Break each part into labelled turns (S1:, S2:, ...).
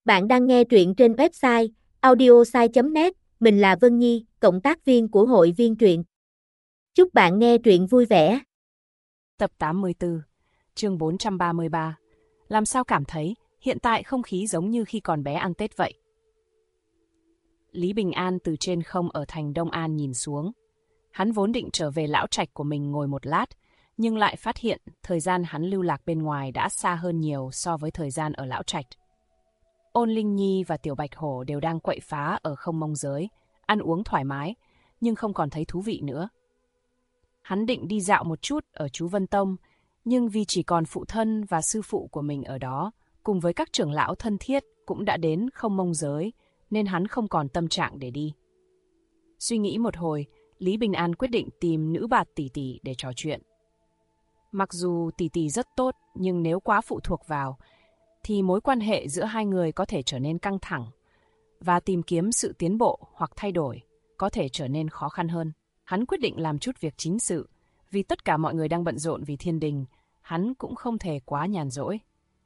S1: Bạn đang nghe truyện trên website audiosai.net, mình là Vân Nhi, cộng tác viên của hội viên truyện. Chúc bạn nghe truyện vui vẻ.
S2: Tập 84, chương 433. Làm sao cảm thấy hiện tại không khí giống như khi còn bé ăn Tết vậy? Lý Bình An từ trên không ở thành Đông An nhìn xuống. Hắn vốn định trở về lão trạch của mình ngồi một lát, nhưng lại phát hiện thời gian hắn lưu lạc bên ngoài đã xa hơn nhiều so với thời gian ở lão trạch. Ôn Linh Nhi và Tiểu Bạch Hổ đều đang quậy phá ở Không Mông Giới, ăn uống thoải mái, nhưng không còn thấy thú vị nữa. Hắn định đi dạo một chút ở Chú Vân Tông, nhưng vì chỉ còn phụ thân và sư phụ của mình ở đó, cùng với các trưởng lão thân thiết cũng đã đến Không Mông Giới, nên hắn không còn tâm trạng để đi. Suy nghĩ một hồi, Lý Bình An quyết định tìm nữ bạt tỷ tỷ để trò chuyện. Mặc dù tỷ tỷ rất tốt, nhưng nếu quá phụ thuộc vào, thì mối quan hệ giữa hai người có thể trở nên căng thẳng, và tìm kiếm sự tiến bộ hoặc thay đổi có thể trở nên khó khăn hơn. Hắn quyết định làm chút việc chính sự, vì tất cả mọi người đang bận rộn vì thiên đình, hắn cũng không thể quá nhàn rỗi.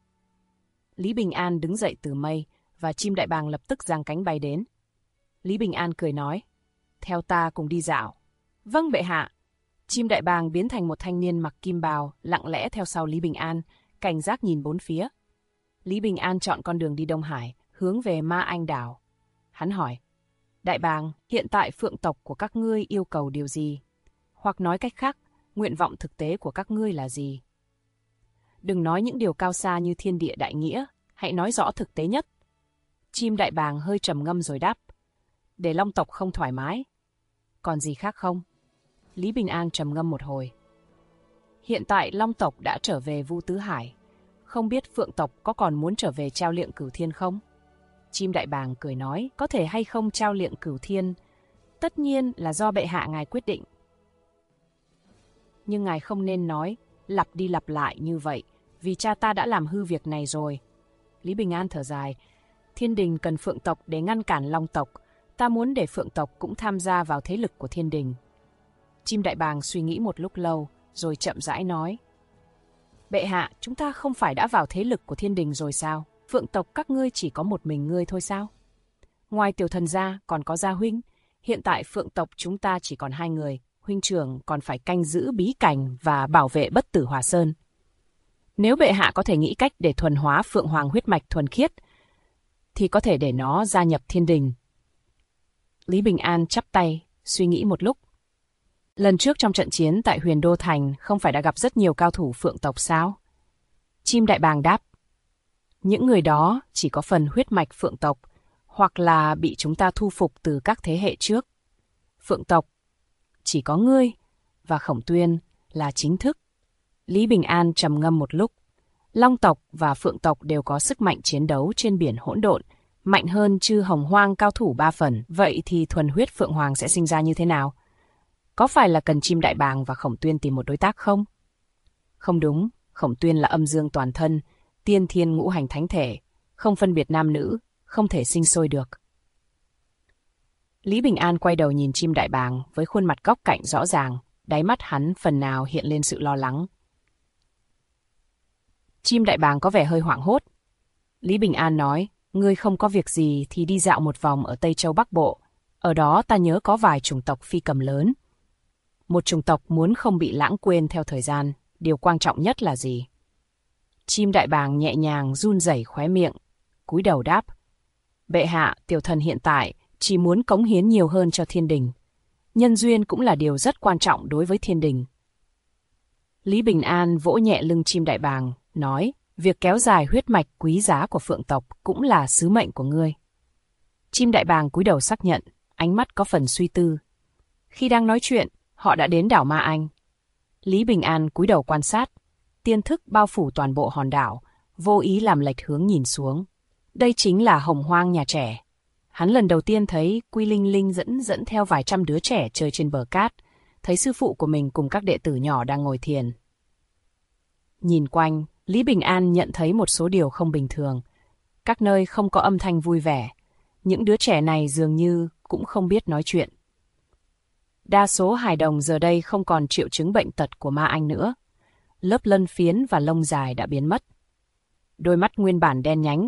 S2: Lý Bình An đứng dậy từ mây, và chim đại bàng lập tức giang cánh bay đến. Lý Bình An cười nói, theo ta cùng đi dạo. Vâng bệ hạ. Chim đại bàng biến thành một thanh niên mặc kim bào, lặng lẽ theo sau Lý Bình An, cảnh giác nhìn bốn phía. Lý Bình An chọn con đường đi Đông Hải, hướng về Ma Anh Đảo. Hắn hỏi, đại bàng, hiện tại phượng tộc của các ngươi yêu cầu điều gì? Hoặc nói cách khác, nguyện vọng thực tế của các ngươi là gì? Đừng nói những điều cao xa như thiên địa đại nghĩa, hãy nói rõ thực tế nhất. Chim đại bàng hơi trầm ngâm rồi đáp, để Long tộc không thoải mái. Còn gì khác không? Lý Bình An trầm ngâm một hồi. Hiện tại Long tộc đã trở về Vu Tứ Hải, không biết phượng tộc có còn muốn trở về trao liệng Cửu Thiên không? Chim đại bàng cười nói, có thể hay không trao liệng Cửu Thiên, tất nhiên là do bệ hạ ngài quyết định. Nhưng ngài không nên nói, lặp đi lặp lại như vậy, vì cha ta đã làm hư việc này rồi. Lý Bình An thở dài, thiên đình cần phượng tộc để ngăn cản Long tộc, ta muốn để phượng tộc cũng tham gia vào thế lực của thiên đình. Chim đại bàng suy nghĩ một lúc lâu, rồi chậm rãi nói, bệ hạ, chúng ta không phải đã vào thế lực của thiên đình rồi sao? Phượng tộc các ngươi chỉ có một mình ngươi thôi sao? Ngoài tiểu thần ra còn có gia huynh, hiện tại phượng tộc chúng ta chỉ còn 2 người, huynh trưởng còn phải canh giữ bí cảnh và bảo vệ Bất Tử Hỏa Sơn. Nếu bệ hạ có thể nghĩ cách để thuần hóa phượng hoàng huyết mạch thuần khiết, thì có thể để nó gia nhập thiên đình. Lý Bình An chắp tay, suy nghĩ một lúc. Lần trước trong trận chiến tại Huyền Đô Thành không phải đã gặp rất nhiều cao thủ phượng tộc sao? Chim đại bàng đáp, những người đó chỉ có phần huyết mạch phượng tộc, hoặc là bị chúng ta thu phục từ các thế hệ trước. Phượng tộc, chỉ có ngươi và Khổng Tuyên là chính thức. Lý Bình An trầm ngâm một lúc. Long tộc và phượng tộc đều có sức mạnh chiến đấu trên biển hỗn độn, mạnh hơn chư hồng hoang cao thủ 3 phần. Vậy thì thuần huyết phượng hoàng sẽ sinh ra như thế nào? Có phải là cần chim đại bàng và Khổng Tuyên tìm một đối tác không? Không đúng, Khổng Tuyên là âm dương toàn thân, tiên thiên ngũ hành thánh thể, không phân biệt nam nữ, không thể sinh sôi được. Lý Bình An quay đầu nhìn chim đại bàng với khuôn mặt góc cạnh rõ ràng, đáy mắt hắn phần nào hiện lên sự lo lắng. Chim đại bàng có vẻ hơi hoảng hốt. Lý Bình An nói, ngươi không có việc gì thì đi dạo một vòng ở Tây Châu Bắc Bộ, ở đó ta nhớ có vài chủng tộc phi cầm lớn. Một chủng tộc muốn không bị lãng quên theo thời gian, điều quan trọng nhất là gì? Chim đại bàng nhẹ nhàng run rẩy khóe miệng, cúi đầu đáp, bệ hạ, tiểu thần hiện tại chỉ muốn cống hiến nhiều hơn cho thiên đình. Nhân duyên cũng là điều rất quan trọng đối với thiên đình. Lý Bình An vỗ nhẹ lưng chim đại bàng, nói, việc kéo dài huyết mạch quý giá của phượng tộc cũng là sứ mệnh của ngươi. Chim đại bàng cúi đầu xác nhận, ánh mắt có phần suy tư. Khi đang nói chuyện, họ đã đến đảo Ma Anh. Lý Bình An cúi đầu quan sát, tiên thức bao phủ toàn bộ hòn đảo, vô ý làm lệch hướng nhìn xuống. Đây chính là Hồng Hoang nhà trẻ. Hắn lần đầu tiên thấy Quy Linh Linh dẫn theo vài trăm đứa trẻ chơi trên bờ cát, thấy sư phụ của mình cùng các đệ tử nhỏ đang ngồi thiền. Nhìn quanh, Lý Bình An nhận thấy một số điều không bình thường. Các nơi không có âm thanh vui vẻ. Những đứa trẻ này dường như cũng không biết nói chuyện. Đa số hài đồng giờ đây không còn triệu chứng bệnh tật của Ma Anh nữa. Lớp lân phiến và lông dài đã biến mất. Đôi mắt nguyên bản đen nhánh,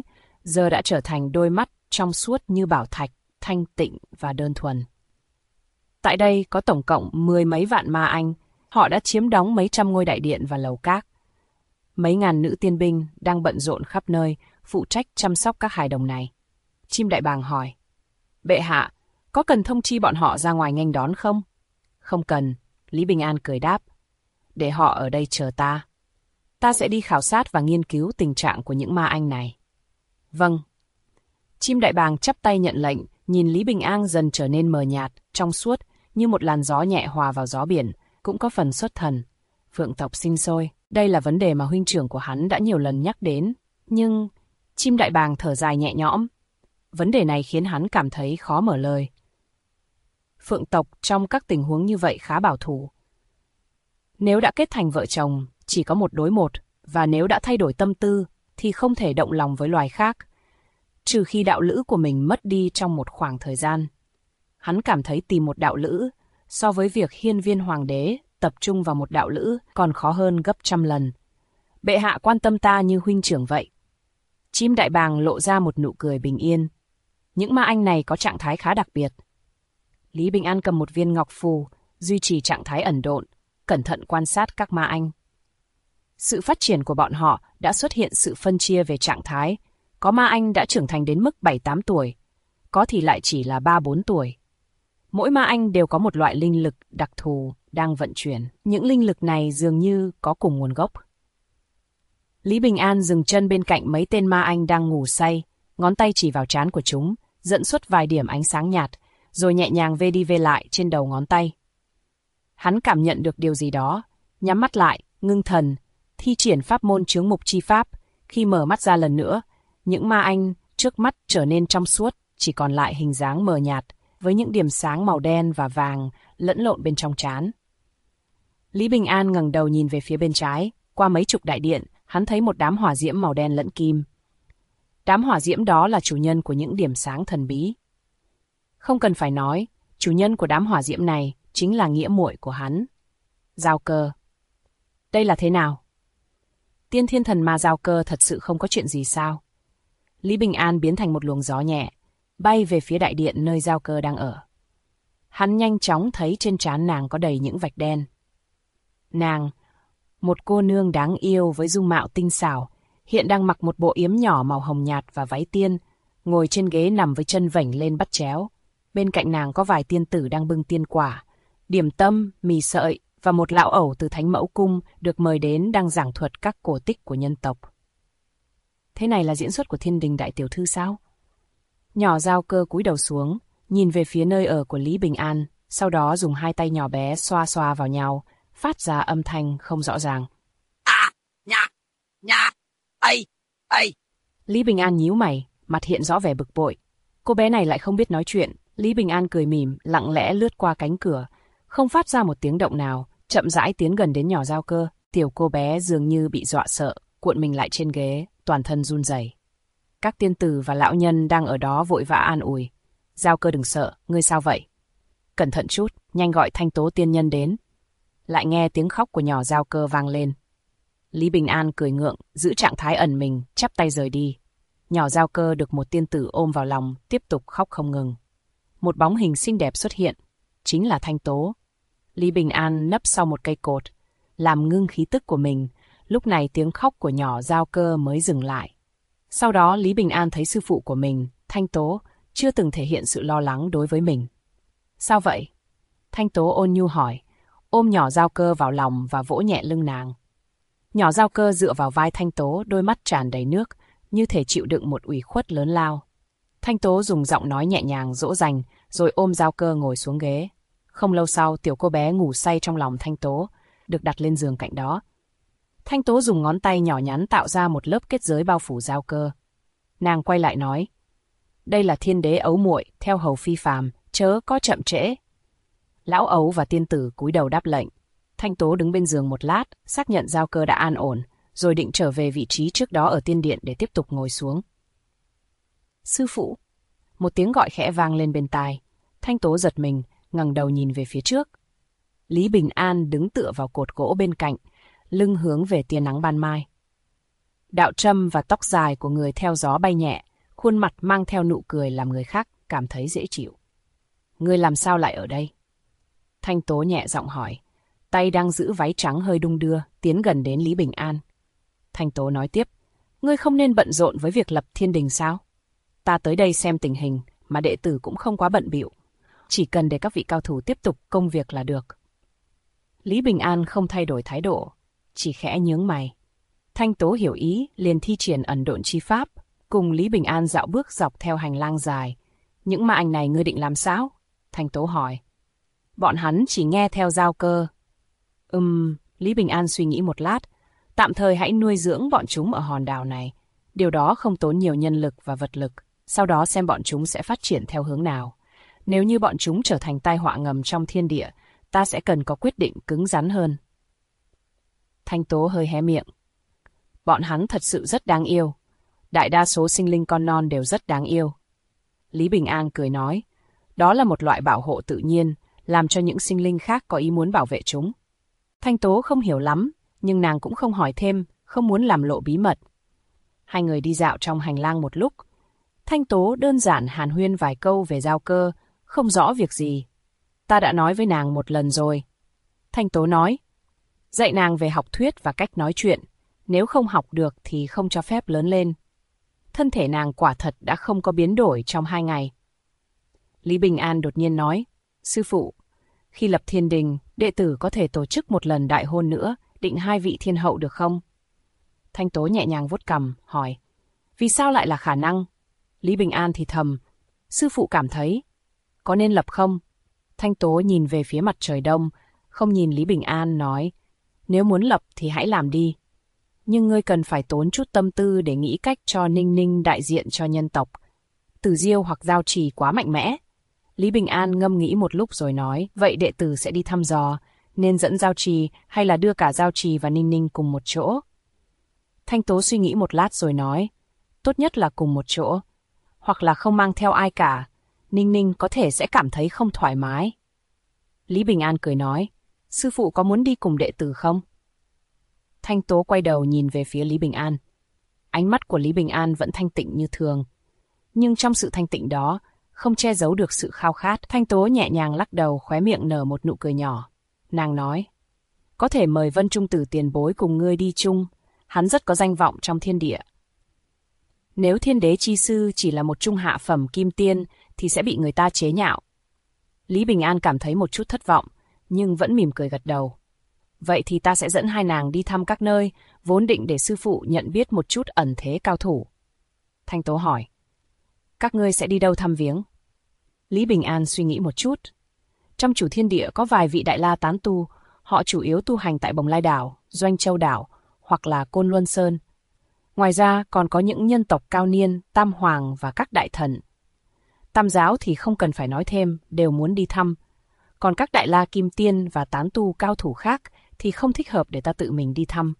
S2: giờ đã trở thành đôi mắt trong suốt như bảo thạch, thanh tịnh và đơn thuần. Tại đây có tổng cộng 10 mấy vạn ma anh, họ đã chiếm đóng mấy trăm ngôi đại điện và lầu các. Mấy ngàn nữ tiên binh đang bận rộn khắp nơi, phụ trách chăm sóc các hài đồng này. Chim đại bàng hỏi, bệ hạ, có cần thông chi bọn họ ra ngoài nghênh đón không? Không cần, Lý Bình An cười đáp. Để họ ở đây chờ ta. Ta sẽ đi khảo sát và nghiên cứu tình trạng của những ma anh này. Vâng. Chim đại bàng chắp tay nhận lệnh, nhìn Lý Bình An dần trở nên mờ nhạt, trong suốt, như một làn gió nhẹ hòa vào gió biển, cũng có phần xuất thần. Phượng tộc sinh sôi, đây là vấn đề mà huynh trưởng của hắn đã nhiều lần nhắc đến. Nhưng, chim đại bàng thở dài nhẹ nhõm. Vấn đề này khiến hắn cảm thấy khó mở lời. Phượng tộc trong các tình huống như vậy khá bảo thủ. Nếu đã kết thành vợ chồng, chỉ có một đối một, và nếu đã thay đổi tâm tư, thì không thể động lòng với loài khác, trừ khi đạo lữ của mình mất đi trong một khoảng thời gian. Hắn cảm thấy tìm một đạo lữ, so với việc hiên viên hoàng đế tập trung vào một đạo lữ còn khó hơn gấp trăm lần. Bệ hạ quan tâm ta như huynh trưởng vậy. Chim đại bàng lộ ra một nụ cười bình yên. Những ma anh này có trạng thái khá đặc biệt. Lý Bình An cầm một viên ngọc phù, duy trì trạng thái ẩn độn, cẩn thận quan sát các ma anh. Sự phát triển của bọn họ đã xuất hiện sự phân chia về trạng thái. Có ma anh đã trưởng thành đến mức 7-8 tuổi, có thì lại chỉ là 3-4 tuổi. Mỗi ma anh đều có một loại linh lực đặc thù đang vận chuyển. Những linh lực này dường như có cùng nguồn gốc. Lý Bình An dừng chân bên cạnh mấy tên ma anh đang ngủ say, ngón tay chỉ vào trán của chúng, dẫn xuất vài điểm ánh sáng nhạt, rồi nhẹ nhàng vê đi vê lại trên đầu ngón tay. Hắn cảm nhận được điều gì đó, nhắm mắt lại, ngưng thần, thi triển pháp môn chướng mục chi pháp. Khi mở mắt ra lần nữa, những ma anh trước mắt trở nên trong suốt, chỉ còn lại hình dáng mờ nhạt, với những điểm sáng màu đen và vàng lẫn lộn bên trong trán. Lý Bình An ngẩng đầu nhìn về phía bên trái, qua mấy chục đại điện, hắn thấy một đám hỏa diễm màu đen lẫn kim. Đám hỏa diễm đó là chủ nhân của những điểm sáng thần bí. Không cần phải nói, chủ nhân của đám hỏa diễm này chính là nghĩa muội của hắn. Giao Cơ. Đây là thế nào? Tiên thiên thần ma Giao Cơ thật sự không có chuyện gì sao? Lý Bình An biến thành một luồng gió nhẹ, bay về phía đại điện nơi Giao Cơ đang ở. Hắn nhanh chóng thấy trên trán nàng có đầy những vạch đen. Nàng, một cô nương đáng yêu với dung mạo tinh xảo, hiện đang mặc một bộ yếm nhỏ màu hồng nhạt và váy tiên, ngồi trên ghế nằm với chân vểnh lên bắt chéo. Bên cạnh nàng có vài tiên tử đang bưng tiên quả, điểm tâm, mì sợi và một lão ẩu từ Thánh Mẫu Cung được mời đến đang giảng thuật các cổ tích của nhân tộc. Thế này là diễn xuất của Thiên Đình đại tiểu thư sao? Nhỏ Giao Cơ cúi đầu xuống, nhìn về phía nơi ở của Lý Bình An, sau đó dùng hai tay nhỏ bé xoa xoa vào nhau, phát ra âm thanh không rõ ràng. Lý Bình An nhíu mày, mặt hiện rõ vẻ bực bội. Cô bé này lại không biết nói chuyện. Lý Bình An cười mỉm, lặng lẽ lướt qua cánh cửa, không phát ra một tiếng động nào, chậm rãi tiến gần đến nhỏ Giao Cơ. Tiểu cô bé dường như bị dọa sợ, cuộn mình lại trên ghế, toàn thân run rẩy. Các tiên tử và lão nhân đang ở đó vội vã an ủi. Giao Cơ đừng sợ, ngươi sao vậy? Cẩn thận chút, nhanh gọi Thanh Tố tiên nhân đến. Lại nghe tiếng khóc của nhỏ Giao Cơ vang lên. Lý Bình An cười ngượng, giữ trạng thái ẩn mình, chắp tay rời đi. Nhỏ Giao Cơ được một tiên tử ôm vào lòng, tiếp tục khóc không ngừng. Một bóng hình xinh đẹp xuất hiện, chính là Thanh Tố. Lý Bình An nấp sau một cây cột, làm ngưng khí tức của mình. Lúc này tiếng khóc của nhỏ Giao Cơ mới dừng lại. Sau đó Lý Bình An thấy sư phụ của mình, Thanh Tố, chưa từng thể hiện sự lo lắng đối với mình. Sao vậy? Thanh Tố ôn nhu hỏi, ôm nhỏ Giao Cơ vào lòng và vỗ nhẹ lưng nàng. Nhỏ Giao Cơ dựa vào vai Thanh Tố, đôi mắt tràn đầy nước, như thể chịu đựng một ủy khuất lớn lao. Thanh Tố dùng giọng nói nhẹ nhàng dỗ dành, rồi ôm Giao Cơ ngồi xuống ghế. Không lâu sau, tiểu cô bé ngủ say trong lòng Thanh Tố, được đặt lên giường cạnh đó. Thanh Tố dùng ngón tay nhỏ nhắn tạo ra một lớp kết giới bao phủ Giao Cơ. Nàng quay lại nói, đây là thiên đế ấu muội, theo hầu phi phàm, chớ có chậm trễ. Lão ấu và tiên tử cúi đầu đáp lệnh. Thanh Tố đứng bên giường một lát, xác nhận Giao Cơ đã an ổn, rồi định trở về vị trí trước đó ở tiên điện để tiếp tục ngồi xuống. Sư phụ! Một tiếng gọi khẽ vang lên bên tai. Thanh Tố giật mình, ngẩng đầu nhìn về phía trước. Lý Bình An đứng tựa vào cột gỗ bên cạnh, lưng hướng về tia nắng ban mai. Đạo trâm và tóc dài của người theo gió bay nhẹ, khuôn mặt mang theo nụ cười làm người khác cảm thấy dễ chịu. Ngươi làm sao lại ở đây? Thanh Tố nhẹ giọng hỏi, tay đang giữ váy trắng hơi đung đưa, tiến gần đến Lý Bình An. Thanh Tố nói tiếp, ngươi không nên bận rộn với việc lập thiên đình sao? Ta tới đây xem tình hình, mà đệ tử cũng không quá bận bịu. Chỉ cần để các vị cao thủ tiếp tục công việc là được. Lý Bình An không thay đổi thái độ, chỉ khẽ nhướng mày. Thanh Tố hiểu ý, liền thi triển ẩn độn chi pháp, cùng Lý Bình An dạo bước dọc theo hành lang dài. Những ma ảnh này ngươi định làm sao? Thanh Tố hỏi. Bọn hắn chỉ nghe theo giao cơ. Lý Bình An suy nghĩ một lát. Tạm thời hãy nuôi dưỡng bọn chúng ở hòn đảo này. Điều đó không tốn nhiều nhân lực và vật lực. Sau đó xem bọn chúng sẽ phát triển theo hướng nào. Nếu như bọn chúng trở thành tai họa ngầm trong thiên địa, ta sẽ cần có quyết định cứng rắn hơn. Thanh Tố hơi hé miệng. Bọn hắn thật sự rất đáng yêu. Đại đa số sinh linh con non đều rất đáng yêu. Lý Bình An cười nói, đó là một loại bảo hộ tự nhiên, làm cho những sinh linh khác có ý muốn bảo vệ chúng. Thanh Tố không hiểu lắm, nhưng nàng cũng không hỏi thêm, không muốn làm lộ bí mật. Hai người đi dạo trong hành lang một lúc. Thanh Tố đơn giản hàn huyên vài câu về giao cơ, không rõ việc gì. Ta đã nói với nàng một lần rồi. Thanh Tố nói, dạy nàng về học thuyết và cách nói chuyện, nếu không học được thì không cho phép lớn lên. Thân thể nàng quả thật đã không có biến đổi trong 2 ngày. Lý Bình An đột nhiên nói, sư phụ, khi lập thiên đình, đệ tử có thể tổ chức một lần đại hôn nữa, định 2 vị thiên hậu được không? Thanh Tố nhẹ nhàng vuốt cằm, hỏi, vì sao lại là khả năng? Lý Bình An thì thầm, sư phụ cảm thấy, có nên lập không? Thanh Tố nhìn về phía mặt trời đông, không nhìn Lý Bình An, nói, nếu muốn lập thì hãy làm đi. Nhưng ngươi cần phải tốn chút tâm tư để nghĩ cách cho Ninh Ninh đại diện cho nhân tộc. Tử Diêu hoặc Giao Trì quá mạnh mẽ. Lý Bình An ngâm nghĩ một lúc rồi nói, vậy đệ tử sẽ đi thăm dò, nên dẫn Giao Trì hay là đưa cả Giao Trì và Ninh Ninh cùng một chỗ? Thanh Tố suy nghĩ một lát rồi nói, tốt nhất là cùng một chỗ, hoặc là không mang theo ai cả, Ninh Ninh có thể sẽ cảm thấy không thoải mái. Lý Bình An cười nói, sư phụ có muốn đi cùng đệ tử không? Thanh Tố quay đầu nhìn về phía Lý Bình An. Ánh mắt của Lý Bình An vẫn thanh tịnh như thường. Nhưng trong sự thanh tịnh đó, không che giấu được sự khao khát. Thanh Tố nhẹ nhàng lắc đầu, khóe miệng nở một nụ cười nhỏ. Nàng nói, có thể mời Vân Trung Tử tiền bối cùng ngươi đi chung, hắn rất có danh vọng trong thiên địa. Nếu thiên đế chi sư chỉ là một trung hạ phẩm kim tiên, thì sẽ bị người ta chế nhạo. Lý Bình An cảm thấy một chút thất vọng, nhưng vẫn mỉm cười gật đầu. Vậy thì ta sẽ dẫn hai nàng đi thăm các nơi, vốn định để sư phụ nhận biết một chút ẩn thế cao thủ. Thanh Tố hỏi, các ngươi sẽ đi đâu thăm viếng? Lý Bình An suy nghĩ một chút. Trong Chủ Thiên Địa có vài vị đại la tán tu, họ chủ yếu tu hành tại Bồng Lai Đảo, Doanh Châu Đảo hoặc là Côn Luân Sơn. Ngoài ra còn có những nhân tộc cao niên, Tam Hoàng và các đại thần. Tam giáo thì không cần phải nói thêm, đều muốn đi thăm. Còn các đại la kim tiên và tán tu cao thủ khác thì không thích hợp để ta tự mình đi thăm.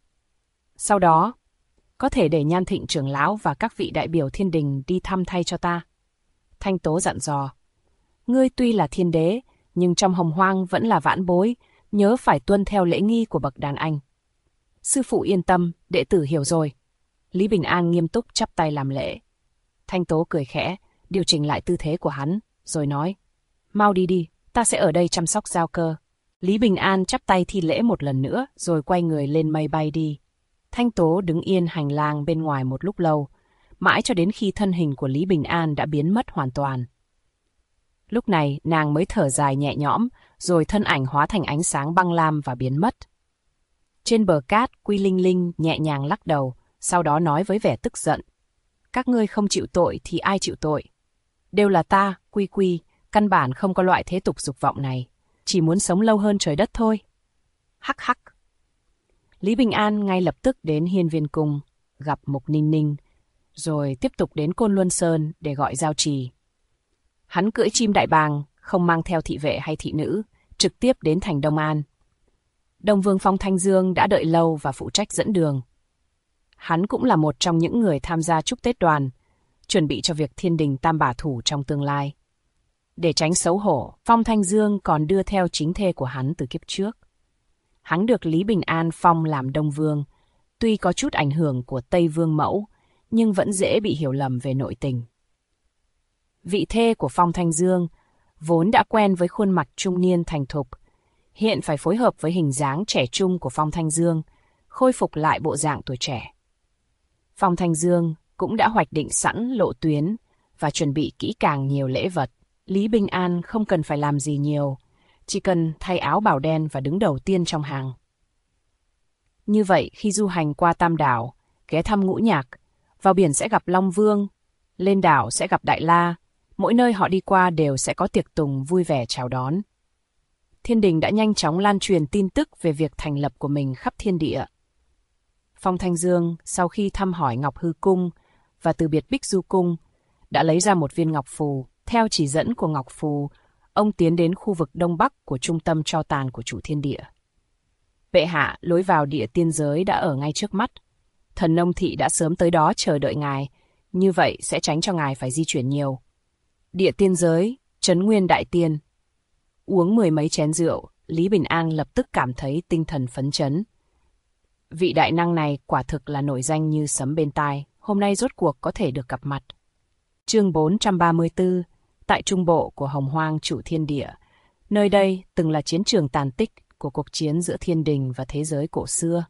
S2: Sau đó, có thể để Nhan Thịnh trưởng lão và các vị đại biểu thiên đình đi thăm thay cho ta. Thanh Tố dặn dò, ngươi tuy là thiên đế, nhưng trong hồng hoang vẫn là vãn bối, nhớ phải tuân theo lễ nghi của bậc đàn anh. Sư phụ yên tâm, đệ tử hiểu rồi. Lý Bình An nghiêm túc chắp tay làm lễ. Thanh Tố cười khẽ, điều chỉnh lại tư thế của hắn, rồi nói, mau đi đi, ta sẽ ở đây chăm sóc giao cơ. Lý Bình An chắp tay thi lễ một lần nữa, rồi quay người lên mây bay đi. Thanh Tố đứng yên hành lang bên ngoài một lúc lâu, mãi cho đến khi thân hình của Lý Bình An đã biến mất hoàn toàn. Lúc này nàng mới thở dài nhẹ nhõm, rồi thân ảnh hóa thành ánh sáng băng lam và biến mất. Trên bờ cát, Quy Linh Linh nhẹ nhàng lắc đầu, sau đó nói với vẻ tức giận. Các ngươi không chịu tội thì ai chịu tội? Đều là ta, Quy Quy, căn bản không có loại thế tục dục vọng này, chỉ muốn sống lâu hơn trời đất thôi. Hắc hắc. Lý Bình An ngay lập tức đến Hiên Viên Cung, gặp Mục Ninh Ninh, rồi tiếp tục đến Côn Luân Sơn để gọi Giao Trì. Hắn cưỡi chim đại bàng, không mang theo thị vệ hay thị nữ, trực tiếp đến thành Đông An. Đông Vương Phong Thanh Dương đã đợi lâu và phụ trách dẫn đường. Hắn cũng là một trong những người tham gia chúc Tết đoàn, chuẩn bị cho việc thiên đình tam bả thủ trong tương lai. Để tránh xấu hổ, Phong Thanh Dương còn đưa theo chính thê của hắn từ kiếp trước. Hắn được Lý Bình An phong làm Đông Vương, tuy có chút ảnh hưởng của Tây Vương Mẫu, nhưng vẫn dễ bị hiểu lầm về nội tình. Vị thê của Phong Thanh Dương vốn đã quen với khuôn mặt trung niên thành thục, hiện phải phối hợp với hình dáng trẻ trung của Phong Thanh Dương, khôi phục lại bộ dạng tuổi trẻ. Phong Thanh Dương cũng đã hoạch định sẵn lộ tuyến và chuẩn bị kỹ càng nhiều lễ vật. Lý Bình An không cần phải làm gì nhiều, chỉ cần thay áo bào đen và đứng đầu tiên trong hàng. Như vậy, khi du hành qua Tam Đảo, ghé thăm Ngũ Nhạc, vào biển sẽ gặp Long Vương, lên đảo sẽ gặp Đại La, mỗi nơi họ đi qua đều sẽ có tiệc tùng vui vẻ chào đón. Thiên đình đã nhanh chóng lan truyền tin tức về việc thành lập của mình khắp thiên địa. Phong Thanh Dương sau khi thăm hỏi Ngọc Hư Cung và từ biệt Bích Du Cung, đã lấy ra một viên ngọc phù. Theo chỉ dẫn của ngọc phù, ông tiến đến khu vực đông bắc của trung tâm tro tàn của chủ thiên địa. Bệ hạ, lối vào địa tiên giới đã ở ngay trước mắt. Thần Nông Thị đã sớm tới đó chờ đợi ngài, như vậy sẽ tránh cho ngài phải di chuyển nhiều. Địa tiên giới, Trấn Nguyên Đại Tiên. Uống 10 mấy chén rượu, Lý Bình An lập tức cảm thấy tinh thần phấn chấn. Vị đại năng này quả thực là nổi danh như sấm bên tai, hôm nay rốt cuộc có thể được gặp mặt. Chương 434, tại trung bộ của Hồng Hoang chủ thiên địa. Nơi đây từng là chiến trường tàn tích của cuộc chiến giữa thiên đình và thế giới cổ xưa.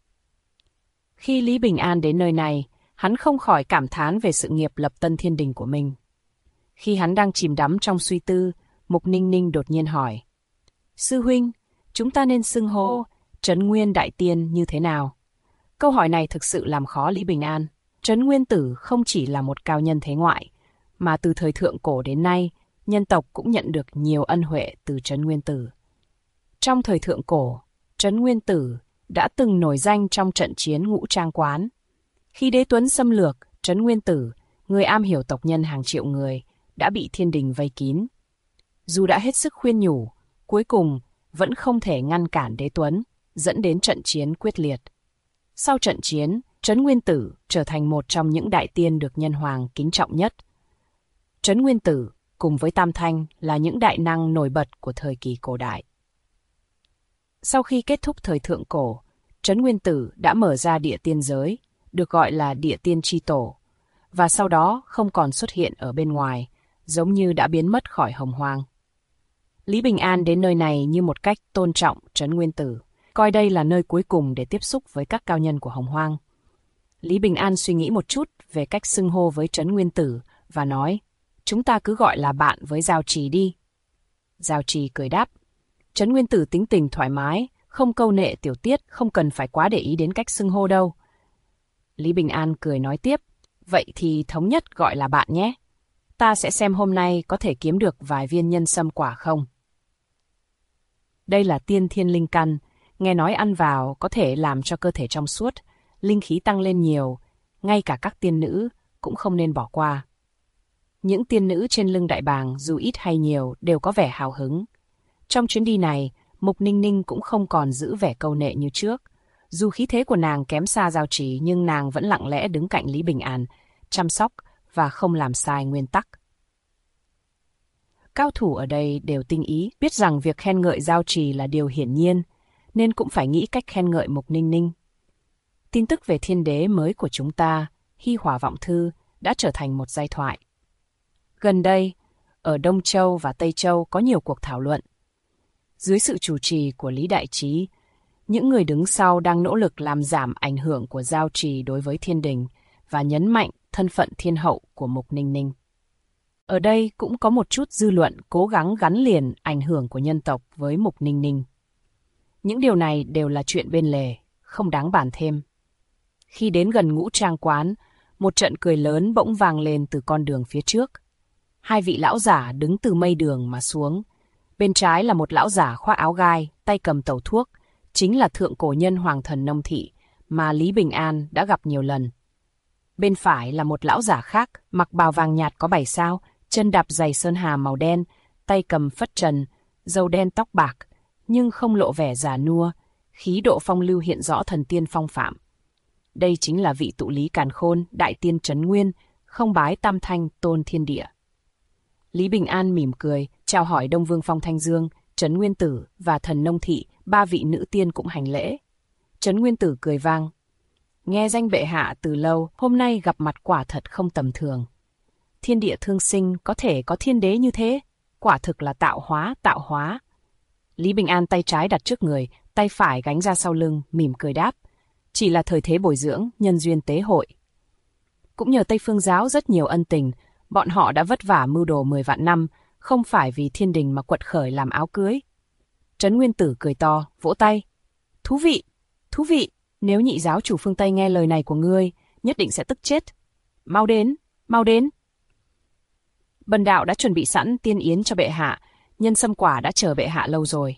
S2: Khi Lý Bình An đến nơi này, hắn không khỏi cảm thán về sự nghiệp lập tân thiên đình của mình. Khi hắn đang chìm đắm trong suy tư, Mục Ninh Ninh đột nhiên hỏi: Sư huynh, chúng ta nên xưng hô Trấn Nguyên Đại Tiên như thế nào? Câu hỏi này thực sự làm khó Lý Bình An. Trấn Nguyên Tử không chỉ là một cao nhân thế ngoại, mà từ thời thượng cổ đến nay, nhân tộc cũng nhận được nhiều ân huệ từ Trấn Nguyên Tử. Trong thời thượng cổ, Trấn Nguyên Tử đã từng nổi danh trong trận chiến Ngũ Trang Quán. Khi đế tuấn xâm lược, Trấn Nguyên Tử, người am hiểu tộc nhân hàng triệu người, đã bị thiên đình vây kín. Dù đã hết sức khuyên nhủ, cuối cùng vẫn không thể ngăn cản đế tuấn, dẫn đến trận chiến quyết liệt. Sau trận chiến, Trấn Nguyên Tử trở thành một trong những đại tiên được nhân hoàng kính trọng nhất. Trấn Nguyên Tử cùng với Tam Thanh là những đại năng nổi bật của thời kỳ cổ đại. Sau khi kết thúc thời thượng cổ, Trấn Nguyên Tử đã mở ra địa tiên giới, được gọi là địa tiên chi tổ, và sau đó không còn xuất hiện ở bên ngoài, giống như đã biến mất khỏi Hồng Hoang. Lý Bình An đến nơi này như một cách tôn trọng Trấn Nguyên Tử, coi đây là nơi cuối cùng để tiếp xúc với các cao nhân của Hồng Hoang. Lý Bình An suy nghĩ một chút về cách xưng hô với Trấn Nguyên Tử và nói: Chúng ta cứ gọi là bạn với Giao Trì đi. Giao Trì cười đáp: Trấn Nguyên Tử tính tình thoải mái, không câu nệ tiểu tiết, không cần phải quá để ý đến cách xưng hô đâu. Lý Bình An cười nói tiếp: Vậy thì thống nhất gọi là bạn nhé. Ta sẽ xem hôm nay có thể kiếm được vài viên nhân sâm quả không. Đây là tiên thiên linh căn, nghe nói ăn vào có thể làm cho cơ thể trong suốt, linh khí tăng lên nhiều, ngay cả các tiên nữ cũng không nên bỏ qua. Những tiên nữ trên lưng đại bàng dù ít hay nhiều đều có vẻ hào hứng. Trong chuyến đi này, Mục Ninh Ninh cũng không còn giữ vẻ câu nệ như trước. Dù khí thế của nàng kém xa Giao Trì nhưng nàng vẫn lặng lẽ đứng cạnh Lý Bình An, chăm sóc và không làm sai nguyên tắc. Cao thủ ở đây đều tinh ý, biết rằng việc khen ngợi Giao Trì là điều hiển nhiên, nên cũng phải nghĩ cách khen ngợi Mục Ninh Ninh. Tin tức về thiên đế mới của chúng ta, Hy Hỏa Vọng Thư, đã trở thành một giai thoại. Gần đây, ở Đông Châu và Tây Châu có nhiều cuộc thảo luận. Dưới sự chủ trì của Lý Đại Trí, những người đứng sau đang nỗ lực làm giảm ảnh hưởng của Giao Trì đối với thiên đình và nhấn mạnh thân phận thiên hậu của Mục Ninh Ninh. Ở đây cũng có một chút dư luận cố gắng gắn liền ảnh hưởng của nhân tộc với Mục Ninh Ninh. Những điều này đều là chuyện bên lề, không đáng bàn thêm. Khi đến gần Ngũ Trang Quán, một trận cười lớn bỗng vang lên từ con đường phía trước. Hai vị lão giả đứng từ mây đường mà xuống. Bên trái là một lão giả khoác áo gai, tay cầm tẩu thuốc, chính là thượng cổ nhân Hoàng Thần Nông Thị mà Lý Bình An đã gặp nhiều lần. Bên phải là một lão giả khác, mặc bào vàng nhạt có 7 sao, chân đạp giày sơn hà màu đen, tay cầm phất trần, râu đen tóc bạc, nhưng không lộ vẻ già nua, khí độ phong lưu hiện rõ thần tiên phong phạm. Đây chính là vị tụ lý càn khôn, đại tiên Trấn Nguyên, không bái tam thanh tôn thiên địa. Lý Bình An mỉm cười, chào hỏi Đông Vương Phong Thanh Dương, Trấn Nguyên Tử và Thần Nông Thị, 3 vị nữ tiên cũng hành lễ. Trấn Nguyên Tử cười vang: nghe danh bệ hạ từ lâu, hôm nay gặp mặt quả thật không tầm thường. Thiên địa thương sinh có thể có thiên đế như thế, quả thực là tạo hóa. Lý Bình An tay trái đặt trước người, tay phải gánh ra sau lưng, mỉm cười đáp. Chỉ là thời thế bồi dưỡng, nhân duyên tế hội. Cũng nhờ Tây Phương giáo rất nhiều ân tình, bọn họ đã vất vả mưu đồ 10 vạn năm, không phải vì thiên đình mà quật khởi làm áo cưới. Trấn Nguyên Tử cười to, vỗ tay. Thú vị, nếu nhị giáo chủ phương Tây nghe lời này của ngươi, nhất định sẽ tức chết. Mau đến. Bần đạo đã chuẩn bị sẵn tiên yến cho bệ hạ, nhân sâm quả đã chờ bệ hạ lâu rồi.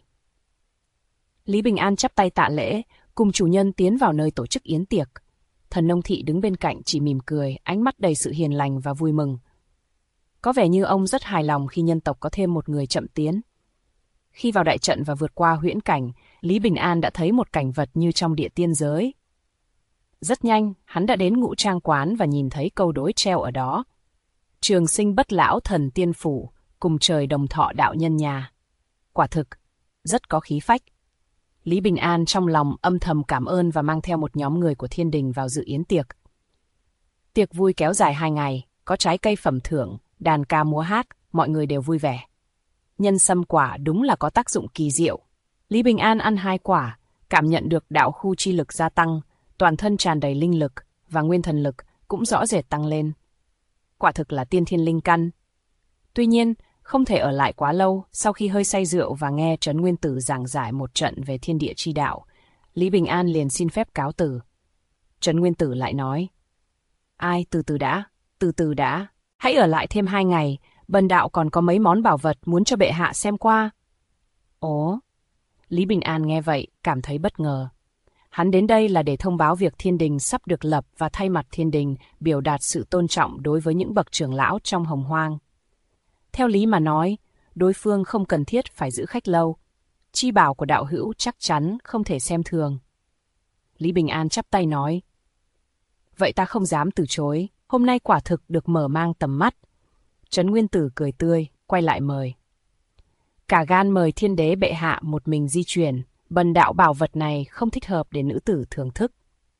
S2: Lý Bình An chắp tay tạ lễ, cùng chủ nhân tiến vào nơi tổ chức yến tiệc. Thần Nông Thị đứng bên cạnh chỉ mỉm cười, ánh mắt đầy sự hiền lành và vui mừng. Có vẻ như ông rất hài lòng khi nhân tộc có thêm một người chậm tiến. Khi vào đại trận và vượt qua huyễn cảnh, Lý Bình An đã thấy một cảnh vật như trong địa tiên giới. Rất nhanh, hắn đã đến Ngũ Trang quán và nhìn thấy câu đối treo ở đó. Trường sinh bất lão thần tiên phủ, cùng trời đồng thọ đạo nhân nhà. Quả thực, rất có khí phách. Lý Bình An trong lòng âm thầm cảm ơn và mang theo một nhóm người của thiên đình vào dự yến tiệc. Tiệc vui kéo dài 2 ngày, có trái cây phẩm thưởng, đàn ca múa hát, mọi người đều vui vẻ. Nhân sâm quả đúng là có tác dụng kỳ diệu. Lý Bình An ăn 2 quả, cảm nhận được đạo khu chi lực gia tăng, toàn thân tràn đầy linh lực và nguyên thần lực cũng rõ rệt tăng lên. Quả thực là tiên thiên linh căn. Tuy nhiên, không thể ở lại quá lâu, sau khi hơi say rượu và nghe Trấn Nguyên Tử giảng giải một trận về thiên địa chi đạo, Lý Bình An liền xin phép cáo từ. Trấn Nguyên Tử lại nói, ai từ từ đã, hãy ở lại thêm 2 ngày, bần đạo còn có mấy món bảo vật muốn cho bệ hạ xem qua. Ồ, Lý Bình An nghe vậy, cảm thấy bất ngờ. Hắn đến đây là để thông báo việc thiên đình sắp được lập và thay mặt thiên đình biểu đạt sự tôn trọng đối với những bậc trưởng lão trong Hồng Hoang. Theo lý mà nói, đối phương không cần thiết phải giữ khách lâu. Chi bảo của đạo hữu chắc chắn không thể xem thường. Lý Bình An chắp tay nói, vậy ta không dám từ chối, hôm nay quả thực được mở mang tầm mắt. Trấn Nguyên Tử cười tươi, quay lại mời. Cả gan mời thiên đế bệ hạ một mình di chuyển, bần đạo bảo vật này không thích hợp để nữ tử thưởng thức.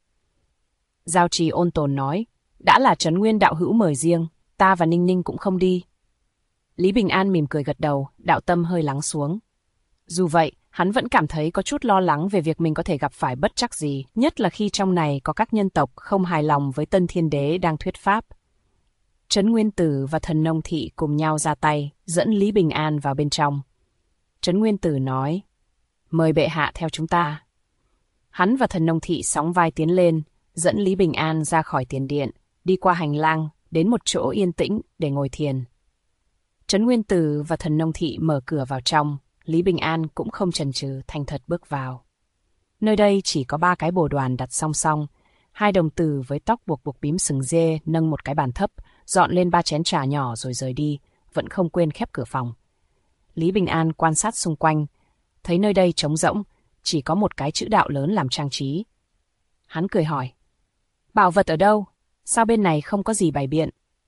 S2: Giao Trì ôn tồn nói, đã là Trấn Nguyên đạo hữu mời riêng, ta và Ninh Ninh cũng không đi. Lý Bình An mỉm cười gật đầu, đạo tâm hơi lắng xuống. Dù vậy, hắn vẫn cảm thấy có chút lo lắng về việc mình có thể gặp phải bất trắc gì, nhất là khi trong này có các nhân tộc không hài lòng với tân thiên đế đang thuyết pháp. Trấn Nguyên Tử và Thần Nông Thị cùng nhau ra tay, dẫn Lý Bình An vào bên trong. Trấn Nguyên Tử nói, mời bệ hạ theo chúng ta. Hắn và Thần Nông Thị sóng vai tiến lên, dẫn Lý Bình An ra khỏi tiền điện, đi qua hành lang, đến một chỗ yên tĩnh để ngồi thiền. Trấn Nguyên Tử và Thần Nông Thị mở cửa vào trong, Lý Bình An cũng không chần chừ thành thật bước vào. Nơi đây chỉ có 3 cái bồ đoàn đặt song song, 2 đồng tử với tóc buộc bím sừng dê nâng một cái bàn thấp, dọn lên 3 chén trà nhỏ rồi rời đi, vẫn không quên khép cửa phòng. Lý Bình An quan sát xung quanh, thấy nơi đây trống rỗng, chỉ có một cái chữ đạo lớn làm trang trí. Hắn cười hỏi, bảo vật ở đâu? Sao bên này không có gì bày biện?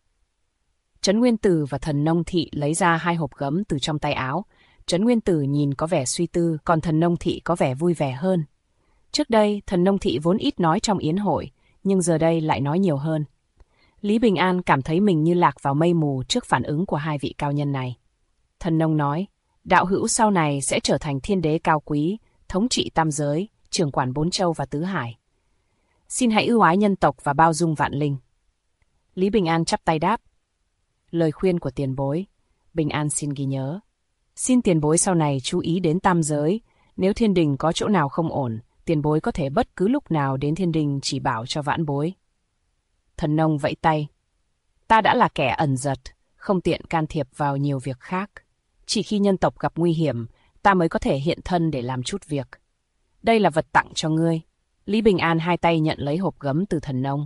S2: Trấn Nguyên Tử và Thần Nông Thị lấy ra 2 hộp gấm từ trong tay áo. Trấn Nguyên Tử nhìn có vẻ suy tư, còn Thần Nông Thị có vẻ vui vẻ hơn. Trước đây, Thần Nông Thị vốn ít nói trong yến hội, nhưng giờ đây lại nói nhiều hơn. Lý Bình An cảm thấy mình như lạc vào mây mù trước phản ứng của 2 vị cao nhân này. Thần Nông nói, đạo hữu sau này sẽ trở thành thiên đế cao quý, thống trị tam giới, trưởng quản 4 châu và tứ hải. Xin hãy ưu ái nhân tộc và bao dung vạn linh. Lý Bình An chắp tay đáp, lời khuyên của tiền bối, Bình An xin ghi nhớ. Xin tiền bối sau này chú ý đến tam giới, nếu thiên đình có chỗ nào không ổn, tiền bối có thể bất cứ lúc nào đến thiên đình chỉ bảo cho vãn bối. Thần Nông vẫy tay, ta đã là kẻ ẩn giật, không tiện can thiệp vào nhiều việc khác. Chỉ khi nhân tộc gặp nguy hiểm, ta mới có thể hiện thân để làm chút việc. Đây là vật tặng cho ngươi. Lý Bình An 2 tay nhận lấy hộp gấm từ Thần Nông.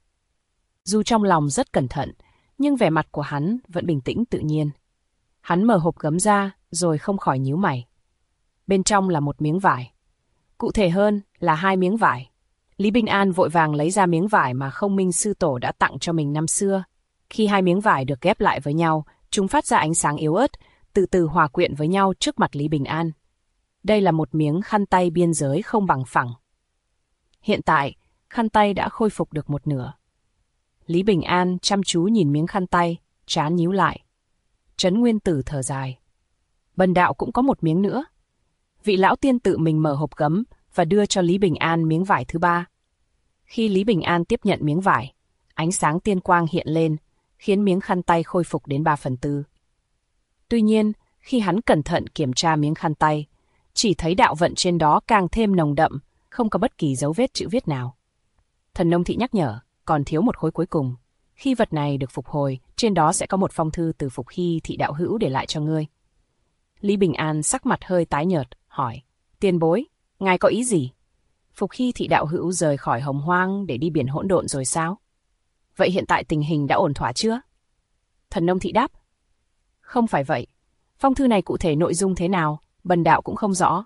S2: Dù trong lòng rất cẩn thận, nhưng vẻ mặt của hắn vẫn bình tĩnh tự nhiên. Hắn mở hộp gấm ra, rồi không khỏi nhíu mày. Bên trong là một miếng vải. Cụ thể hơn là 2 miếng vải. Lý Bình An vội vàng lấy ra miếng vải mà Không Minh sư tổ đã tặng cho mình năm xưa. Khi 2 miếng vải được ghép lại với nhau, chúng phát ra ánh sáng yếu ớt, từ từ hòa quyện với nhau trước mặt Lý Bình An. Đây là một miếng khăn tay biên giới không bằng phẳng. Hiện tại, khăn tay đã khôi phục được một nửa. Lý Bình An chăm chú nhìn miếng khăn tay, trán nhíu lại. Trấn Nguyên Tử thở dài. Bần đạo cũng có một miếng nữa. Vị lão tiên tự mình mở hộp gấm và đưa cho Lý Bình An miếng vải thứ 3. Khi Lý Bình An tiếp nhận miếng vải, ánh sáng tiên quang hiện lên, khiến miếng khăn tay khôi phục đến 3/4. Tuy nhiên, khi hắn cẩn thận kiểm tra miếng khăn tay, chỉ thấy đạo vận trên đó càng thêm nồng đậm, không có bất kỳ dấu vết chữ viết nào. Thần nông thị nhắc nhở, còn thiếu một khối cuối cùng. Khi vật này được phục hồi, trên đó sẽ có một phong thư từ Phục Hy thị đạo hữu để lại cho ngươi. Lý Bình An sắc mặt hơi tái nhợt, hỏi, tiền bối, ngài có ý gì? Phục Hy thị đạo hữu rời khỏi Hồng Hoang để đi biển hỗn độn rồi sao? Vậy hiện tại tình hình đã ổn thỏa chưa? Thần nông thị đáp, không phải vậy. Phong thư này cụ thể nội dung thế nào, bần đạo cũng không rõ.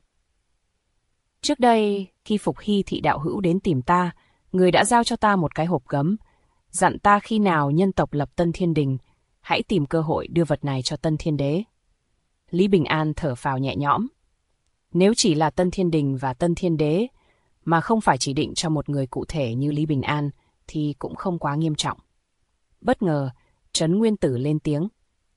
S2: Trước đây, khi Phục Hy thị đạo hữu đến tìm ta, người đã giao cho ta một cái hộp gấm, dặn ta khi nào nhân tộc lập Tân Thiên Đình, hãy tìm cơ hội đưa vật này cho Tân Thiên Đế. Lý Bình An thở phào nhẹ nhõm. Nếu chỉ là Tân Thiên Đình và Tân Thiên Đế, mà không phải chỉ định cho một người cụ thể như Lý Bình An, thì cũng không quá nghiêm trọng. Bất ngờ, Trấn Nguyên Tử lên tiếng.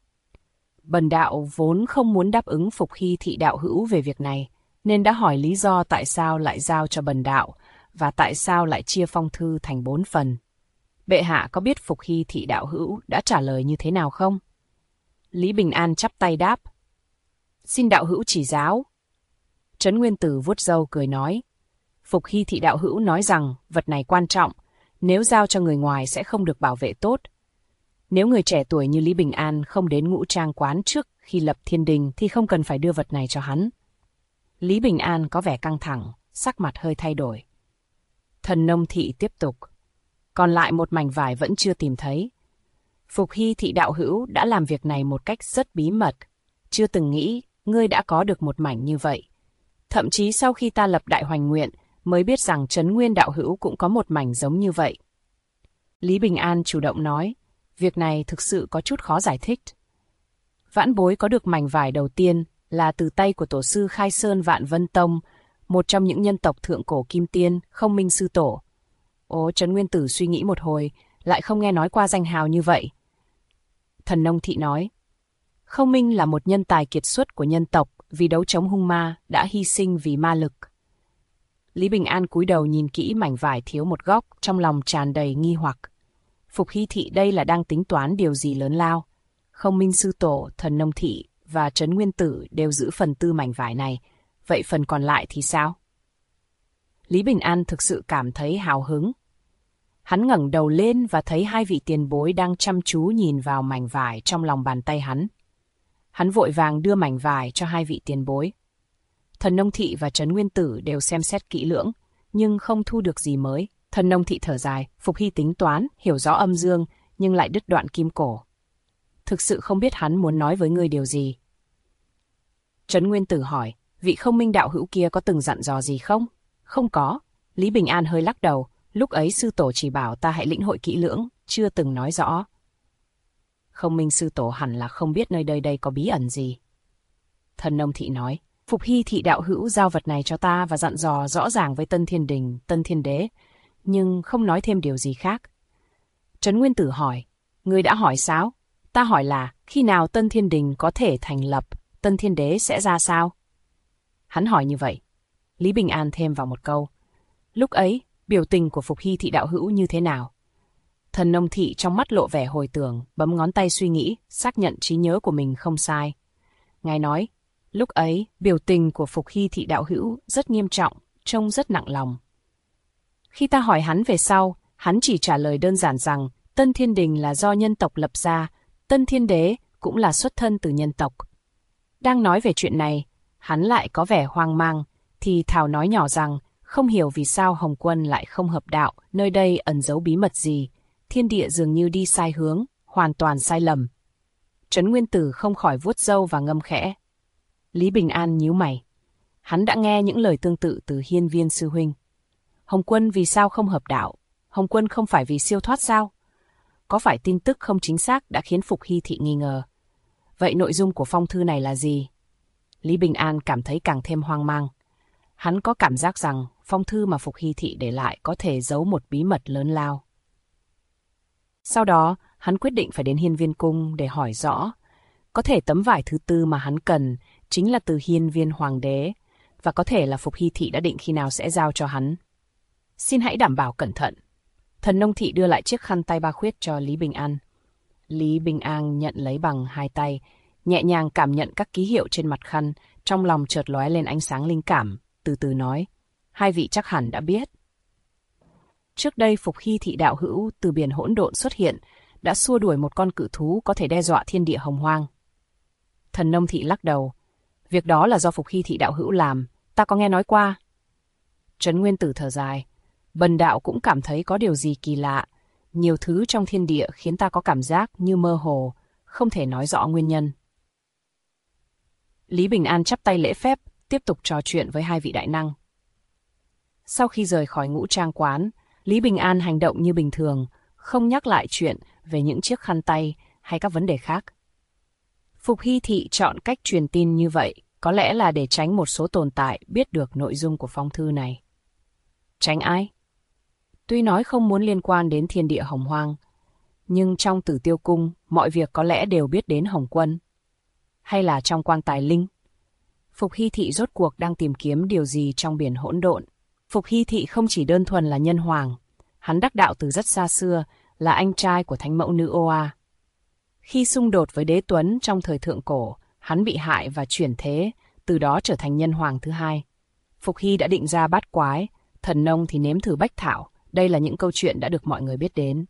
S2: Bần đạo vốn không muốn đáp ứng Phục Hy thị đạo hữu về việc này, nên đã hỏi lý do tại sao lại giao cho bần đạo, và tại sao lại chia phong thư thành 4 phần. Bệ hạ có biết Phục Hy thị đạo hữu đã trả lời như thế nào không? Lý Bình An chắp tay đáp. Xin đạo hữu chỉ giáo. Trấn Nguyên Tử vuốt râu cười nói. Phục Hy thị đạo hữu nói rằng vật này quan trọng, nếu giao cho người ngoài sẽ không được bảo vệ tốt. Nếu người trẻ tuổi như Lý Bình An không đến Ngũ Trang quán trước khi lập Thiên Đình thì không cần phải đưa vật này cho hắn. Lý Bình An có vẻ căng thẳng, sắc mặt hơi thay đổi. Thần nông thị tiếp tục. Còn lại một mảnh vải vẫn chưa tìm thấy. Phục Hy thị đạo hữu đã làm việc này một cách rất bí mật. Chưa từng nghĩ ngươi đã có được một mảnh như vậy. Thậm chí sau khi ta lập Đại Hoành Nguyện mới biết rằng Trấn Nguyên đạo hữu cũng có một mảnh giống như vậy. Lý Bình An chủ động nói, việc này thực sự có chút khó giải thích. Vãn bối có được mảnh vải đầu tiên là từ tay của tổ sư Khai Sơn Vạn Vân Tông, một trong những nhân tộc thượng cổ Kim Tiên, Không Minh sư tổ. Trấn Nguyên Tử suy nghĩ một hồi, lại không nghe nói qua danh hào như vậy. Thần nông thị nói, Không Minh là một nhân tài kiệt xuất của nhân tộc, vì đấu chống hung ma, đã hy sinh vì ma lực. Lý Bình An cúi đầu nhìn kỹ mảnh vải thiếu một góc, trong lòng tràn đầy nghi hoặc. Phục Hy thị đây là đang tính toán điều gì lớn lao. Không Minh sư tổ, thần nông thị và Trấn Nguyên Tử đều giữ phần tư mảnh vải này, vậy phần còn lại thì sao? Lý Bình An thực sự cảm thấy hào hứng. Hắn ngẩng đầu lên và thấy hai vị tiền bối đang chăm chú nhìn vào mảnh vải trong lòng bàn tay hắn. Hắn vội vàng đưa mảnh vải cho hai vị tiền bối. Thần nông thị và Trấn Nguyên Tử đều xem xét kỹ lưỡng, nhưng không thu được gì mới. Thần nông thị thở dài, Phục Hy tính toán, hiểu rõ âm dương, nhưng lại đứt đoạn kim cổ. Thực sự không biết hắn muốn nói với ngươi điều gì. Trấn Nguyên Tử hỏi, vị Không Minh đạo hữu kia có từng dặn dò gì không? Không có. Lý Bình An hơi lắc đầu, lúc ấy sư tổ chỉ bảo ta hãy lĩnh hội kỹ lưỡng, chưa từng nói rõ. Không Minh sư tổ hẳn là không biết nơi đây có bí ẩn gì. Thần nông thị nói, Phục Hy thị đạo hữu giao vật này cho ta và dặn dò rõ ràng với Tân Thiên Đình, Tân Thiên Đế, nhưng không nói thêm điều gì khác. Trấn Nguyên Tử hỏi, ngươi đã hỏi sao? Ta hỏi là, khi nào Tân Thiên Đình có thể thành lập, Tân Thiên Đế sẽ ra sao? Hắn hỏi như vậy. Lý Bình An thêm vào một câu. Lúc ấy, biểu tình của Phục Hy thị đạo hữu như thế nào? Thần nông thị trong mắt lộ vẻ hồi tưởng, bấm ngón tay suy nghĩ, xác nhận trí nhớ của mình không sai. Ngài nói, lúc ấy, biểu tình của Phục Hy thị đạo hữu rất nghiêm trọng, trông rất nặng lòng. Khi ta hỏi hắn về sau, hắn chỉ trả lời đơn giản rằng Tân Thiên Đình là do nhân tộc lập ra, Tân Thiên Đế cũng là xuất thân từ nhân tộc. Đang nói về chuyện này, hắn lại có vẻ hoang mang, thì thào nói nhỏ rằng không hiểu vì sao Hồng Quân lại không hợp đạo, nơi đây ẩn giấu bí mật gì, thiên địa dường như đi sai hướng, hoàn toàn sai lầm. Trấn Nguyên Tử không khỏi vuốt râu và ngâm khẽ. Lý Bình An nhíu mày. Hắn đã nghe những lời tương tự từ Hiên Viên sư huynh. Hồng Quân vì sao không hợp đạo? Hồng Quân không phải vì siêu thoát sao? Có phải tin tức không chính xác đã khiến Phục Hy thị nghi ngờ? Vậy nội dung của phong thư này là gì? Lý Bình An cảm thấy càng thêm hoang mang. Hắn có cảm giác rằng phong thư mà Phục Hy Thị để lại có thể giấu một bí mật lớn lao. Sau đó, hắn quyết định phải đến Hiên Viên Cung để hỏi rõ. Có thể tấm vải thứ tư mà hắn cần chính là từ Hiên Viên Hoàng đế, và có thể là Phục Hy Thị đã định khi nào sẽ giao cho hắn. Xin hãy đảm bảo cẩn thận. Thần Nông Thị đưa lại chiếc khăn tay ba khuyết cho Lý Bình An. Lý Bình An nhận lấy bằng hai tay, nhẹ nhàng cảm nhận các ký hiệu trên mặt khăn, trong lòng chợt lóe lên ánh sáng linh cảm, từ từ nói, hai vị chắc hẳn đã biết. Trước đây Phục Hy Thị đạo hữu từ biển hỗn độn xuất hiện, đã xua đuổi một con cự thú có thể đe dọa thiên địa hồng hoang. Thần Nông Thị lắc đầu, việc đó là do Phục Hy Thị đạo hữu làm, ta có nghe nói qua. Trấn Nguyên Tử thở dài, bần đạo cũng cảm thấy có điều gì kỳ lạ, nhiều thứ trong thiên địa khiến ta có cảm giác như mơ hồ, không thể nói rõ nguyên nhân. Lý Bình An chắp tay lễ phép, tiếp tục trò chuyện với hai vị đại năng. Sau khi rời khỏi Ngũ Trang quán, Lý Bình An hành động như bình thường, không nhắc lại chuyện về những chiếc khăn tay hay các vấn đề khác. Phục Hy Thị chọn cách truyền tin như vậy, có lẽ là để tránh một số tồn tại biết được nội dung của phong thư này. Tránh ai? Tuy nói không muốn liên quan đến thiên địa hồng hoang, nhưng trong Tử Tiêu Cung, mọi việc có lẽ đều biết đến Hồng Quân. Hay là trong Quan Tài Linh? Phục Hy Thị rốt cuộc đang tìm kiếm điều gì trong biển hỗn độn. Phục Hy Thị không chỉ đơn thuần là nhân hoàng, hắn đắc đạo từ rất xa xưa, là anh trai của Thánh Mẫu Nữ Oa. Khi xung đột với Đế Tuấn trong thời thượng cổ, hắn bị hại và chuyển thế, từ đó trở thành nhân hoàng thứ hai. Phục Hy đã định ra bát quái, Thần Nông thì nếm thử bách thảo, đây là những câu chuyện đã được mọi người biết đến.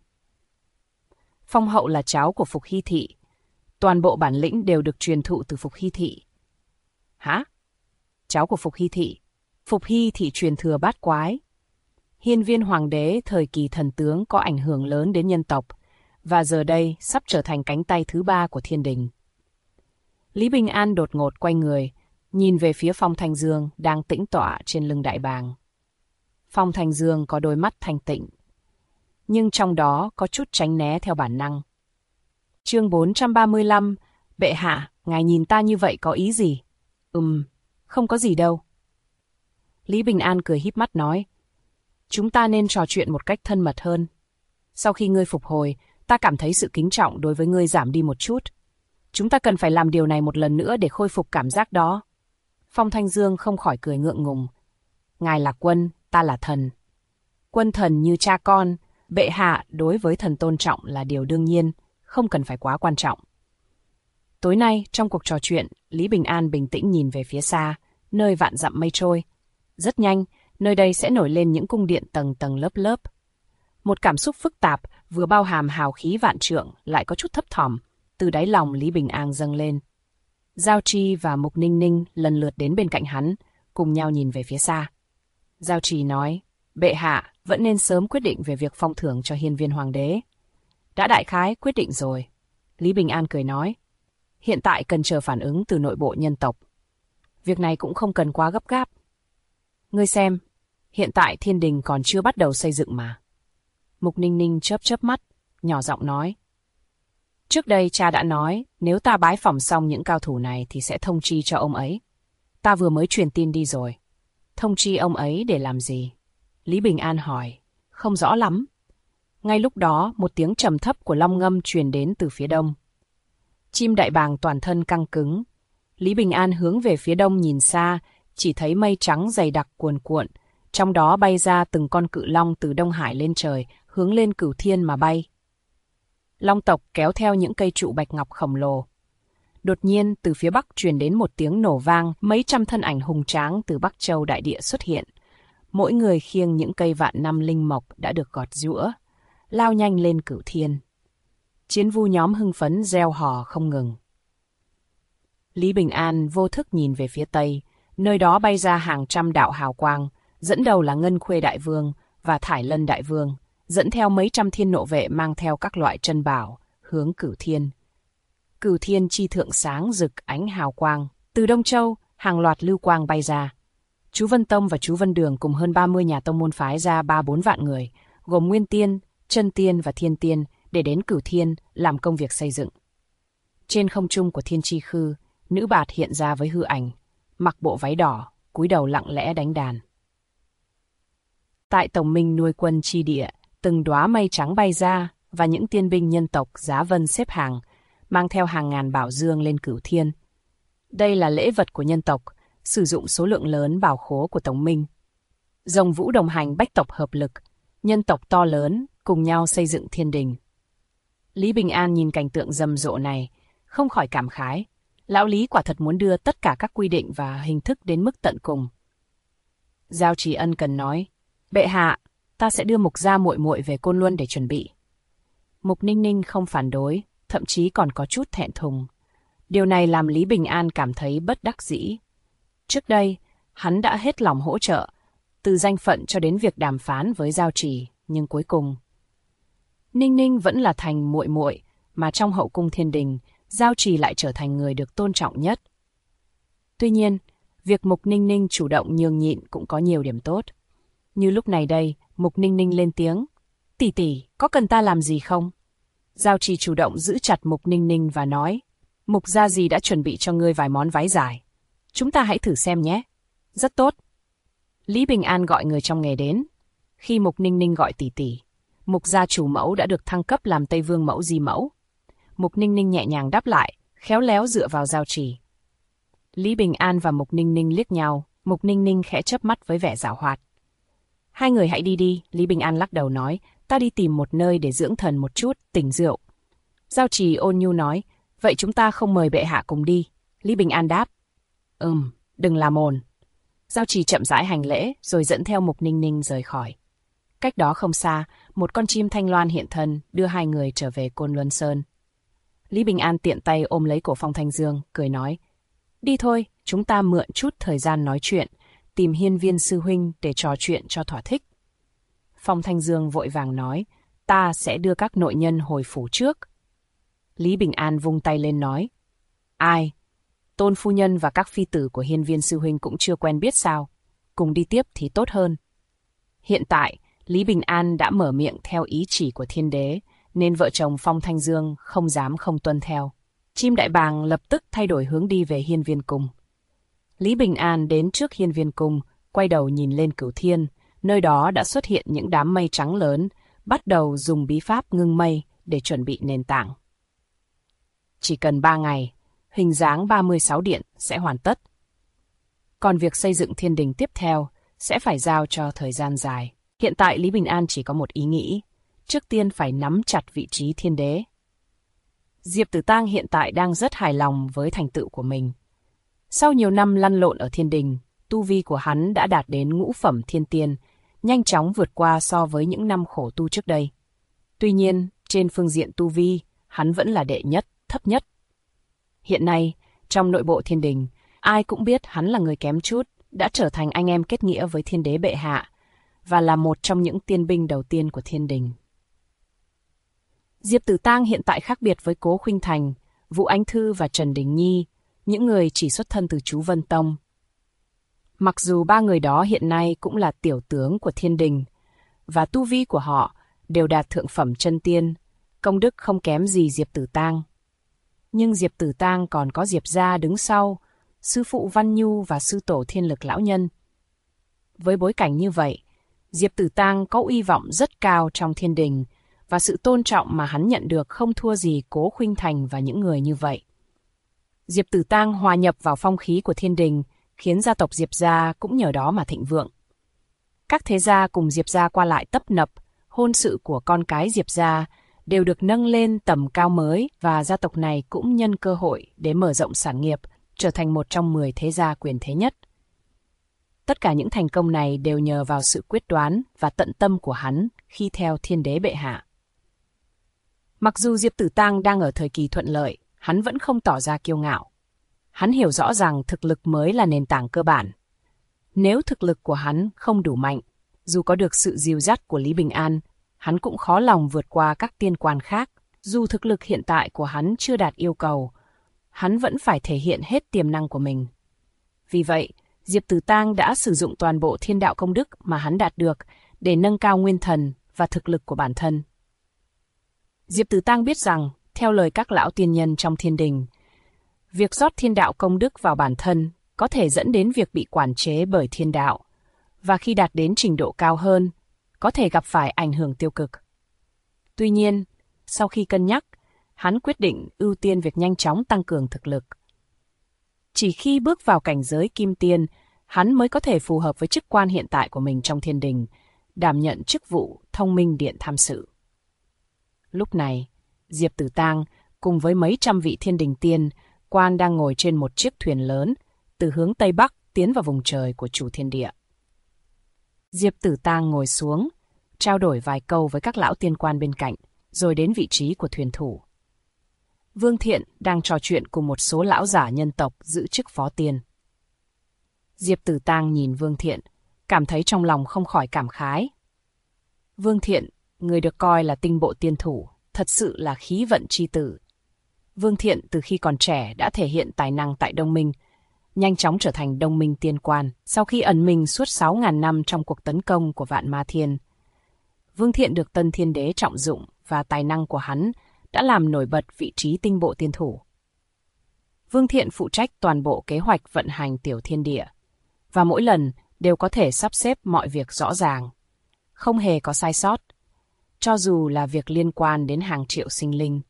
S2: Phong Hậu là cháu của Phục Hy Thị, toàn bộ bản lĩnh đều được truyền thụ từ Phục Hy Thị. Hả? Cháu của Phục Hy Thị? Phục Hy Thị truyền thừa bát quái. Hiên Viên Hoàng đế thời kỳ thần tướng có ảnh hưởng lớn đến nhân tộc, và giờ đây sắp trở thành cánh tay thứ ba của thiên đình. Lý Bình An đột ngột quay người, nhìn về phía Phong Thanh Dương đang tĩnh tọa trên lưng đại bàng. Phong Thanh Dương có đôi mắt thanh tịnh, nhưng trong đó có chút tránh né theo bản năng. Chương 435, bệ hạ, ngài nhìn ta như vậy có ý gì? Không có gì đâu. Lý Bình An cười híp mắt nói, chúng ta nên trò chuyện một cách thân mật hơn. Sau khi ngươi phục hồi, ta cảm thấy sự kính trọng đối với ngươi giảm đi một chút. Chúng ta cần phải làm điều này một lần nữa để khôi phục cảm giác đó. Phong Thanh Dương không khỏi cười ngượng ngùng. Ngài là quân, ta là thần. Quân thần như cha con, bệ hạ đối với thần tôn trọng là điều đương nhiên, không cần phải quá quan trọng. Tối nay, trong cuộc trò chuyện, Lý Bình An bình tĩnh nhìn về phía xa, nơi vạn dặm mây trôi. Rất nhanh, nơi đây sẽ nổi lên những cung điện tầng tầng lớp lớp. Một cảm xúc phức tạp, vừa bao hàm hào khí vạn trượng, lại có chút thấp thỏm, từ đáy lòng Lý Bình An dâng lên. Giao Trì và Mục Ninh Ninh lần lượt đến bên cạnh hắn, cùng nhau nhìn về phía xa. Giao Trì nói, bệ hạ vẫn nên sớm quyết định về việc phong thưởng cho Hiên Viên Hoàng đế. Đã đại khái quyết định rồi. Lý Bình An cười nói, hiện tại cần chờ phản ứng từ nội bộ nhân tộc. Việc này cũng không cần quá gấp gáp. Ngươi xem, hiện tại thiên đình còn chưa bắt đầu xây dựng mà. Mục Ninh Ninh chớp chớp mắt, nhỏ giọng nói. Trước đây cha đã nói, nếu ta bái phỏng xong những cao thủ này thì sẽ thông chi cho ông ấy. Ta vừa mới truyền tin đi rồi. Thông chi ông ấy để làm gì? Lý Bình An hỏi, không rõ lắm. Ngay lúc đó, một tiếng trầm thấp của long ngâm truyền đến từ phía đông. Chim đại bàng toàn thân căng cứng. Lý Bình An hướng về phía đông nhìn xa, chỉ thấy mây trắng dày đặc cuồn cuộn, trong đó bay ra từng con cự long từ Đông Hải lên trời, hướng lên Cửu Thiên mà bay. Long tộc kéo theo những cây trụ bạch ngọc khổng lồ. Đột nhiên, từ phía bắc truyền đến một tiếng nổ vang, mấy trăm thân ảnh hùng tráng từ Bắc Châu đại địa xuất hiện. Mỗi người khiêng những cây vạn năm linh mộc đã được gọt giũa, lao nhanh lên Cửu Thiên. Chiến vu nhóm hưng phấn reo hò không ngừng. Lý Bình An vô thức nhìn về phía tây, nơi đó bay ra hàng trăm đạo hào quang, dẫn đầu là Ngân Khuê Đại Vương và Thải Lân Đại Vương, dẫn theo mấy trăm thiên nộ vệ mang theo các loại chân bảo, hướng Cửu Thiên. Cửu Thiên chi thượng sáng rực ánh hào quang, từ Đông Châu, hàng loạt lưu quang bay ra. Chú Vân Tông và chú Vân Đường cùng hơn 30 nhà tông môn phái ra 3-4 vạn người, gồm Nguyên Tiên, Chân Tiên và Thiên Tiên, để đến Cửu Thiên làm công việc xây dựng. Trên không trung của Thiên Chi Khư, nữ bạt hiện ra với hư ảnh, mặc bộ váy đỏ, cúi đầu lặng lẽ đánh đàn. Tại Tổng Minh nuôi quân chi địa, từng đóa mây trắng bay ra và những tiên binh nhân tộc giá vân xếp hàng, mang theo hàng ngàn bảo dương lên cửu thiên. Đây là lễ vật của nhân tộc, sử dụng số lượng lớn bảo khố của Tổng Minh. Rồng vũ đồng hành, bách tộc hợp lực, nhân tộc to lớn cùng nhau xây dựng thiên đình. Lý Bình An nhìn cảnh tượng rầm rộ này, không khỏi cảm khái. Lão Lý quả thật muốn đưa tất cả các quy định và hình thức đến mức tận cùng. Giao Trì ân cần nói, bệ hạ, ta sẽ đưa Mục gia muội muội về Côn Luân để chuẩn bị. Mục Ninh Ninh không phản đối, thậm chí còn có chút thẹn thùng. Điều này làm Lý Bình An cảm thấy bất đắc dĩ. Trước đây, hắn đã hết lòng hỗ trợ, từ danh phận cho đến việc đàm phán với Giao Trì, nhưng cuối cùng Ninh Ninh vẫn là thành muội muội, mà trong hậu cung thiên đình, Giao Trì lại trở thành người được tôn trọng nhất. Tuy nhiên, việc Mục Ninh Ninh chủ động nhường nhịn cũng có nhiều điểm tốt. Như lúc này đây, Mục Ninh Ninh lên tiếng, tỷ tỷ, có cần ta làm gì không? Giao Trì chủ động giữ chặt Mục Ninh Ninh và nói, Mục gia dì đã chuẩn bị cho ngươi vài món váy dài. Chúng ta hãy thử xem nhé. Rất tốt. Lý Bình An gọi người trong nghề đến. Khi Mục Ninh Ninh gọi tỷ tỷ, Mục gia chủ mẫu đã được thăng cấp làm Tây Vương mẫu di mẫu. Mục Ninh Ninh nhẹ nhàng đáp lại, khéo léo dựa vào Giao Trì. Lý Bình An và Mục Ninh Ninh liếc nhau, Mục Ninh Ninh khẽ chớp mắt với vẻ giảo hoạt. Hai người hãy đi đi, Lý Bình An lắc đầu nói, ta đi tìm một nơi để dưỡng thần một chút, tỉnh rượu. Giao Trì ôn nhu nói, vậy chúng ta không mời bệ hạ cùng đi. Lý Bình An đáp, đừng làm ồn. Giao Trì chậm rãi hành lễ, rồi dẫn theo Mục Ninh Ninh rời khỏi. Cách đó không xa, một con chim thanh loan hiện thân, đưa hai người trở về Côn Luân Sơn. Lý Bình An tiện tay ôm lấy cổ Phong Thanh Dương, cười nói, đi thôi, chúng ta mượn chút thời gian nói chuyện, tìm Hiên Viên sư huynh để trò chuyện cho thỏa thích. Phong Thanh Dương vội vàng nói, ta sẽ đưa các nội nhân hồi phủ trước. Lý Bình An vung tay lên nói, ai? Tôn phu nhân và các phi tử của Hiên Viên sư huynh cũng chưa quen biết sao? Cùng đi tiếp thì tốt hơn. Hiện tại, Lý Bình An đã mở miệng theo ý chỉ của thiên đế, nên vợ chồng Phong Thanh Dương không dám không tuân theo. Chim đại bàng lập tức thay đổi hướng đi về Hiên Viên cung. Lý Bình An đến trước Hiên Viên cung, quay đầu nhìn lên cửu thiên, nơi đó đã xuất hiện những đám mây trắng lớn, bắt đầu dùng bí pháp ngưng mây để chuẩn bị nền tảng. Chỉ cần 3 ngày, hình dáng 36 điện sẽ hoàn tất. Còn việc xây dựng thiên đình tiếp theo sẽ phải giao cho thời gian dài. Hiện tại Lý Bình An chỉ có một ý nghĩ, trước tiên phải nắm chặt vị trí thiên đế. Diệp Tử Tang hiện tại đang rất hài lòng với thành tựu của mình. Sau nhiều năm lăn lộn ở thiên đình, tu vi của hắn đã đạt đến ngũ phẩm thiên tiên, nhanh chóng vượt qua so với những năm khổ tu trước đây. Tuy nhiên, trên phương diện tu vi, hắn vẫn là đệ nhất, thấp nhất. Hiện nay, trong nội bộ thiên đình, ai cũng biết hắn là người kém chút, đã trở thành anh em kết nghĩa với thiên đế bệ hạ, và là một trong những tiên binh đầu tiên của thiên đình. Diệp Tử Tang hiện tại khác biệt với Cố Khuynh Thành, Vũ Anh Thư và Trần Đình Nhi, những người chỉ xuất thân từ chú Vân Tông. Mặc dù ba người đó hiện nay cũng là tiểu tướng của thiên đình, và tu vi của họ đều đạt thượng phẩm chân tiên, công đức không kém gì Diệp Tử Tang. Nhưng Diệp Tử Tang còn có Diệp gia đứng sau, sư phụ Văn Nhu và sư tổ Thiên Lực lão nhân. Với bối cảnh như vậy, Diệp Tử Tang có uy vọng rất cao trong thiên đình, và sự tôn trọng mà hắn nhận được không thua gì Cố Khuynh Thành và những người như vậy. Diệp Tử Tang hòa nhập vào phong khí của thiên đình, khiến gia tộc Diệp gia cũng nhờ đó mà thịnh vượng. Các thế gia cùng Diệp gia qua lại tấp nập, hôn sự của con cái Diệp gia đều được nâng lên tầm cao mới, và gia tộc này cũng nhân cơ hội để mở rộng sản nghiệp, trở thành một trong 10 thế gia quyền thế nhất. Tất cả những thành công này đều nhờ vào sự quyết đoán và tận tâm của hắn khi theo thiên đế bệ hạ. Mặc dù Diệp Tử Tang đang ở thời kỳ thuận lợi, hắn vẫn không tỏ ra kiêu ngạo. Hắn hiểu rõ rằng thực lực mới là nền tảng cơ bản. Nếu thực lực của hắn không đủ mạnh, dù có được sự dìu dắt của Lý Bình An, hắn cũng khó lòng vượt qua các tiên quan khác. Dù thực lực hiện tại của hắn chưa đạt yêu cầu, hắn vẫn phải thể hiện hết tiềm năng của mình. Vì vậy, Diệp Tử Tang đã sử dụng toàn bộ thiên đạo công đức mà hắn đạt được để nâng cao nguyên thần và thực lực của bản thân. Diệp Tử Tang biết rằng, theo lời các lão tiên nhân trong thiên đình, việc rót thiên đạo công đức vào bản thân có thể dẫn đến việc bị quản chế bởi thiên đạo, và khi đạt đến trình độ cao hơn, có thể gặp phải ảnh hưởng tiêu cực. Tuy nhiên, sau khi cân nhắc, hắn quyết định ưu tiên việc nhanh chóng tăng cường thực lực. Chỉ khi bước vào cảnh giới kim tiên, hắn mới có thể phù hợp với chức quan hiện tại của mình trong thiên đình, đảm nhận chức vụ thông minh điện tham sự. Lúc này, Diệp Tử Tang cùng với mấy trăm vị thiên đình tiên quan đang ngồi trên một chiếc thuyền lớn, từ hướng Tây Bắc tiến vào vùng trời của chủ thiên địa. Diệp Tử Tang ngồi xuống, trao đổi vài câu với các lão tiên quan bên cạnh, rồi đến vị trí của thuyền thủ. Vương Thiện đang trò chuyện cùng một số lão giả nhân tộc giữ chức phó tiên. Diệp Tử Tang nhìn Vương Thiện, cảm thấy trong lòng không khỏi cảm khái. Vương Thiện, người được coi là tinh bộ tiên thủ, thật sự là khí vận chi tử. Vương Thiện từ khi còn trẻ đã thể hiện tài năng tại Đông Minh, nhanh chóng trở thành Đông Minh tiên quan sau khi ẩn mình suốt 6.000 năm trong cuộc tấn công của Vạn Ma Thiên. Vương Thiện được Tân Thiên Đế trọng dụng và tài năng của hắn đã làm nổi bật vị trí tinh bộ tiên thủ. Vương Thiện phụ trách toàn bộ kế hoạch vận hành tiểu thiên địa, và mỗi lần đều có thể sắp xếp mọi việc rõ ràng, không hề có sai sót, cho dù là việc liên quan đến hàng triệu sinh linh.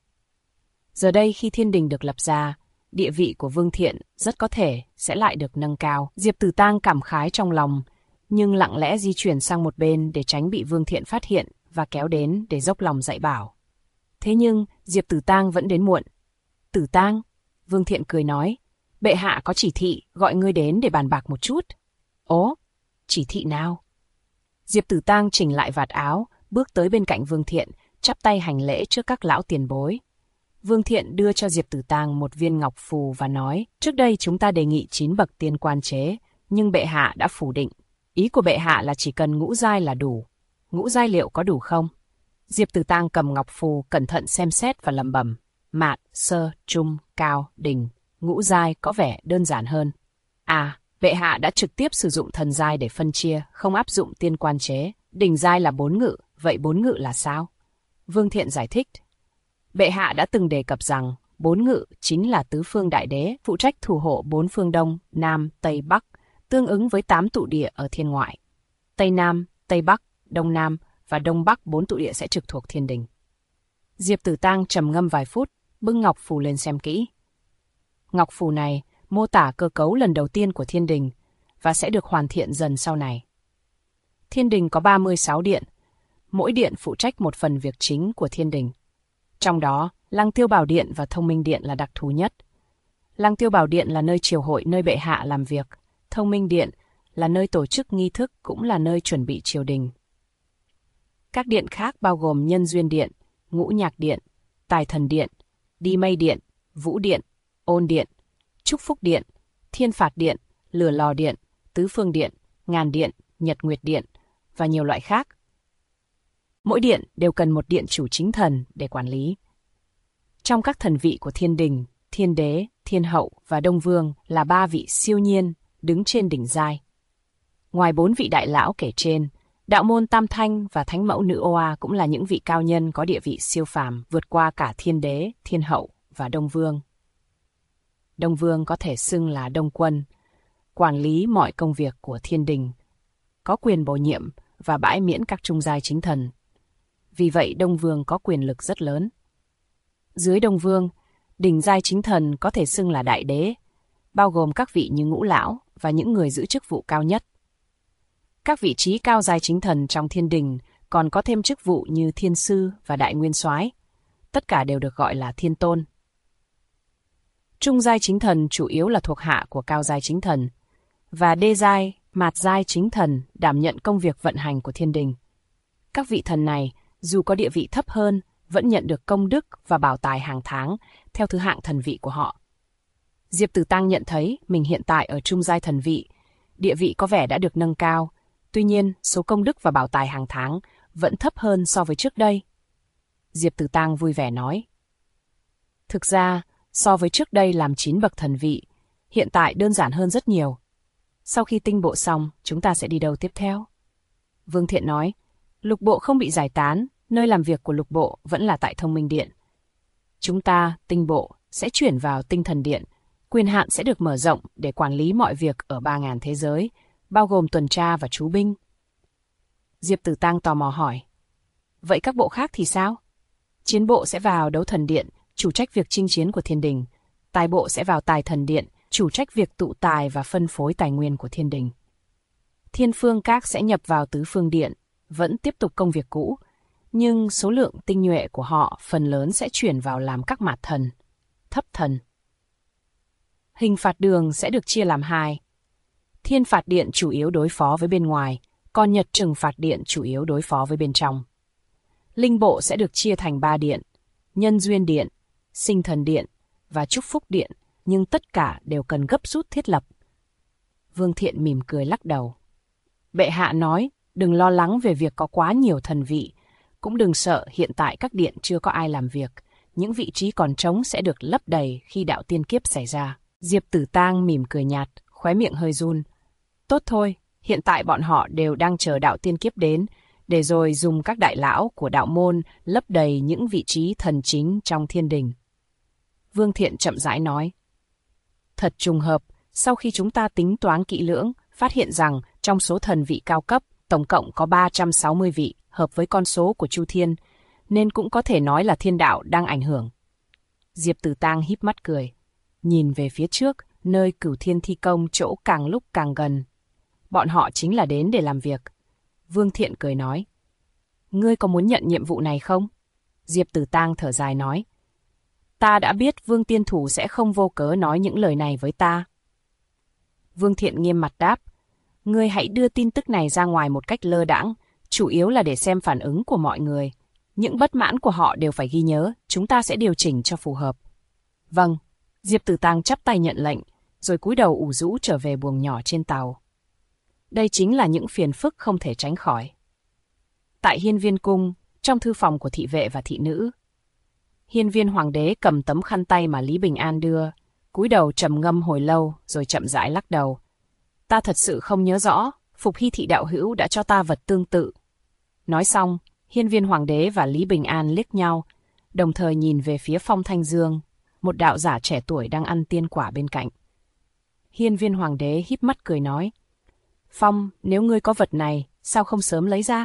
S2: Giờ đây khi thiên đình được lập ra, địa vị của Vương Thiện rất có thể sẽ lại được nâng cao. Diệp Tử Tang cảm khái trong lòng, nhưng lặng lẽ di chuyển sang một bên để tránh bị Vương Thiện phát hiện và kéo đến để dốc lòng dạy bảo. Thế nhưng, Diệp Tử Tang vẫn đến muộn. Tử Tang, Vương Thiện cười nói, bệ hạ có chỉ thị gọi ngươi đến để bàn bạc một chút. Ố, chỉ thị nào? Diệp Tử Tang chỉnh lại vạt áo, bước tới bên cạnh Vương Thiện, chắp tay hành lễ trước các lão tiền bối. Vương Thiện đưa cho Diệp Tử Tang một viên ngọc phù và nói, trước đây chúng ta đề nghị 9 bậc tiên quan chế, nhưng bệ hạ đã phủ định. Ý của bệ hạ là chỉ cần ngũ giai là đủ. Ngũ giai liệu có đủ không? Diệp Tử Tang cầm ngọc phù cẩn thận xem xét và lẩm bẩm, mạn, sơ, trung, cao, đình, ngũ giai có vẻ đơn giản hơn. À, bệ hạ đã trực tiếp sử dụng thần giai để phân chia, không áp dụng tiên quan chế. Đỉnh giai là 4 ngự, vậy 4 ngự là sao? Vương Thiện giải thích. Bệ hạ đã từng đề cập rằng 4 ngự chính là tứ phương đại đế, phụ trách thủ hộ 4 phương Đông, Nam, Tây, Bắc, tương ứng với 8 tụ địa ở thiên ngoại. Tây Nam, Tây Bắc, Đông Nam và Đông Bắc 4 tụ địa sẽ trực thuộc thiên đình. Diệp Tử Tang trầm ngâm vài phút, bưng ngọc phù lên xem kỹ. Ngọc phù này mô tả cơ cấu lần đầu tiên của thiên đình và sẽ được hoàn thiện dần sau này. Thiên đình có 36 điện, mỗi điện phụ trách một phần việc chính của thiên đình. Trong đó, Lăng Tiêu Bảo Điện và Thông Minh Điện là đặc thù nhất. Lăng Tiêu Bảo Điện là nơi triều hội, nơi bệ hạ làm việc. Thông Minh Điện là nơi tổ chức nghi thức, cũng là nơi chuẩn bị triều đình. Các điện khác bao gồm Nhân Duyên Điện, Ngũ Nhạc Điện, Tài Thần Điện, Đi Mây Điện, Vũ Điện, Ôn Điện, Chúc Phúc Điện, Thiên Phạt Điện, Lửa Lò Điện, Tứ Phương Điện, Ngàn Điện, Nhật Nguyệt Điện và nhiều loại khác. Mỗi điện đều cần một điện chủ chính thần để quản lý. Trong các thần vị của thiên đình, thiên đế, thiên hậu và đông vương là 3 vị siêu nhiên đứng trên đỉnh giai. Ngoài 4 vị đại lão kể trên, đạo môn Tam Thanh và Thánh Mẫu Nữ Oa cũng là những vị cao nhân có địa vị siêu phàm vượt qua cả thiên đế, thiên hậu và đông vương. Đông vương có thể xưng là đông quân, quản lý mọi công việc của thiên đình, có quyền bổ nhiệm và bãi miễn các trung giai chính thần. Vì vậy đông vương có quyền lực rất lớn. Dưới đông vương, đỉnh giai chính thần có thể xưng là đại đế, bao gồm các vị như ngũ lão và những người giữ chức vụ cao nhất. Các vị trí cao giai chính thần trong thiên đình còn có thêm chức vụ như thiên sư và đại nguyên soái, tất cả đều được gọi là thiên tôn. Trung giai chính thần chủ yếu là thuộc hạ của cao giai chính thần, và đê giai, mạt giai chính thần đảm nhận công việc vận hành của thiên đình. Các vị thần này, dù có địa vị thấp hơn, vẫn nhận được công đức và bảo tài hàng tháng theo thứ hạng thần vị của họ. Diệp Tử Tang nhận thấy mình hiện tại ở trung giai thần vị, địa vị có vẻ đã được nâng cao, tuy nhiên số công đức và bảo tài hàng tháng vẫn thấp hơn so với trước đây. Diệp Tử Tang vui vẻ nói, thực ra, so với trước đây làm 9 bậc thần vị, hiện tại đơn giản hơn rất nhiều. Sau khi tinh bộ xong, chúng ta sẽ đi đâu tiếp theo? Vương Thiện nói, lục bộ không bị giải tán, nơi làm việc của lục bộ vẫn là tại Thông Minh Điện. Chúng ta, tinh bộ, sẽ chuyển vào Tinh Thần Điện, Quyền hạn sẽ được mở rộng để quản lý mọi việc ở 3.000 thế giới, bao gồm tuần tra và trú binh. Diệp Tử Tang tò mò hỏi. Vậy các bộ khác thì sao? Chiến bộ sẽ vào đấu thần điện, chủ trách việc chinh chiến của thiên đình. Tài bộ sẽ vào tài thần điện, chủ trách việc tụ tài và phân phối tài nguyên của thiên đình. Thiên phương các sẽ nhập vào tứ phương điện, vẫn tiếp tục công việc cũ, nhưng số lượng tinh nhuệ của họ phần lớn sẽ chuyển vào làm các mạt thần, thấp thần. Hình phạt đường sẽ được chia làm 2. Thiên phạt điện chủ yếu đối phó với bên ngoài, còn Nhật trừng phạt điện chủ yếu đối phó với bên trong. Linh bộ sẽ được chia thành 3 điện, nhân duyên điện, sinh thần điện và chúc phúc điện, nhưng tất cả đều cần gấp rút thiết lập. Vương Thiện mỉm cười lắc đầu. Bệ hạ nói, đừng lo lắng về việc có quá nhiều thần vị, cũng đừng sợ hiện tại các điện chưa có ai làm việc, những vị trí còn trống sẽ được lấp đầy khi đạo tiên kiếp xảy ra. Diệp Tử Tang mỉm cười nhạt, khóe miệng hơi run. Tốt thôi, hiện tại bọn họ đều đang chờ đạo tiên kiếp đến, để rồi dùng các đại lão của đạo môn lấp đầy những vị trí thần chính trong thiên đình. Vương Thiện chậm rãi nói. Thật trùng hợp, sau khi chúng ta tính toán kỹ lưỡng, phát hiện rằng trong số thần vị cao cấp, tổng cộng có 360 vị, hợp với con số của Chu Thiên, nên cũng có thể nói là thiên đạo đang ảnh hưởng. Diệp Tử Tang híp mắt cười, nhìn về phía trước, nơi Cửu Thiên thi công chỗ càng lúc càng gần. Bọn họ chính là đến để làm việc. Vương Thiện cười nói. Ngươi có muốn nhận nhiệm vụ này không? Diệp Tử Tang thở dài nói. Ta đã biết Vương Tiên Thủ sẽ không vô cớ nói những lời này với ta. Vương Thiện nghiêm mặt đáp. Ngươi hãy đưa tin tức này ra ngoài một cách lơ đãng, chủ yếu là để xem phản ứng của mọi người. Những bất mãn của họ đều phải ghi nhớ, chúng ta sẽ điều chỉnh cho phù hợp. Vâng, Diệp Tử Tang chắp tay nhận lệnh, rồi cúi đầu ủ rũ trở về buồng nhỏ trên tàu. Đây chính là những phiền phức không thể tránh khỏi. Tại Hiên Viên Cung, trong thư phòng của thị vệ và thị nữ, Hiên Viên Hoàng đế cầm tấm khăn tay mà Lý Bình An đưa, cúi đầu trầm ngâm hồi lâu rồi chậm rãi lắc đầu. Ta thật sự không nhớ rõ, Phục Hy thị đạo hữu đã cho ta vật tương tự. Nói xong, Hiên Viên Hoàng đế và Lý Bình An liếc nhau, đồng thời nhìn về phía Phong Thanh Dương, một đạo giả trẻ tuổi đang ăn tiên quả bên cạnh. Hiên Viên Hoàng đế híp mắt cười nói. Phong, nếu ngươi có vật này, sao không sớm lấy ra?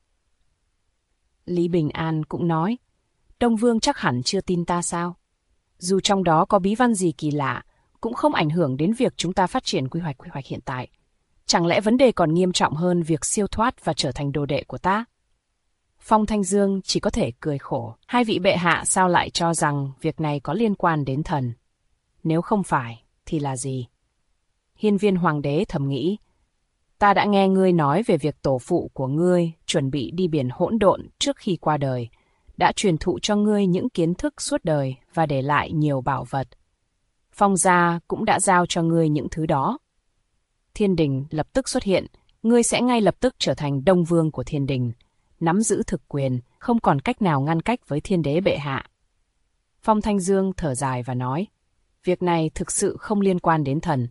S2: Lý Bình An cũng nói. Đông Vương chắc hẳn chưa tin ta sao? Dù trong đó có bí văn gì kỳ lạ, cũng không ảnh hưởng đến việc chúng ta phát triển quy hoạch hiện tại. Chẳng lẽ vấn đề còn nghiêm trọng hơn việc siêu thoát và trở thành đồ đệ của ta? Phong Thanh Dương chỉ có thể cười khổ. Hai vị bệ hạ sao lại cho rằng việc này có liên quan đến thần? Nếu không phải, thì là gì? Hiên Viên Hoàng đế thầm nghĩ. Ta đã nghe ngươi nói về việc tổ phụ của ngươi chuẩn bị đi biển hỗn độn trước khi qua đời, đã truyền thụ cho ngươi những kiến thức suốt đời và để lại nhiều bảo vật. Phong gia cũng đã giao cho ngươi những thứ đó. Thiên đình lập tức xuất hiện, ngươi sẽ ngay lập tức trở thành Đông Vương của thiên đình, nắm giữ thực quyền, không còn cách nào ngăn cách với thiên đế bệ hạ. Phong Thanh Dương thở dài và nói, việc này thực sự không liên quan đến thần.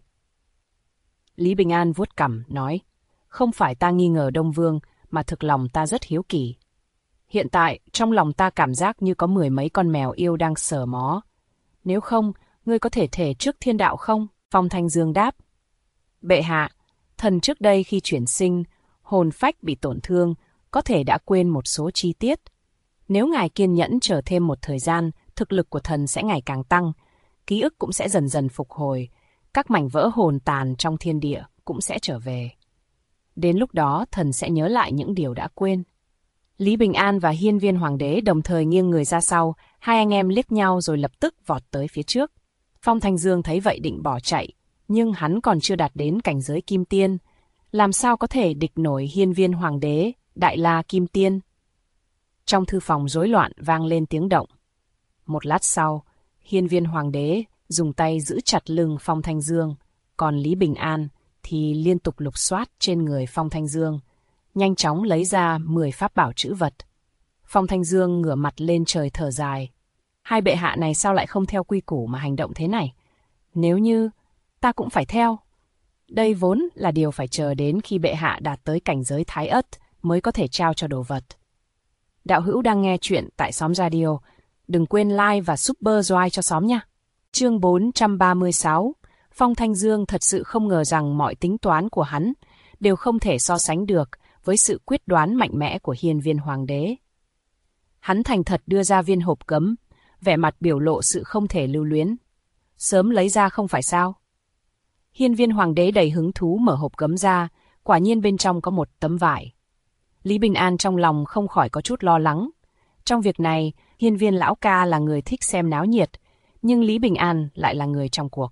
S2: Lý Bình An vuốt cằm, nói, không phải ta nghi ngờ Đông Vương, mà thực lòng ta rất hiếu kỳ. Hiện tại, trong lòng ta cảm giác như có 10 mấy con mèo yêu đang sờ mó. Nếu không, ngươi có thể thề trước thiên đạo không? Phong Thanh Dương đáp. Bệ hạ, thần trước đây khi chuyển sinh, hồn phách bị tổn thương, có thể đã quên một số chi tiết. Nếu ngài kiên nhẫn chờ thêm một thời gian, thực lực của thần sẽ ngày càng tăng, ký ức cũng sẽ dần dần phục hồi, các mảnh vỡ hồn tàn trong thiên địa cũng sẽ trở về. Đến lúc đó, thần sẽ nhớ lại những điều đã quên. Lý Bình An và Hiên Viên Hoàng đế đồng thời nghiêng người ra sau, hai anh em liếc nhau rồi lập tức vọt tới phía trước. Phong Thanh Dương thấy vậy định bỏ chạy, nhưng hắn còn chưa đạt đến cảnh giới kim tiên. Làm sao có thể địch nổi Hiên Viên Hoàng đế, Đại La Kim Tiên? Trong thư phòng rối loạn vang lên tiếng động. Một lát sau, Hiên Viên Hoàng đế dùng tay giữ chặt lưng Phong Thanh Dương, còn Lý Bình An thì liên tục lục soát trên người Phong Thanh Dương, nhanh chóng lấy ra 10 pháp bảo trữ vật. Phong Thanh Dương ngửa mặt lên trời thở dài. Hai bệ hạ này sao lại không theo quy củ mà hành động thế này? Nếu như ta cũng phải theo. Đây vốn là điều phải chờ đến khi bệ hạ đạt tới cảnh giới Thái Ất mới có thể trao cho đồ vật. Đạo hữu đang nghe chuyện tại Xóm Radio. Đừng quên like và super joy cho xóm nha. Chương 436. Phong Thanh Dương thật sự không ngờ rằng mọi tính toán của hắn đều không thể so sánh được với sự quyết đoán mạnh mẽ của Hiên Viên Hoàng đế. Hắn thành thật đưa ra viên hộp gấm, vẻ mặt biểu lộ sự không thể lưu luyến. Sớm lấy ra không phải sao? Hiên Viên Hoàng đế đầy hứng thú mở hộp gấm ra, quả nhiên bên trong có một tấm vải. Lý Bình An trong lòng không khỏi có chút lo lắng. Trong việc này, Hiên Viên lão ca là người thích xem náo nhiệt, nhưng Lý Bình An lại là người trong cuộc.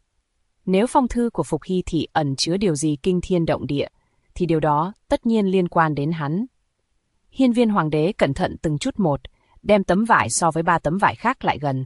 S2: Nếu phong thư của Phục Hy Thị ẩn chứa điều gì kinh thiên động địa, thì điều đó tất nhiên liên quan đến hắn. Hiên Viên Hoàng đế cẩn thận từng chút một, đem tấm vải so với 3 tấm vải khác lại gần.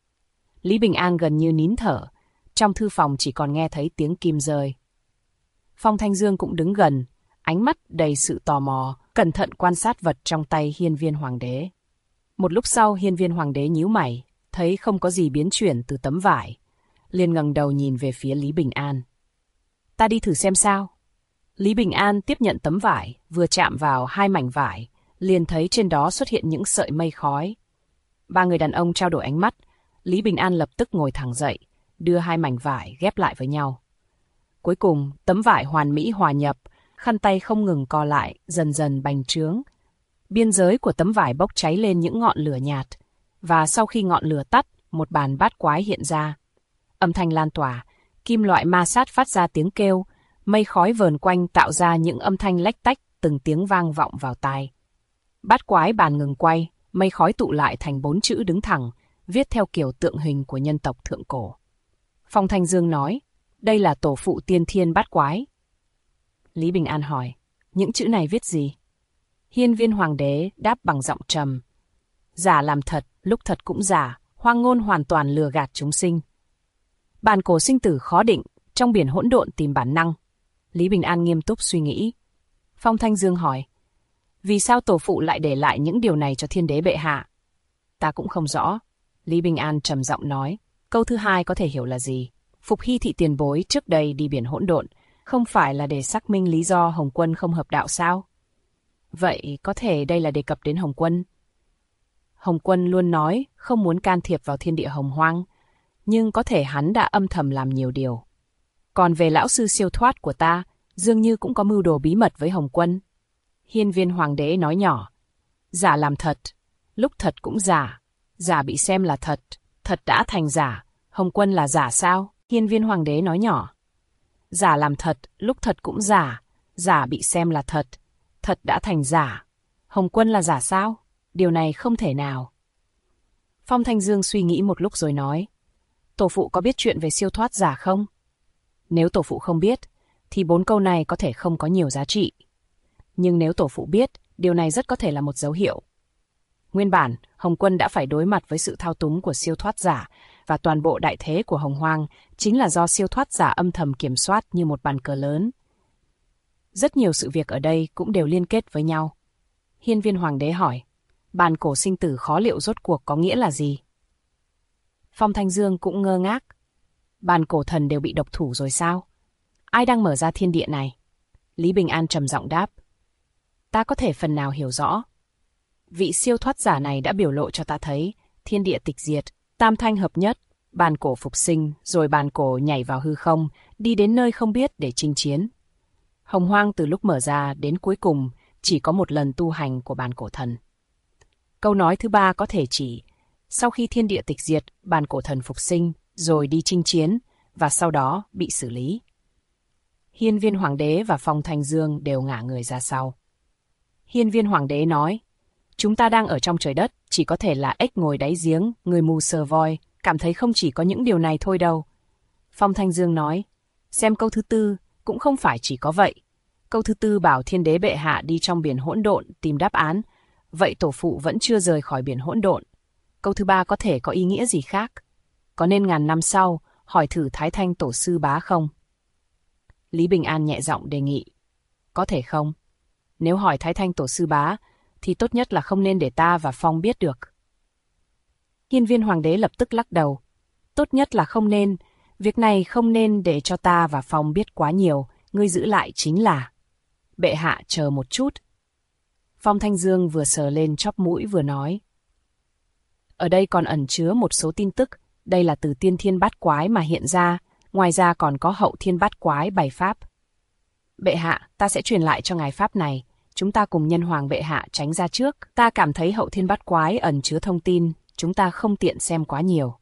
S2: Lý Bình An gần như nín thở, trong thư phòng chỉ còn nghe thấy tiếng kim rơi. Phong Thanh Dương cũng đứng gần, ánh mắt đầy sự tò mò, cẩn thận quan sát vật trong tay Hiên Viên Hoàng đế. Một lúc sau Hiên Viên Hoàng đế nhíu mày, thấy không có gì biến chuyển từ tấm vải, liền ngẩng đầu nhìn về phía Lý Bình An. Ta đi thử xem sao. Lý Bình An tiếp nhận tấm vải, vừa chạm vào 2 mảnh vải, liền thấy trên đó xuất hiện những sợi mây khói. 3 người đàn ông trao đổi ánh mắt, Lý Bình An lập tức ngồi thẳng dậy, đưa 2 mảnh vải ghép lại với nhau. Cuối cùng, tấm vải hoàn mỹ hòa nhập, khăn tay không ngừng co lại, dần dần bành trướng. Biên giới của tấm vải bốc cháy lên những ngọn lửa nhạt, và sau khi ngọn lửa tắt, một bàn bát quái hiện ra. Âm thanh lan tỏa, kim loại ma sát phát ra tiếng kêu, mây khói vờn quanh tạo ra những âm thanh lách tách, từng tiếng vang vọng vào tai. Bát quái bàn ngừng quay, mây khói tụ lại thành 4 chữ đứng thẳng, viết theo kiểu tượng hình của nhân tộc thượng cổ. Phong Thanh Dương nói, đây là tổ phụ tiên thiên bát quái. Lý Bình An hỏi, những chữ này viết gì? Hiên Viên Hoàng đế đáp bằng giọng trầm. Giả làm thật, lúc thật cũng giả, hoang ngôn hoàn toàn lừa gạt chúng sinh. Bản cổ sinh tử khó định, trong biển hỗn độn tìm bản năng. Lý Bình An nghiêm túc suy nghĩ. Phong Thanh Dương hỏi, vì sao tổ phụ lại để lại những điều này cho thiên đế bệ hạ? Ta cũng không rõ. Lý Bình An trầm giọng nói, câu thứ 2 có thể hiểu là gì? Phục Hy Thị tiền bối trước đây đi biển hỗn độn, không phải là để xác minh lý do Hồng Quân không hợp đạo sao? Vậy có thể đây là đề cập đến Hồng Quân. Hồng Quân luôn nói không muốn can thiệp vào thiên địa hồng hoang, nhưng có thể hắn đã âm thầm làm nhiều điều. Còn về lão sư siêu thoát của ta, dường như cũng có mưu đồ bí mật với Hồng Quân. Hiên Viên Hoàng đế nói nhỏ, giả làm thật, lúc thật cũng giả, giả bị xem là thật, thật đã thành giả, Hồng Quân là giả sao? Hiên Viên Hoàng đế nói nhỏ, giả làm thật, lúc thật cũng giả, giả bị xem là thật, thật đã thành giả, Hồng Quân là giả sao? Điều này không thể nào. Phong Thanh Dương suy nghĩ một lúc rồi nói, tổ phụ có biết chuyện về siêu thoát giả không? Nếu tổ phụ không biết, thì 4 câu này có thể không có nhiều giá trị. Nhưng nếu tổ phụ biết, điều này rất có thể là một dấu hiệu. Nguyên bản, Hồng Quân đã phải đối mặt với sự thao túng của siêu thoát giả, và toàn bộ đại thế của Hồng Hoang chính là do siêu thoát giả âm thầm kiểm soát như một bàn cờ lớn. Rất nhiều sự việc ở đây cũng đều liên kết với nhau. Hiên Viên Hoàng đế hỏi, bàn cổ sinh tử khó liệu rốt cuộc có nghĩa là gì? Phong Thanh Dương cũng ngơ ngác. Bàn cổ thần đều bị độc thủ rồi sao? Ai đang mở ra thiên địa này? Lý Bình An trầm giọng đáp, ta có thể phần nào hiểu rõ. Vị siêu thoát giả này đã biểu lộ cho ta thấy thiên địa tịch diệt, tam thanh hợp nhất, bàn cổ phục sinh, rồi bàn cổ nhảy vào hư không, đi đến nơi không biết để chinh chiến. Hồng Hoang từ lúc mở ra đến cuối cùng chỉ có một lần tu hành của bàn cổ thần. Câu nói thứ 3 có thể chỉ, sau khi thiên địa tịch diệt, bàn cổ thần phục sinh, rồi đi chinh chiến, và sau đó bị xử lý. Hiên Viên Hoàng đế và Phong Thanh Dương đều ngả người ra sau. Hiên Viên Hoàng đế nói, chúng ta đang ở trong trời đất, chỉ có thể là ếch ngồi đáy giếng, người mù sờ voi, cảm thấy không chỉ có những điều này thôi đâu. Phong Thanh Dương nói, xem câu thứ 4, cũng không phải chỉ có vậy. Câu thứ 4 bảo thiên đế bệ hạ đi trong biển hỗn độn tìm đáp án, vậy tổ phụ vẫn chưa rời khỏi biển hỗn độn. Câu thứ 3 có thể có ý nghĩa gì khác? Có nên ngàn năm sau, hỏi thử Thái Thanh tổ sư bá không? Lý Bình An nhẹ giọng đề nghị, có thể không? Nếu hỏi Thái Thanh tổ sư bá, thì tốt nhất là không nên để ta và Phong biết được. Hiên Viên Hoàng đế lập tức lắc đầu, tốt nhất là không nên, việc này không nên để cho ta và Phong biết quá nhiều, ngươi giữ lại chính là. Bệ hạ chờ một chút. Phong Thanh Dương vừa sờ lên chóp mũi vừa nói, ở đây còn ẩn chứa một số tin tức, Đây là từ tiên thiên bát quái mà hiện ra, ngoài ra còn có hậu thiên bát quái 7 pháp. Bệ hạ, ta sẽ truyền lại cho ngài pháp này. Chúng ta cùng Nhân Hoàng bệ hạ tránh ra trước. Ta cảm thấy hậu thiên bát quái ẩn chứa thông tin, chúng ta không tiện xem quá nhiều.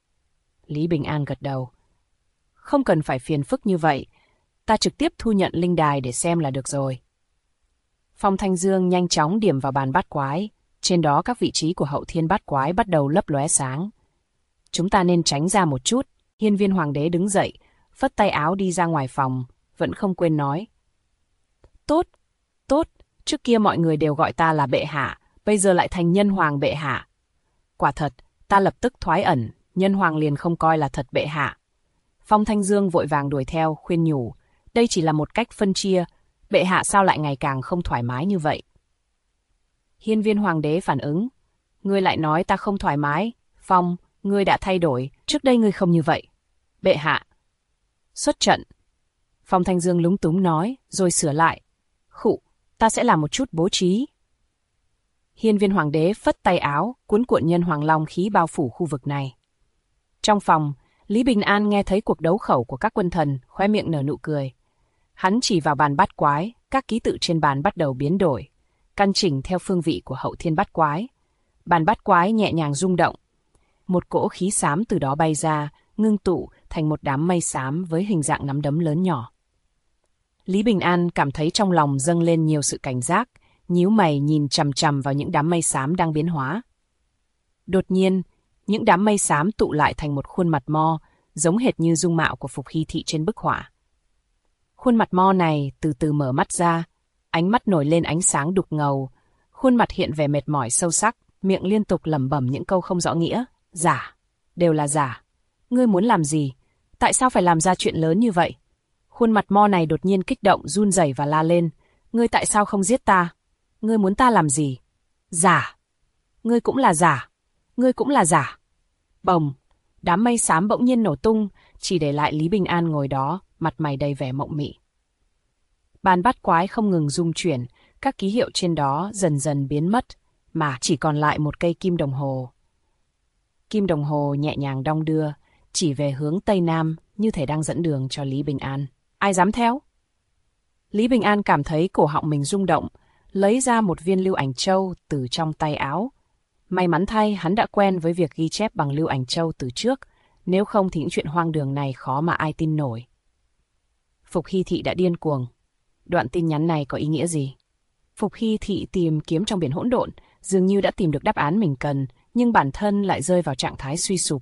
S2: Lý Bình An gật đầu. Không cần phải phiền phức như vậy, ta trực tiếp thu nhận linh đài để xem là được rồi. Phong Thanh Dương nhanh chóng điểm vào bàn bát quái, trên đó các vị trí của hậu thiên bát quái bắt đầu lấp lóe sáng. Chúng ta nên tránh ra một chút. Hiên Viên Hoàng đế đứng dậy, phất tay áo đi ra ngoài phòng, vẫn không quên nói. Tốt, tốt, trước kia mọi người đều gọi ta là bệ hạ, bây giờ lại thành Nhân Hoàng bệ hạ. Quả thật, ta lập tức thoái ẩn, Nhân Hoàng liền không coi là thật bệ hạ. Phong Thanh Dương vội vàng đuổi theo, khuyên nhủ, đây chỉ là một cách phân chia, bệ hạ sao lại ngày càng không thoải mái như vậy. Hiên Viên Hoàng đế phản ứng, ngươi lại nói ta không thoải mái, Phong, ngươi đã thay đổi, trước đây ngươi không như vậy. Bệ hạ. Xuất trận. Phong Thanh Dương lúng túng nói, rồi sửa lại. Khụ, ta sẽ làm một chút bố trí. Hiên Viên Hoàng đế phất tay áo, cuốn cuộn nhân hoàng long khí bao phủ khu vực này. Trong phòng, Lý Bình An nghe thấy cuộc đấu khẩu của các quân thần, khóe miệng nở nụ cười. Hắn chỉ vào bàn bát quái, các ký tự trên bàn bắt đầu biến đổi, căn chỉnh theo phương vị của hậu thiên bát quái. Bàn bát quái nhẹ nhàng rung động. Một cỗ khí xám từ đó bay ra, ngưng tụ thành một đám mây xám với hình dạng nắm đấm lớn nhỏ. Lý Bình An cảm thấy trong lòng dâng lên nhiều sự cảnh giác, nhíu mày nhìn chằm chằm vào những đám mây xám đang biến hóa. Đột nhiên, những đám mây xám tụ lại thành một khuôn mặt mo, giống hệt như dung mạo của Phục Hy Thị trên bức họa. Khuôn mặt mo này từ từ mở mắt ra, ánh mắt nổi lên ánh sáng đục ngầu, khuôn mặt hiện vẻ mệt mỏi sâu sắc, miệng liên tục lẩm bẩm những câu không rõ nghĩa. Giả, đều là giả. Ngươi muốn làm gì? Tại sao phải làm ra chuyện lớn như vậy? Khuôn mặt mo này đột nhiên kích động, run rẩy và la lên. Ngươi tại sao không giết ta? Ngươi muốn ta làm gì? Giả. Ngươi cũng là giả. Ngươi cũng là giả. Bồng, đám mây xám bỗng nhiên nổ tung, chỉ để lại Lý Bình An ngồi đó, mặt mày đầy vẻ mộng mị. Bàn bát quái không ngừng rung chuyển, các ký hiệu trên đó dần dần biến mất, mà chỉ còn lại một cây kim đồng hồ. Kim đồng hồ nhẹ nhàng đong đưa, chỉ về hướng Tây Nam, như thể đang dẫn đường cho Lý Bình An. Ai dám theo? Lý Bình An cảm thấy cổ họng mình rung động, lấy ra một viên lưu ảnh châu từ trong tay áo. May mắn thay, hắn đã quen với việc ghi chép bằng lưu ảnh châu từ trước, nếu không thì những chuyện hoang đường này khó mà ai tin nổi. Phục Hy Thị đã điên cuồng. Đoạn tin nhắn này có ý nghĩa gì? Phục Hy Thị tìm kiếm trong biển hỗn độn, dường như đã tìm được đáp án mình cần, nhưng bản thân lại rơi vào trạng thái suy sụp.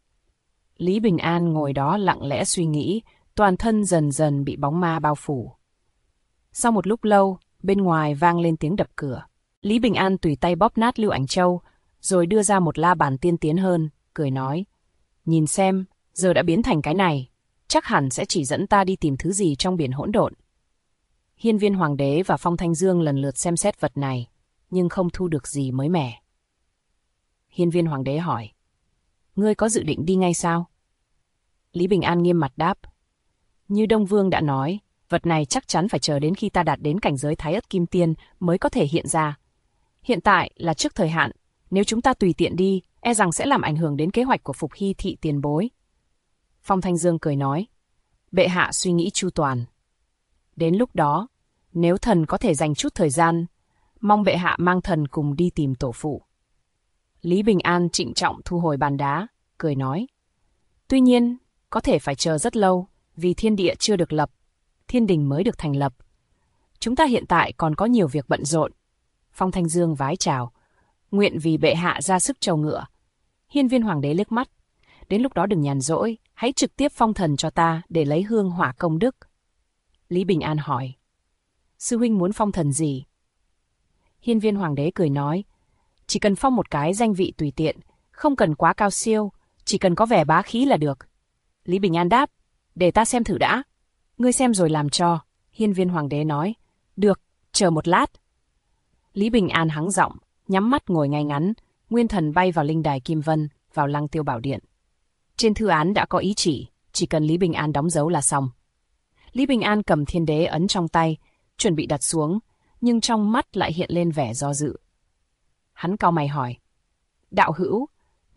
S2: Lý Bình An ngồi đó lặng lẽ suy nghĩ, toàn thân dần dần bị bóng ma bao phủ. Sau một lúc lâu, bên ngoài vang lên tiếng đập cửa. Lý Bình An tùy tay bóp nát lưu ảnh châu, rồi đưa ra một la bàn tiên tiến hơn, cười nói. Nhìn xem, giờ đã biến thành cái này, chắc hẳn sẽ chỉ dẫn ta đi tìm thứ gì trong biển hỗn độn. Hiên Viên Hoàng đế và Phong Thanh Dương lần lượt xem xét vật này, nhưng không thu được gì mới mẻ. Hiên Viên Hoàng đế hỏi. Ngươi có dự định đi ngay sao? Lý Bình An nghiêm mặt đáp. Như Đông Vương đã nói, vật này chắc chắn phải chờ đến khi ta đạt đến cảnh giới Thái Ất Kim Tiên mới có thể hiện ra. Hiện tại là trước thời hạn, nếu chúng ta tùy tiện đi, e rằng sẽ làm ảnh hưởng đến kế hoạch của Phục Hy Thị tiền bối. Phong Thanh Dương cười nói. Bệ hạ suy nghĩ chu toàn. Đến lúc đó, nếu thần có thể dành chút thời gian, mong bệ hạ mang thần cùng đi tìm tổ phụ. Lý Bình An trịnh trọng thu hồi bàn đá, cười nói. Tuy nhiên, có thể phải chờ rất lâu, vì thiên địa chưa được lập, thiên đình mới được thành lập. Chúng ta hiện tại còn có nhiều việc bận rộn. Phong Thanh Dương vái chào. Nguyện vì bệ hạ ra sức trầu ngựa. Hiên Viên Hoàng đế liếc mắt. Đến lúc đó đừng nhàn rỗi, hãy trực tiếp phong thần cho ta để lấy hương hỏa công đức. Lý Bình An hỏi. Sư huynh muốn phong thần gì? Hiên Viên Hoàng đế cười nói. Chỉ cần phong một cái danh vị tùy tiện, không cần quá cao siêu, chỉ cần có vẻ bá khí là được. Lý Bình An đáp. Để ta xem thử đã. Ngươi xem rồi làm cho. Hiên Viên Hoàng đế nói. Được, chờ một lát. Lý Bình An hắng giọng, nhắm mắt ngồi ngay ngắn, nguyên thần bay vào linh đài Kim Vân, vào Lăng Tiêu Bảo Điện. Trên thư án đã có ý chỉ cần Lý Bình An đóng dấu là xong. Lý Bình An cầm thiên đế ấn trong tay, chuẩn bị đặt xuống, nhưng trong mắt lại hiện lên vẻ do dự. Hắn cau mày hỏi. Đạo hữu,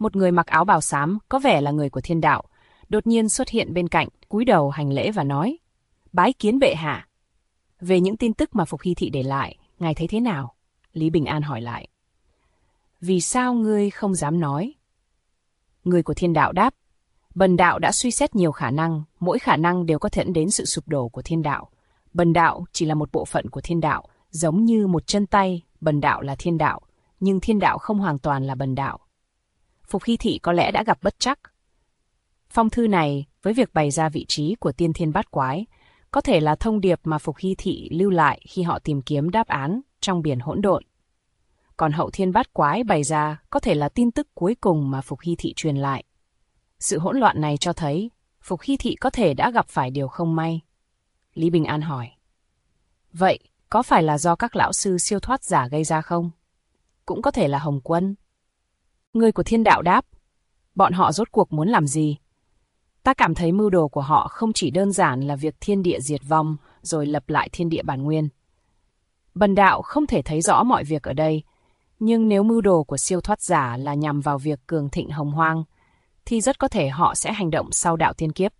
S2: Một người mặc áo bào xám, có vẻ là người của thiên đạo, đột nhiên xuất hiện bên cạnh, cúi đầu hành lễ và nói: Bái kiến bệ hạ. Về những tin tức mà Phục Hy Thị để lại, ngài thấy thế nào? Lý Bình An hỏi lại. Vì sao ngươi không dám nói? Người của thiên đạo đáp: Bần đạo đã suy xét nhiều khả năng, mỗi khả năng đều có thể dẫn đến sự sụp đổ của thiên đạo. Bần đạo chỉ là một bộ phận của thiên đạo, giống như một chân tay, bần đạo là thiên đạo, nhưng thiên đạo không hoàn toàn là bần đạo. Phục Hy Thị có lẽ đã gặp bất trắc. Phong thư này, với việc bày ra vị trí của tiên thiên bát quái, có thể là thông điệp mà Phục Hy Thị lưu lại khi họ tìm kiếm đáp án trong biển hỗn độn. Còn hậu thiên bát quái bày ra có thể là tin tức cuối cùng mà Phục Hy Thị truyền lại. Sự hỗn loạn này cho thấy Phục Hy Thị có thể đã gặp phải điều không may. Lý Bình An hỏi. Vậy, có phải là do các lão sư siêu thoát giả gây ra không? Cũng có thể là Hồng Quân. Người của thiên đạo đáp. Bọn họ rốt cuộc muốn làm gì? Ta cảm thấy mưu đồ của họ không chỉ đơn giản là việc thiên địa diệt vong rồi lập lại thiên địa bản nguyên. Bần đạo không thể thấy rõ mọi việc ở đây, nhưng nếu mưu đồ của siêu thoát giả là nhằm vào việc cường thịnh hồng hoang, thì rất có thể họ sẽ hành động sau đạo tiên kiếp.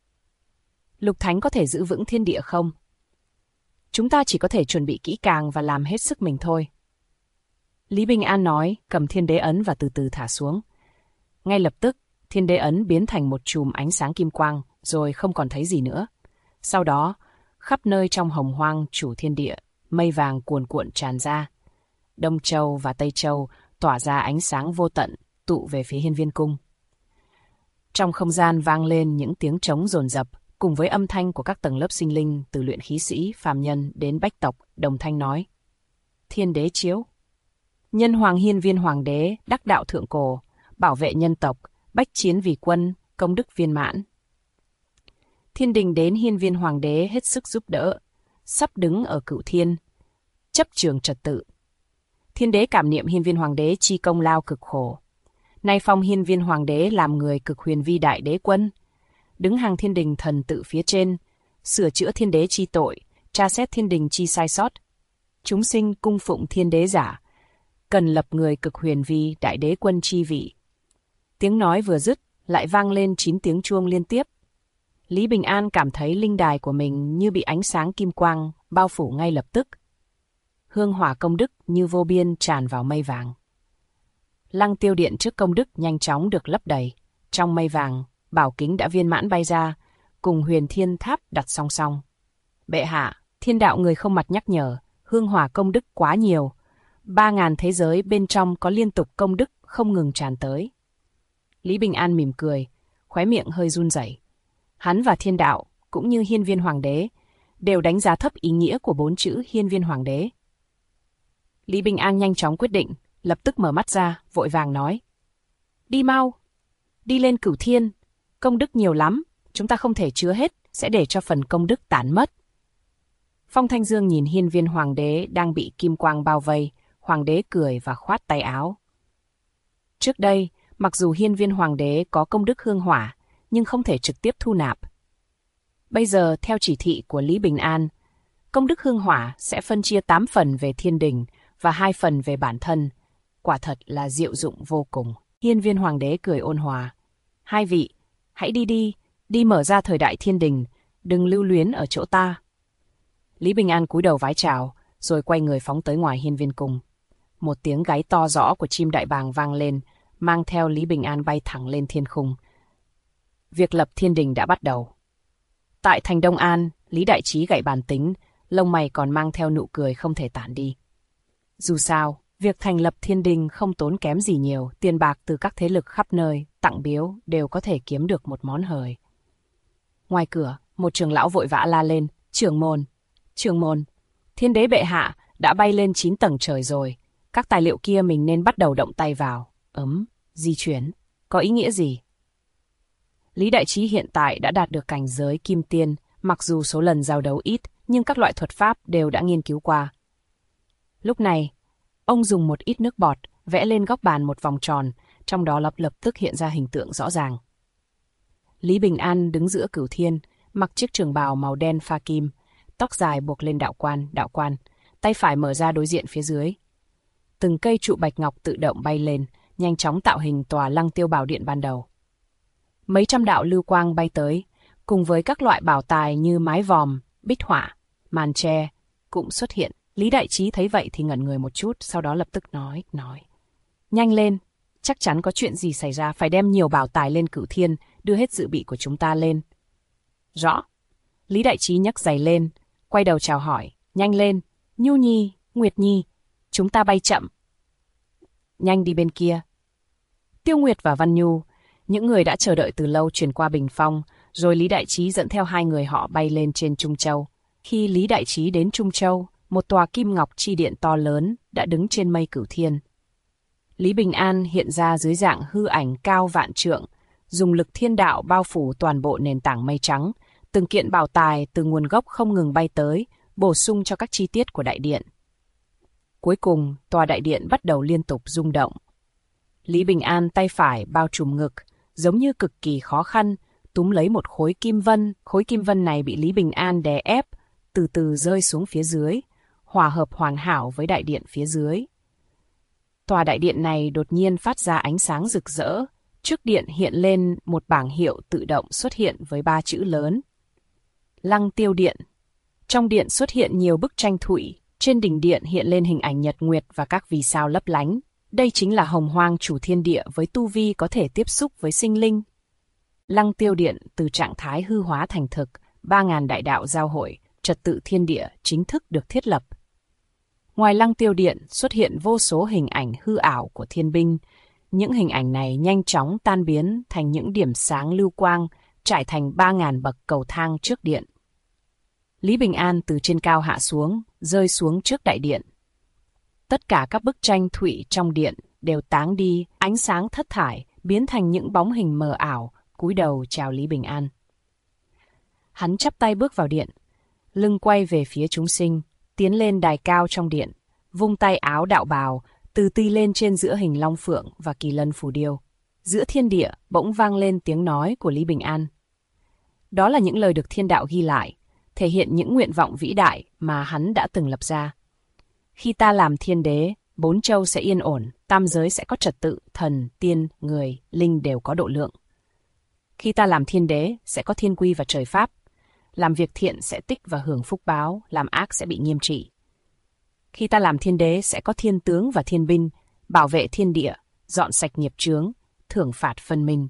S2: Lục Thánh có thể giữ vững thiên địa không? Chúng ta chỉ có thể chuẩn bị kỹ càng và làm hết sức mình thôi. Lý Bình An nói, cầm thiên đế ấn và từ từ thả xuống. Ngay lập tức, thiên đế ấn biến thành một chùm ánh sáng kim quang, rồi không còn thấy gì nữa. Sau đó, khắp nơi trong hồng hoang chủ thiên địa, mây vàng cuồn cuộn tràn ra. Đông Châu và Tây Châu tỏa ra ánh sáng vô tận, tụ về phía Hiên Viên Cung. Trong không gian vang lên những tiếng trống dồn dập, cùng với âm thanh của các tầng lớp sinh linh từ luyện khí sĩ, phàm nhân đến bách tộc, đồng thanh nói. Thiên đế chiếu. Nhân hoàng Hiên Viên Hoàng đế, đắc đạo thượng cổ, bảo vệ nhân tộc, bách chiến vì quân, công đức viên mãn. Thiên đình đến Hiên Viên Hoàng đế hết sức giúp đỡ, sắp đứng ở cửu thiên, chấp trường trật tự. Thiên đế cảm niệm Hiên Viên Hoàng đế chi công lao cực khổ. Nay phong Hiên Viên Hoàng đế làm người cực huyền vi đại đế quân, đứng hàng thiên đình thần tự phía trên, sửa chữa thiên đế chi tội, tra xét thiên đình chi sai sót. Chúng sinh cung phụng thiên đế giả, cần lập người cực huyền vi đại đế quân chi vị. Tiếng nói vừa dứt, lại vang lên 9 tiếng chuông liên tiếp. Lý Bình An cảm thấy linh đài của mình như bị ánh sáng kim quang bao phủ ngay lập tức. Hương hỏa công đức như vô biên tràn vào mây vàng. Lăng tiêu điện trước công đức nhanh chóng được lấp đầy. Trong mây vàng, bảo kính đã viên mãn bay ra, cùng huyền thiên tháp đặt song song. Bệ hạ, thiên đạo người không mặt nhắc nhở, hương hỏa công đức quá nhiều. 3.000 thế giới bên trong có liên tục công đức không ngừng tràn tới. Lý Bình An mỉm cười, khóe miệng hơi run rẩy. Hắn và thiên đạo, cũng như Hiên Viên Hoàng đế, đều đánh giá thấp ý nghĩa của 4 chữ Hiên Viên Hoàng đế. Lý Bình An nhanh chóng quyết định, lập tức mở mắt ra, vội vàng nói. Đi mau, đi lên cửu thiên, công đức nhiều lắm, chúng ta không thể chứa hết, sẽ để cho phần công đức tản mất. Phong Thanh Dương nhìn Hiên Viên Hoàng đế đang bị kim quang bao vây, Hoàng đế cười và khoát tay áo. Trước đây, mặc dù Hiên Viên Hoàng đế có công đức hương hỏa, nhưng không thể trực tiếp thu nạp. Bây giờ, theo chỉ thị của Lý Bình An, công đức hương hỏa sẽ phân chia 8 phần về thiên đình và 2 phần về bản thân. Quả thật là diệu dụng vô cùng. Hiên Viên Hoàng đế cười ôn hòa. Hai vị, hãy đi mở ra thời đại thiên đình, đừng lưu luyến ở chỗ ta. Lý Bình An cúi đầu vái chào, rồi quay người phóng tới ngoài Hiên Viên Cung. Một tiếng gáy to rõ của chim đại bàng vang lên, mang theo Lý Bình An bay thẳng lên thiên khung. Việc lập thiên đình đã bắt đầu. Tại thành Đông An, Lý Đại Trí gậy bàn tính, lông mày còn mang theo nụ cười không thể tản đi. Dù sao, việc thành lập thiên đình không tốn kém gì nhiều, tiền bạc từ các thế lực khắp nơi, tặng biếu đều có thể kiếm được một món hời. Ngoài cửa, một trưởng lão vội vã la lên, trưởng môn, thiên đế bệ hạ đã bay lên 9 tầng trời rồi, các tài liệu kia mình nên bắt đầu động tay vào. Di chuyển, có ý nghĩa gì? Lý Đại Trí hiện tại đã đạt được cảnh giới kim tiên, mặc dù số lần giao đấu ít, nhưng các loại thuật pháp đều đã nghiên cứu qua. Lúc này, ông dùng một ít nước bọt, vẽ lên góc bàn một vòng tròn, trong đó lập tức hiện ra hình tượng rõ ràng. Lý Bình An đứng giữa cửu thiên, mặc chiếc trường bào màu đen pha kim, tóc dài buộc lên đạo quan, tay phải mở ra đối diện phía dưới. Từng cây trụ bạch ngọc tự động bay lên, nhanh chóng tạo hình tòa Lăng Tiêu Bảo Điện ban đầu. Mấy trăm đạo lưu quang bay tới, cùng với các loại bảo tài như mái vòm, bích họa, màn tre cũng xuất hiện. Lý Đại Trí thấy vậy thì ngẩn người một chút, sau đó lập tức nói. Nhanh lên, chắc chắn có chuyện gì xảy ra, phải đem nhiều bảo tài lên Cửu Thiên, đưa hết dự bị của chúng ta lên. Rõ. Lý Đại Trí nhấc giày lên, quay đầu chào hỏi, nhanh lên, Nhu Nhi, Nguyệt Nhi, chúng ta bay chậm. Nhanh đi bên kia. Tiêu Nguyệt và Văn Nhu, những người đã chờ đợi từ lâu chuyển qua bình phong, rồi Lý Đại Trí dẫn theo hai người họ bay lên trên Trung Châu. Khi Lý Đại Trí đến Trung Châu, một tòa kim ngọc chi điện to lớn đã đứng trên mây Cửu Thiên. Lý Bình An hiện ra dưới dạng hư ảnh cao vạn trượng, dùng lực thiên đạo bao phủ toàn bộ nền tảng mây trắng, từng kiện bảo tài từ nguồn gốc không ngừng bay tới, bổ sung cho các chi tiết của đại điện. Cuối cùng, tòa đại điện bắt đầu liên tục rung động. Lý Bình An tay phải bao trùm ngực, giống như cực kỳ khó khăn, túm lấy một khối kim vân. Khối kim vân này bị Lý Bình An đè ép, từ từ rơi xuống phía dưới, hòa hợp hoàn hảo với đại điện phía dưới. Tòa đại điện này đột nhiên phát ra ánh sáng rực rỡ, trước điện hiện lên một bảng hiệu tự động xuất hiện với 3 chữ lớn. Lăng Tiêu Điện. Trong điện xuất hiện nhiều bức tranh thủy, trên đỉnh điện hiện lên hình ảnh nhật nguyệt và các vì sao lấp lánh. Đây chính là Hồng Hoang chủ thiên địa với tu vi có thể tiếp xúc với sinh linh. Lăng Tiêu Điện từ trạng thái hư hóa thành thực, 3.000 đại đạo giao hội, trật tự thiên địa chính thức được thiết lập. Ngoài Lăng Tiêu Điện xuất hiện vô số hình ảnh hư ảo của thiên binh. Những hình ảnh này nhanh chóng tan biến thành những điểm sáng lưu quang, trải thành 3.000 bậc cầu thang trước điện. Lý Bình An từ trên cao hạ xuống, rơi xuống trước đại điện. Tất cả các bức tranh thủy trong điện đều táng đi, ánh sáng thất thải, biến thành những bóng hình mờ ảo, cúi đầu chào Lý Bình An. Hắn chắp tay bước vào điện, lưng quay về phía chúng sinh, tiến lên đài cao trong điện, vung tay áo đạo bào, từ ti lên trên giữa hình long phượng và kỳ lân phù điêu. Giữa thiên địa bỗng vang lên tiếng nói của Lý Bình An. Đó là những lời được thiên đạo ghi lại, thể hiện những nguyện vọng vĩ đại mà hắn đã từng lập ra. Khi ta làm thiên đế, 4 châu sẽ yên ổn, tam giới sẽ có trật tự, thần, tiên, người, linh đều có độ lượng. Khi ta làm thiên đế, sẽ có thiên quy và trời pháp. Làm việc thiện sẽ tích và hưởng phúc báo, làm ác sẽ bị nghiêm trị. Khi ta làm thiên đế, sẽ có thiên tướng và thiên binh, bảo vệ thiên địa, dọn sạch nghiệp chướng, thưởng phạt phân minh.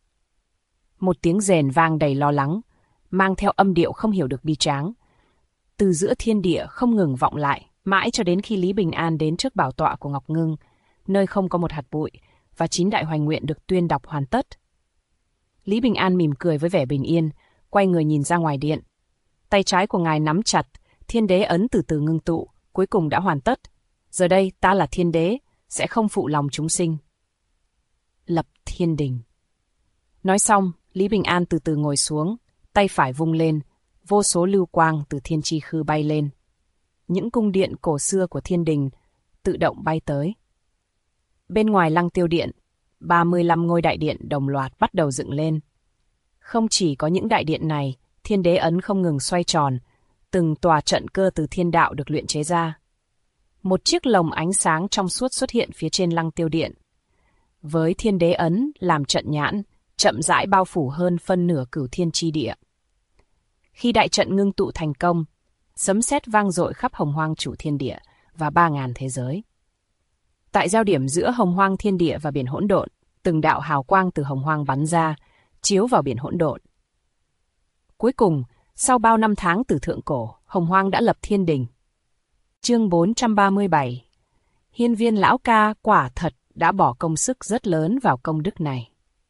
S2: Một tiếng rền vang đầy lo lắng, mang theo âm điệu không hiểu được bi tráng. Từ giữa thiên địa không ngừng vọng lại, mãi cho đến khi Lý Bình An đến trước bảo tọa của Ngọc Ngưng, nơi không có một hạt bụi, và 9 đại hoành nguyện được tuyên đọc hoàn tất. Lý Bình An mỉm cười với vẻ bình yên, quay người nhìn ra ngoài điện. Tay trái của ngài nắm chặt, thiên đế ấn từ từ ngưng tụ, cuối cùng đã hoàn tất. Giờ đây ta là thiên đế, sẽ không phụ lòng chúng sinh. Lập thiên đình. Nói xong, Lý Bình An từ từ ngồi xuống, tay phải vung lên, vô số lưu quang từ thiên chi khư bay lên. Những cung điện cổ xưa của thiên đình tự động bay tới. Bên ngoài Lăng Tiêu Điện, 35 ngôi đại điện đồng loạt bắt đầu dựng lên. Không chỉ có những đại điện này, thiên đế ấn không ngừng xoay tròn, từng tòa trận cơ từ thiên đạo được luyện chế ra. Một chiếc lồng ánh sáng trong suốt xuất hiện phía trên Lăng Tiêu Điện. Với thiên đế ấn làm trận nhãn, chậm rãi bao phủ hơn phân nửa cửu thiên chi địa. Khi đại trận ngưng tụ thành công, sấm sét vang dội khắp Hồng Hoang chủ thiên địa và 3.000 thế giới. Tại giao điểm giữa Hồng Hoang thiên địa và biển hỗn độn, từng đạo hào quang từ Hồng Hoang bắn ra, chiếu vào biển hỗn độn. Cuối cùng, sau bao năm tháng từ thượng cổ, Hồng Hoang đã lập thiên đình. Chương 437. Hiên Viên lão ca quả thật đã bỏ công sức rất lớn vào công đức này.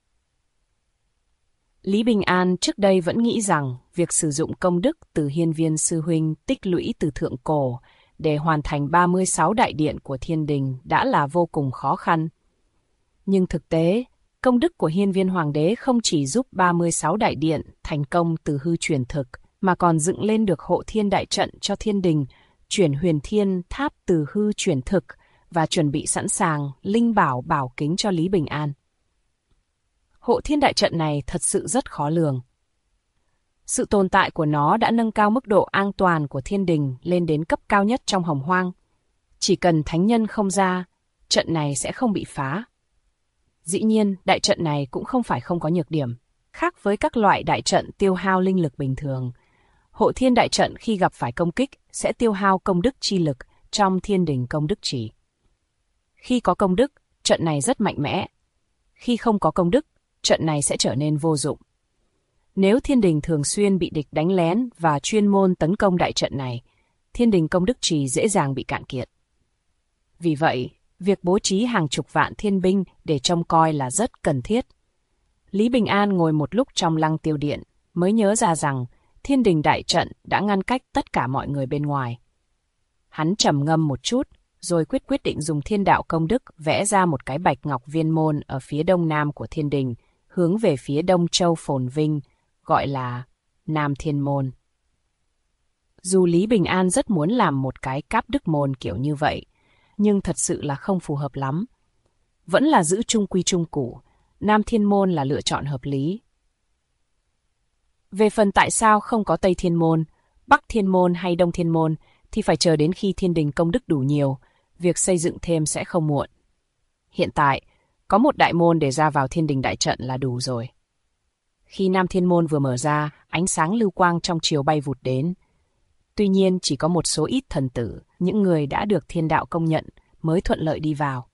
S2: Lý Bình An trước đây vẫn nghĩ rằng việc sử dụng công đức từ Hiên Viên sư huynh tích lũy từ thượng cổ để hoàn thành 36 đại điện của thiên đình đã là vô cùng khó khăn. Nhưng thực tế, công đức của Hiên Viên hoàng đế không chỉ giúp 36 đại điện thành công từ hư chuyển thực, mà còn dựng lên được hộ thiên đại trận cho thiên đình, chuyển huyền thiên tháp từ hư chuyển thực và chuẩn bị sẵn sàng linh bảo bảo kính cho Lý Bình An. Hộ thiên đại trận này thật sự rất khó lường. Sự tồn tại của nó đã nâng cao mức độ an toàn của thiên đình lên đến cấp cao nhất trong Hồng Hoang. Chỉ cần thánh nhân không ra, trận này sẽ không bị phá. Dĩ nhiên, đại trận này cũng không phải không có nhược điểm. Khác với các loại đại trận tiêu hao linh lực bình thường, Hộ Thiên đại trận khi gặp phải công kích sẽ tiêu hao công đức chi lực trong Thiên Đình công đức chỉ. Khi có công đức, trận này rất mạnh mẽ. Khi không có công đức, trận này sẽ trở nên vô dụng. Nếu Thiên Đình thường xuyên bị địch đánh lén và chuyên môn tấn công đại trận này, Thiên Đình công đức trì dễ dàng bị cạn kiệt. Vì vậy, việc bố trí hàng chục vạn thiên binh để trông coi là rất cần thiết. Lý Bình An ngồi một lúc trong Lăng Tiêu Điện, mới nhớ ra rằng Thiên Đình đại trận đã ngăn cách tất cả mọi người bên ngoài. Hắn trầm ngâm một chút, rồi quyết định dùng thiên đạo công đức vẽ ra một cái bạch ngọc viên môn ở phía đông nam của Thiên Đình, hướng về phía Đông Châu phồn vinh, gọi là Nam Thiên Môn. Dù Lý Bình An rất muốn làm một cái cáp đức môn kiểu như vậy, nhưng thật sự là không phù hợp lắm. Vẫn là giữ trung quy trung củ, Nam Thiên Môn là lựa chọn hợp lý. Về phần tại sao không có Tây Thiên Môn, Bắc Thiên Môn hay Đông Thiên Môn thì phải chờ đến khi Thiên Đình công đức đủ nhiều, việc xây dựng thêm sẽ không muộn. Hiện tại, có một đại môn để ra vào Thiên Đình đại trận là đủ rồi. Khi Nam Thiên Môn vừa mở ra, ánh sáng lưu quang trong chiều bay vụt đến. Tuy nhiên chỉ có một số ít thần tử, những người đã được thiên đạo công nhận, mới thuận lợi đi vào.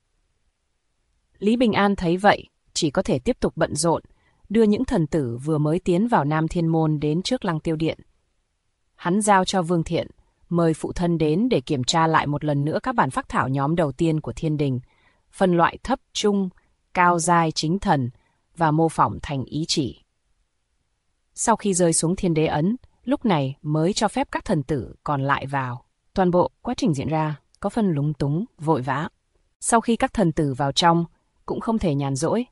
S2: Lý Bình An thấy vậy, chỉ có thể tiếp tục bận rộn, đưa những thần tử vừa mới tiến vào Nam Thiên Môn đến trước Lăng Tiêu Điện. Hắn giao cho Vương Thiện, mời phụ thân đến để kiểm tra lại một lần nữa các bản phác thảo nhóm đầu tiên của Thiên Đình, phân loại thấp, trung, cao giai chính thần và mô phỏng thành ý chỉ. Sau khi rơi xuống Thiên Đế ấn, lúc này mới cho phép các thần tử còn lại vào. Toàn bộ quá trình diễn ra có phần lúng túng, vội vã. Sau khi các thần tử vào trong, cũng không thể nhàn rỗi.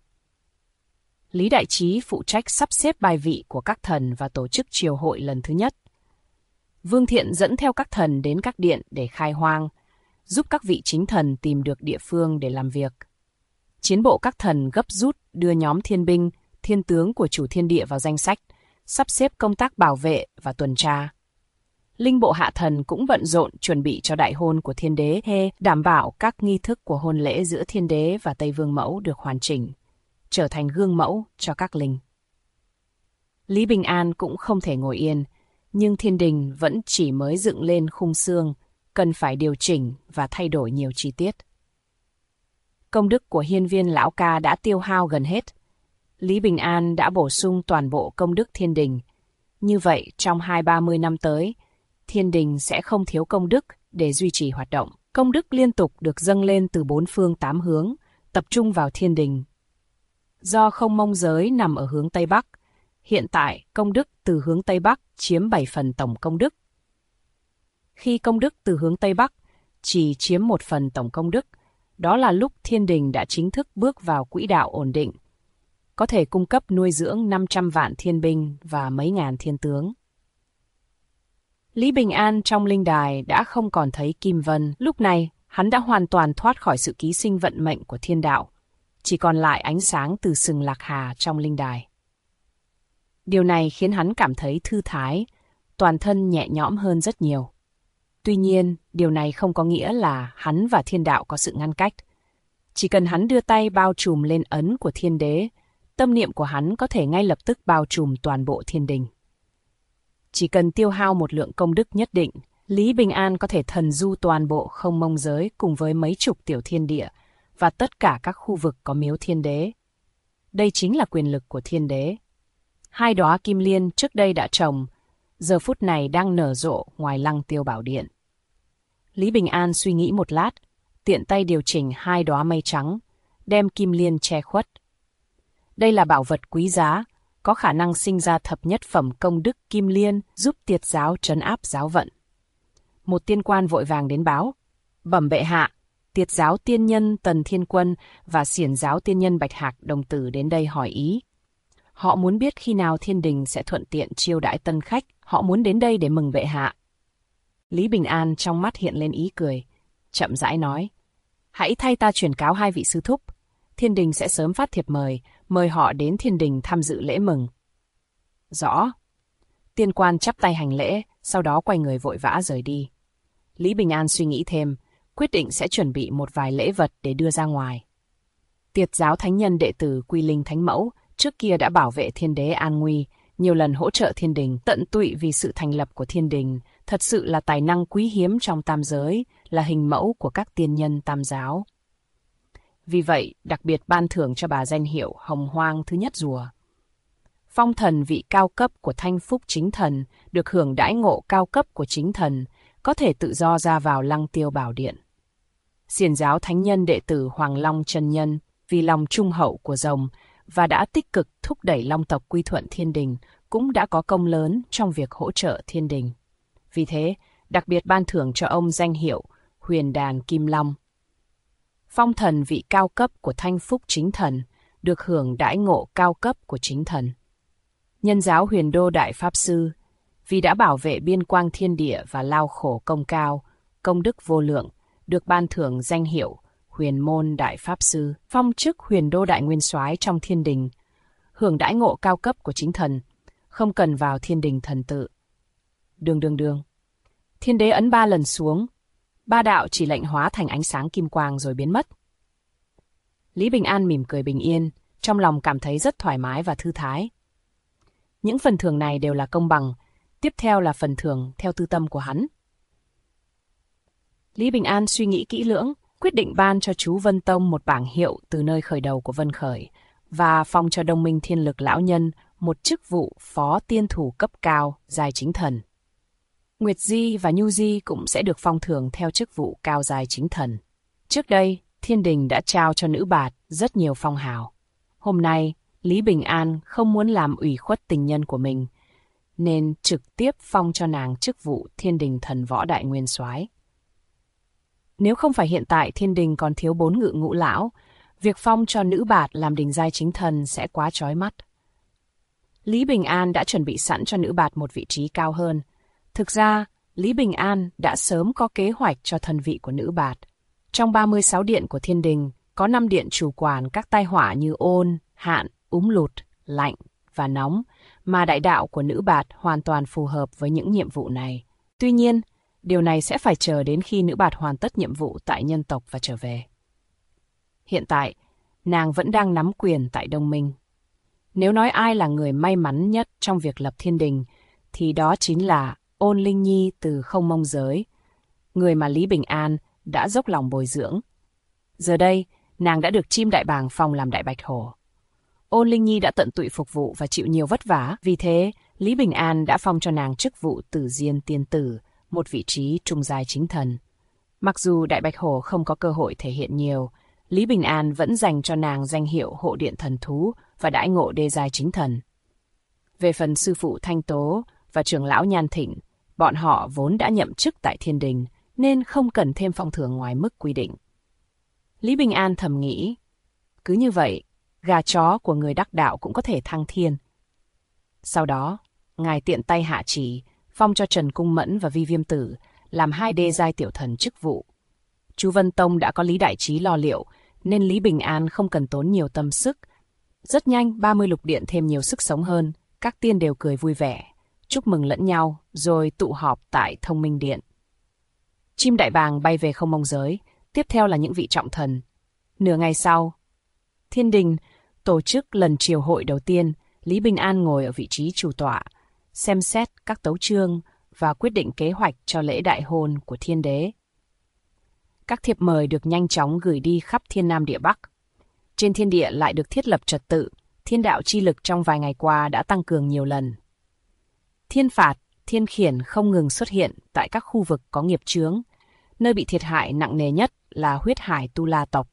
S2: Lý Đại Trí phụ trách sắp xếp bài vị của các thần và tổ chức triều hội lần thứ nhất. Vương Thiện dẫn theo các thần đến các điện để khai hoang, giúp các vị chính thần tìm được địa phương để làm việc. Chiến bộ các thần gấp rút đưa nhóm thiên binh, thiên tướng của chủ thiên địa vào danh sách, sắp xếp công tác bảo vệ và tuần tra. Linh bộ hạ thần cũng bận rộn chuẩn bị cho đại hôn của Thiên Đế, đảm bảo các nghi thức của hôn lễ giữa Thiên Đế và Tây Vương Mẫu được hoàn chỉnh, trở thành gương mẫu cho các linh. Lý Bình An cũng không thể ngồi yên, nhưng Thiên Đình vẫn chỉ mới dựng lên khung xương, cần phải điều chỉnh và thay đổi nhiều chi tiết. Công đức của hiên viên lão ca đã tiêu hao gần hết. Lý Bình An đã bổ sung toàn bộ công đức Thiên Đình. Như vậy, trong 20-30 năm tới, Thiên Đình sẽ không thiếu công đức để duy trì hoạt động. Công đức liên tục được dâng lên từ 4 phương 8 hướng, tập trung vào Thiên Đình. Do Không Mông giới nằm ở hướng Tây Bắc, hiện tại công đức từ hướng Tây Bắc chiếm 7 phần tổng công đức. Khi công đức từ hướng Tây Bắc chỉ chiếm 1 phần tổng công đức, đó là lúc Thiên Đình đã chính thức bước vào quỹ đạo ổn định, có thể cung cấp nuôi dưỡng 500 vạn thiên binh và mấy ngàn thiên tướng. Lý Bình An trong linh đài đã không còn thấy Kim Vân, lúc này hắn đã hoàn toàn thoát khỏi sự ký sinh vận mệnh của thiên đạo, chỉ còn lại ánh sáng từ sừng Lạc Hà trong linh đài. Điều này khiến hắn cảm thấy thư thái, toàn thân nhẹ nhõm hơn rất nhiều. Tuy nhiên, điều này không có nghĩa là hắn và thiên đạo có sự ngăn cách. Chỉ cần hắn đưa tay bao trùm lên ấn của Thiên Đế, tâm niệm của hắn có thể ngay lập tức bao trùm toàn bộ Thiên Đình. Chỉ cần tiêu hao một lượng công đức nhất định, Lý Bình An có thể thần du toàn bộ Không Mông giới cùng với mấy chục tiểu thiên địa và tất cả các khu vực có miếu Thiên Đế. Đây chính là quyền lực của Thiên Đế. 2 đóa kim liên trước đây đã trồng, giờ phút này đang nở rộ ngoài Lăng Tiêu Bảo Điện. Lý Bình An suy nghĩ một lát, tiện tay điều chỉnh 2 đóa mây trắng, đem kim liên che khuất. Đây là bảo vật quý giá, có khả năng sinh ra thập nhất phẩm công đức kim liên, giúp Tiệt giáo trấn áp giáo vận. Một tiên quan vội vàng đến báo, bẩm bệ hạ, Tiệt giáo tiên nhân Tần Thiên Quân và Xiển giáo tiên nhân Bạch Hạc đồng tử đến đây hỏi ý. Họ muốn biết khi nào Thiên Đình sẽ thuận tiện chiêu đãi tân khách, họ muốn đến đây để mừng bệ hạ. Lý Bình An trong mắt hiện lên ý cười, chậm rãi nói, hãy thay ta truyền cáo 2 vị sư thúc, Thiên Đình sẽ sớm phát thiệp mời họ đến Thiên Đình tham dự lễ mừng. Rõ. Tiên quan chắp tay hành lễ, sau đó quay người vội vã rời đi. Lý Bình An suy nghĩ thêm, quyết định sẽ chuẩn bị một vài lễ vật để đưa ra ngoài. Tiệt giáo thánh nhân đệ tử Quy Linh Thánh Mẫu trước kia đã bảo vệ thiên đế an nguy, nhiều lần hỗ trợ thiên đình, tận tụy vì sự thành lập của thiên đình, thật sự là tài năng quý hiếm trong tam giới, là hình mẫu của các tiên nhân tam giáo. Vì vậy, đặc biệt ban thưởng cho bà danh hiệu Hồng Hoang thứ nhất rùa. Phong thần vị cao cấp của Thanh Phúc Chính Thần, được hưởng đãi ngộ cao cấp của Chính Thần, có thể tự do ra vào Lăng Tiêu Bảo Điện. Xiển giáo thánh nhân đệ tử Hoàng Long Chân Nhân, vì lòng trung hậu của rồng và đã tích cực thúc đẩy Long tộc quy thuận thiên đình, cũng đã có công lớn trong việc hỗ trợ thiên đình. Vì thế, đặc biệt ban thưởng cho ông danh hiệu Huyền Đàn Kim Long. Phong thần vị cao cấp của Thanh Phúc Chính Thần, được hưởng đãi ngộ cao cấp của Chính Thần. Nhân giáo Huyền Đô Đại Pháp Sư, vì đã bảo vệ biên quang thiên địa và lao khổ công cao, công đức vô lượng, được ban thưởng danh hiệu Huyền Môn Đại Pháp Sư, phong chức Huyền Đô Đại Nguyên Soái trong thiên đình, hưởng đãi ngộ cao cấp của Chính Thần, không cần vào thiên đình thần tự. Đương. Thiên đế ấn 3 lần xuống, 3 đạo chỉ lệnh hóa thành ánh sáng kim quang rồi biến mất. Lý Bình An mỉm cười bình yên, trong lòng cảm thấy rất thoải mái và thư thái. Những phần thưởng này đều là công bằng, tiếp theo là phần thưởng theo tư tâm của hắn. Lý Bình An suy nghĩ kỹ lưỡng, quyết định ban cho chú Vân Tông một bảng hiệu từ nơi khởi đầu của Vân Khởi và phong cho Đông Minh Thiên Lực lão nhân một chức vụ phó tiên thủ cấp cao, giai chính thần. Nguyệt Di và Nhu Di cũng sẽ được phong thưởng theo chức vụ cao giai chính thần. Trước đây, thiên đình đã trao cho nữ bạt rất nhiều phong hào. Hôm nay, Lý Bình An không muốn làm ủy khuất tình nhân của mình, nên trực tiếp phong cho nàng chức vụ thiên đình thần võ đại nguyên soái. Nếu không phải hiện tại thiên đình còn thiếu 4 ngự ngũ lão, việc phong cho nữ bạt làm đình giai chính thần sẽ quá chói mắt. Lý Bình An đã chuẩn bị sẵn cho nữ bạt một vị trí cao hơn. Thực ra, Lý Bình An đã sớm có kế hoạch cho thần vị của nữ bạt. Trong 36 điện của thiên đình, có 5 điện chủ quản các tai họa như ôn, hạn, lụt, lạnh và nóng, mà đại đạo của nữ bạt hoàn toàn phù hợp với những nhiệm vụ này. Tuy nhiên, điều này sẽ phải chờ đến khi nữ bạt hoàn tất nhiệm vụ tại nhân tộc và trở về. Hiện tại, nàng vẫn đang nắm quyền tại Đông Minh. Nếu nói ai là người may mắn nhất trong việc lập thiên đình, thì đó chính là Ôn Linh Nhi từ Không Mông Giới, người mà Lý Bình An đã dốc lòng bồi dưỡng. Giờ đây, nàng đã được Chim Đại Bàng phong làm Đại Bạch Hổ. Ôn Linh Nhi đã tận tụy phục vụ và chịu nhiều vất vả, vì thế Lý Bình An đã phong cho nàng chức vụ Tử Diên Tiên Tử, một vị trí trung giai chính thần. Mặc dù Đại Bạch Hổ không có cơ hội thể hiện nhiều, Lý Bình An vẫn dành cho nàng danh hiệu Hộ Điện Thần Thú và đãi ngộ đê giai chính thần. Về phần sư phụ Thanh Tố và trưởng lão Nhan Thịnh, bọn họ vốn đã nhậm chức tại thiên đình, nên không cần thêm phong thưởng ngoài mức quy định. Lý Bình An thầm nghĩ, cứ như vậy, gà chó của người đắc đạo cũng có thể thăng thiên. Sau đó, ngài tiện tay hạ chỉ, phong cho Trần Cung Mẫn và Vi Viêm Tử làm 2 đê giai tiểu thần chức vụ. Chú Vân Tông đã có Lý Đại Trí lo liệu, nên Lý Bình An không cần tốn nhiều tâm sức. Rất nhanh, 30 lục điện thêm nhiều sức sống hơn, các tiên đều cười vui vẻ, chúc mừng lẫn nhau, rồi tụ họp tại Thông Minh Điện. Chim Đại Bàng bay về Không Mông Giới, tiếp theo là những vị trọng thần. Nửa ngày sau, thiên đình tổ chức lần triều hội đầu tiên. Lý Bình An ngồi ở vị trí chủ tọa, xem xét các tấu chương và quyết định kế hoạch cho lễ đại hôn của thiên đế. Các thiệp mời được nhanh chóng gửi đi khắp thiên nam địa bắc. Trên thiên địa lại được thiết lập trật tự, thiên đạo chi lực trong vài ngày qua đã tăng cường nhiều lần. Thiên phạt, thiên khiển không ngừng xuất hiện tại các khu vực có nghiệp chướng, nơi bị thiệt hại nặng nề nhất là huyết hải Tu La tộc.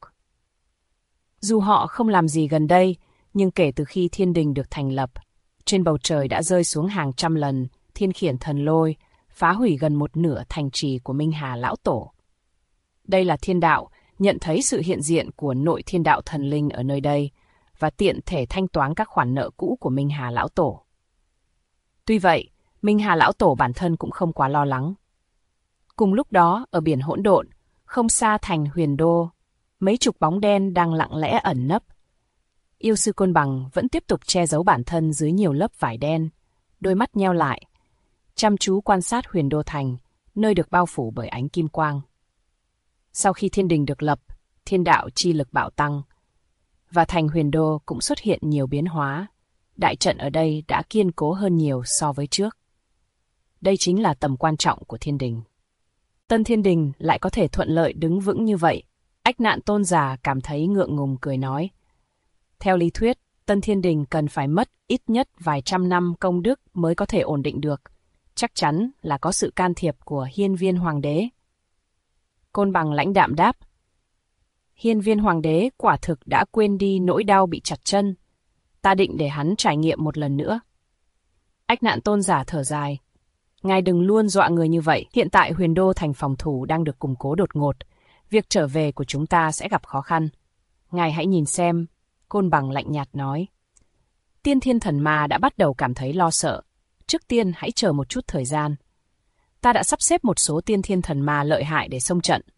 S2: Dù họ không làm gì gần đây, nhưng kể từ khi thiên đình được thành lập, trên bầu trời đã rơi xuống hàng trăm lần thiên khiển thần lôi, phá hủy gần một nửa thành trì của Minh Hà Lão Tổ. Đây là thiên đạo nhận thấy sự hiện diện của nội thiên đạo thần linh ở nơi đây và tiện thể thanh toán các khoản nợ cũ của Minh Hà Lão Tổ. Tuy vậy, Minh Hà Lão Tổ bản thân cũng không quá lo lắng. Cùng lúc đó, ở biển hỗn độn, không xa thành Huyền Đô, mấy chục bóng đen đang lặng lẽ ẩn nấp. Yêu sư Côn Bằng vẫn tiếp tục che giấu bản thân dưới nhiều lớp vải đen, đôi mắt nheo lại, chăm chú quan sát Huyền Đô Thành, nơi được bao phủ bởi ánh kim quang. Sau khi thiên đình được lập, thiên đạo chi lực bạo tăng. và thành Huyền Đô cũng xuất hiện nhiều biến hóa. Đại trận ở đây đã kiên cố hơn nhiều so với trước. Đây chính là tầm quan trọng của thiên đình. Tân Thiên Đình lại có thể thuận lợi đứng vững như vậy. Ách Nạn Tôn giả cảm thấy ngượng ngùng cười nói. Theo lý thuyết, Tân Thiên Đình cần phải mất ít nhất vài trăm năm công đức mới có thể ổn định được. Chắc chắn là có sự can thiệp của Hiên Viên Hoàng đế. Côn Bằng lãnh đạm đáp. Hiên Viên Hoàng đế quả thực đã quên đi nỗi đau bị chặt chân. Ta định để hắn trải nghiệm một lần nữa. Ách Nạn Tôn giả thở dài. Ngài đừng luôn dọa người như vậy. Hiện tại Huyền Đô thành phòng thủ đang được củng cố đột ngột. Việc trở về của chúng ta sẽ gặp khó khăn. Ngài hãy nhìn xem. Côn Bằng lạnh nhạt nói. Tiên Thiên Thần Ma đã bắt đầu cảm thấy lo sợ. Trước tiên hãy chờ một chút thời gian. Ta đã sắp xếp một số Tiên Thiên Thần Ma lợi hại để xông trận.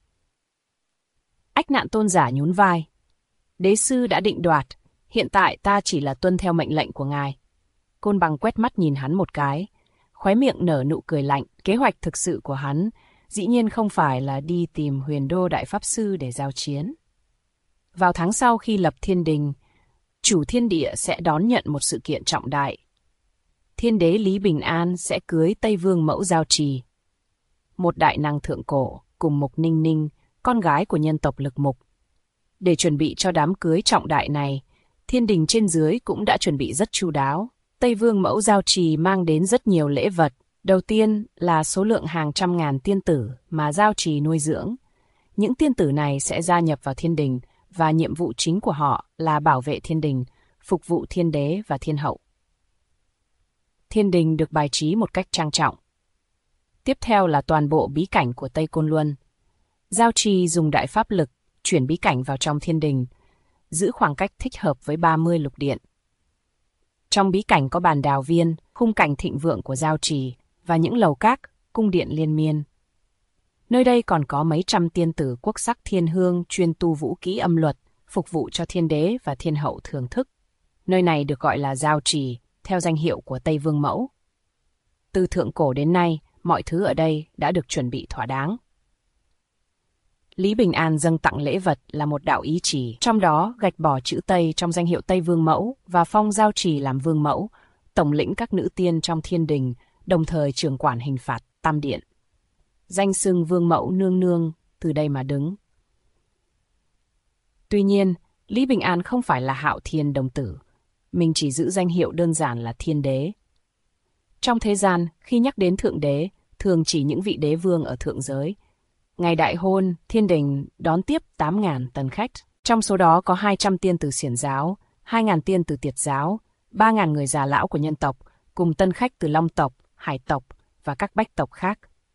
S2: Ách Nạn Tôn giả nhún vai. Đế sư đã định đoạt. Hiện tại ta chỉ là tuân theo mệnh lệnh của ngài. Côn Bằng quét mắt nhìn hắn một cái. Khóe miệng nở nụ cười lạnh. Kế hoạch thực sự của hắn dĩ nhiên không phải là đi tìm Huyền Đô Đại Pháp Sư để giao chiến. Vào tháng sau khi lập thiên đình, chủ thiên địa sẽ đón nhận một sự kiện trọng đại. Thiên đế Lý Bình An sẽ cưới Tây Vương Mẫu Giao Trì, một đại năng thượng cổ, cùng Mục Ninh Ninh, con gái của nhân tộc Lực Mục. Để chuẩn bị cho đám cưới trọng đại này, thiên đình trên dưới cũng đã chuẩn bị rất chu đáo. Tây Vương Mẫu Giao Trì mang đến rất nhiều lễ vật. Đầu tiên là số lượng hàng trăm ngàn tiên tử mà Giao Trì nuôi dưỡng. Những tiên tử này sẽ gia nhập vào thiên đình, và nhiệm vụ chính của họ là bảo vệ thiên đình, phục vụ thiên đế và thiên hậu. Thiên đình được bài trí một cách trang trọng. Tiếp theo là toàn bộ bí cảnh của Tây Côn Luân. Giao Trì dùng đại pháp lực chuyển bí cảnh vào trong thiên đình, giữ khoảng cách thích hợp với 30 lục điện. Trong bí cảnh có bàn đào viên, khung cảnh thịnh vượng của Giao Trì và những lầu các, cung điện liên miên. Nơi đây còn có mấy trăm tiên tử quốc sắc thiên hương chuyên tu vũ kỹ âm luật, phục vụ cho thiên đế và thiên hậu thưởng thức. Nơi này được gọi là Giao Trì, theo danh hiệu của Tây Vương Mẫu. Từ thượng cổ đến nay, mọi thứ ở đây đã được chuẩn bị thỏa đáng. Lý Bình An dâng tặng lễ vật là một đạo ý chỉ, trong đó gạch bỏ chữ Tây trong danh hiệu Tây Vương Mẫu và phong Giao Trì làm Vương Mẫu, tổng lĩnh các nữ tiên trong thiên đình, đồng thời trưởng quản hình phạt Tam Điện. Danh xưng Vương Mẫu nương nương từ đây mà đứng. Tuy nhiên, Lý Bình An không phải là Hạo Thiên đồng tử, mình chỉ giữ danh hiệu đơn giản là Thiên Đế. Trong thế gian, khi nhắc đến Thượng Đế, thường chỉ những vị đế vương ở thượng giới. Ngày đại hôn, thiên đình đón tiếp 8.000 tần khách. Trong số đó có 200 tiên từ Xiển giáo, 2.000 tiên từ Tiệt giáo, 3.000 người già lão của nhân tộc, cùng tân khách từ Long tộc, Hải tộc và các bách tộc khác.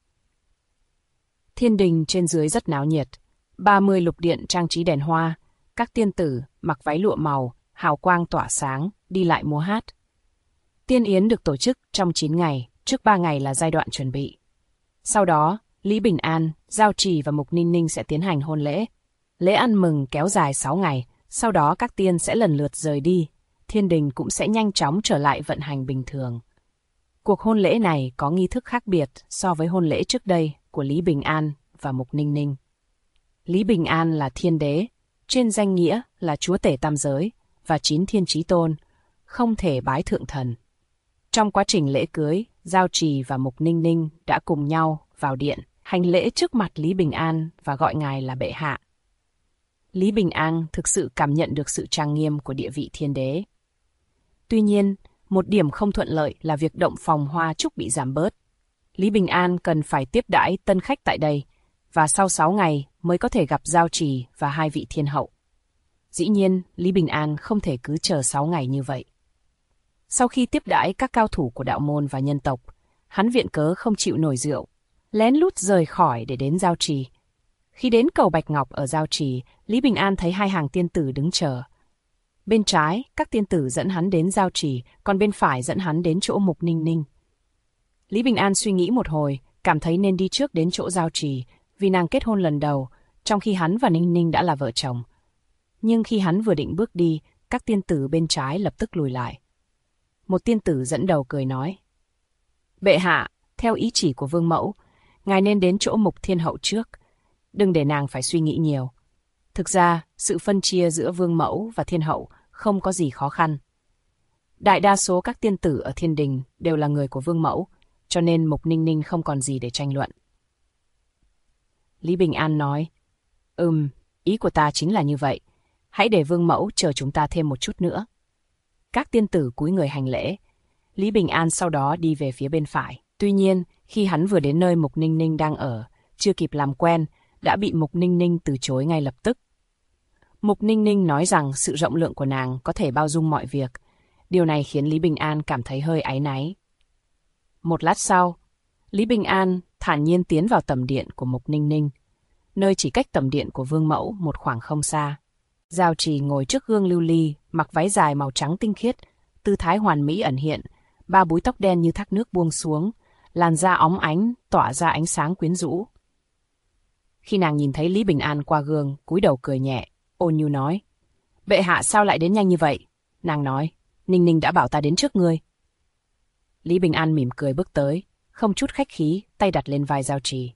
S2: Thiên đình trên dưới rất náo nhiệt, 30 lục điện trang trí đèn hoa, các tiên tử mặc váy lụa màu, hào quang tỏa sáng, đi lại múa hát. Tiên yến được tổ chức trong 9 ngày, trước 3 ngày là giai đoạn chuẩn bị. Sau đó, Lý Bình An, Giao Trì và Mục Ninh Ninh sẽ tiến hành hôn lễ. Lễ ăn mừng kéo dài 6 ngày, sau đó các tiên sẽ lần lượt rời đi, thiên đình cũng sẽ nhanh chóng trở lại vận hành bình thường. Cuộc hôn lễ này có nghi thức khác biệt so với hôn lễ trước đây của Lý Bình An và Mục Ninh Ninh. Lý Bình An là thiên đế, trên danh nghĩa là chúa tể tam giới và 9 thiên chí tôn, không thể bái thượng thần. Trong quá trình lễ cưới, Giao Trì và Mục Ninh Ninh đã cùng nhau vào điện, hành lễ trước mặt Lý Bình An và gọi ngài là bệ hạ. Lý Bình An thực sự cảm nhận được sự trang nghiêm của địa vị thiên đế. Tuy nhiên, một điểm không thuận lợi là việc động phòng hoa chúc bị giảm bớt. Lý Bình An cần phải tiếp đãi tân khách tại đây, và sau 6 ngày mới có thể gặp Giao Trì và 2 vị thiên hậu. Dĩ nhiên, Lý Bình An không thể cứ chờ 6 ngày như vậy. Sau khi tiếp đãi các cao thủ của đạo môn và nhân tộc, hắn viện cớ không chịu nổi rượu, lén lút rời khỏi để đến Giao Trì. Khi đến cầu Bạch Ngọc ở Giao Trì, Lý Bình An thấy 2 hàng tiên tử đứng chờ. Bên trái, các tiên tử dẫn hắn đến Giao Trì, còn bên phải dẫn hắn đến chỗ Mục Ninh Ninh. Lý Bình An suy nghĩ một hồi, cảm thấy nên đi trước đến chỗ Giao Trì, vì nàng kết hôn lần đầu, trong khi hắn và Ninh Ninh đã là vợ chồng. Nhưng khi hắn vừa định bước đi, các tiên tử bên trái lập tức lùi lại. Một tiên tử dẫn đầu cười nói: Bệ hạ, theo ý chỉ của Vương Mẫu, ngài nên đến chỗ Mục Thiên Hậu trước, đừng để nàng phải suy nghĩ nhiều. Thực ra, sự phân chia giữa vương mẫu và thiên hậu không có gì khó khăn. Đại đa số các tiên tử ở thiên đình đều là người của vương mẫu, cho nên Mục Ninh Ninh không còn gì để tranh luận. Lý Bình An nói, ý của ta chính là như vậy. Hãy để vương mẫu chờ chúng ta thêm một chút nữa. Các tiên tử cúi người hành lễ. Lý Bình An sau đó đi về phía bên phải. Tuy nhiên, khi hắn vừa đến nơi Mục Ninh Ninh đang ở, chưa kịp làm quen, đã bị Mục Ninh Ninh từ chối ngay lập tức. Mục Ninh Ninh nói rằng sự rộng lượng của nàng có thể bao dung mọi việc. Điều này khiến Lý Bình An cảm thấy hơi áy náy. Một lát sau, Lý Bình An thản nhiên tiến vào tầm điện của Mục Ninh Ninh, nơi chỉ cách tầm điện của vương mẫu một khoảng không xa. Giao Trì ngồi trước gương lưu ly, mặc váy dài màu trắng tinh khiết, tư thái hoàn mỹ ẩn hiện, ba búi tóc đen như thác nước buông xuống, làn da óng ánh, tỏa ra ánh sáng quyến rũ. Khi nàng nhìn thấy Lý Bình An qua gương, cúi đầu cười nhẹ, ôn nhu nói, bệ hạ sao lại đến nhanh như vậy? Nàng nói, Ninh Ninh đã bảo ta đến trước ngươi. Lý Bình An mỉm cười bước tới, không chút khách khí, tay đặt lên vai Giao Trì.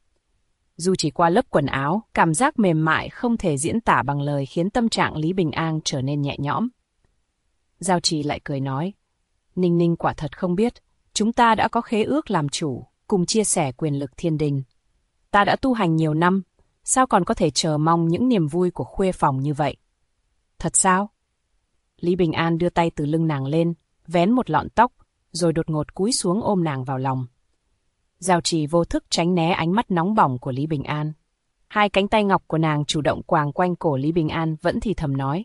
S2: Dù chỉ qua lớp quần áo, cảm giác mềm mại không thể diễn tả bằng lời khiến tâm trạng Lý Bình An trở nên nhẹ nhõm. Giao Trì lại cười nói, Ninh Ninh quả thật không biết, chúng ta đã có khế ước làm chủ, cùng chia sẻ quyền lực thiên đình. Ta đã tu hành nhiều năm, sao còn có thể chờ mong những niềm vui của khuê phòng như vậy? Thật sao? Lý Bình An đưa tay từ lưng nàng lên, vén một lọn tóc, rồi đột ngột cúi xuống ôm nàng vào lòng. Giao Trì vô thức tránh né ánh mắt nóng bỏng của Lý Bình An. Hai cánh tay ngọc của nàng chủ động quàng quanh cổ Lý Bình An vẫn thì thầm nói.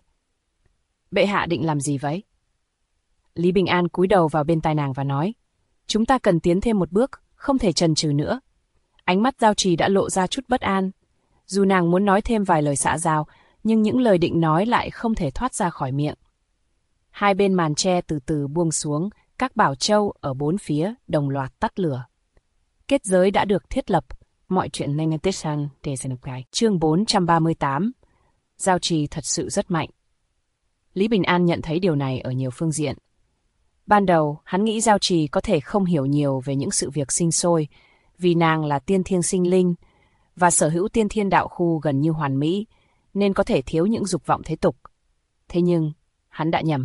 S2: Bệ hạ định làm gì vậy? Lý Bình An cúi đầu vào bên tai nàng và nói. Chúng ta cần tiến thêm một bước, không thể chần chừ nữa. Ánh mắt Giao Trì đã lộ ra chút bất an. Dù nàng muốn nói thêm vài lời xã giao, nhưng những lời định nói lại không thể thoát ra khỏi miệng. Hai bên màn tre từ từ buông xuống, các bảo châu ở bốn phía đồng loạt tắt lửa. Kết giới đã được thiết lập, mọi chuyện nên tiếp sang để xem cái. Chương 438. Giao Trì thật sự rất mạnh. Lý Bình An nhận thấy điều này ở nhiều phương diện. Ban đầu, hắn nghĩ Giao Trì có thể không hiểu nhiều về những sự việc sinh sôi, vì nàng là tiên thiên sinh linh, và sở hữu tiên thiên đạo khu gần như hoàn mỹ, nên có thể thiếu những dục vọng thế tục. Thế nhưng, hắn đã nhầm.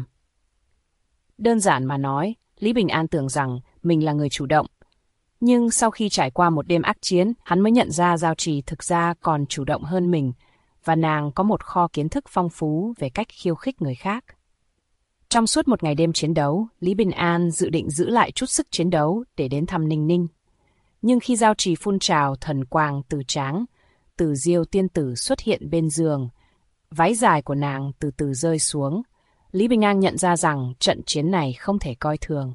S2: Đơn giản mà nói, Lý Bình An tưởng rằng mình là người chủ động. Nhưng sau khi trải qua một đêm ác chiến, hắn mới nhận ra Giao Trì thực ra còn chủ động hơn mình, và nàng có một kho kiến thức phong phú về cách khiêu khích người khác. Trong suốt một ngày đêm chiến đấu, Lý Bình An dự định giữ lại chút sức chiến đấu để đến thăm Ninh Ninh. Nhưng khi Giao Trì phun trào thần quang từ tráng, Tử Diêu tiên tử xuất hiện bên giường, váy dài của nàng từ từ rơi xuống, Lý Bình An nhận ra rằng trận chiến này không thể coi thường.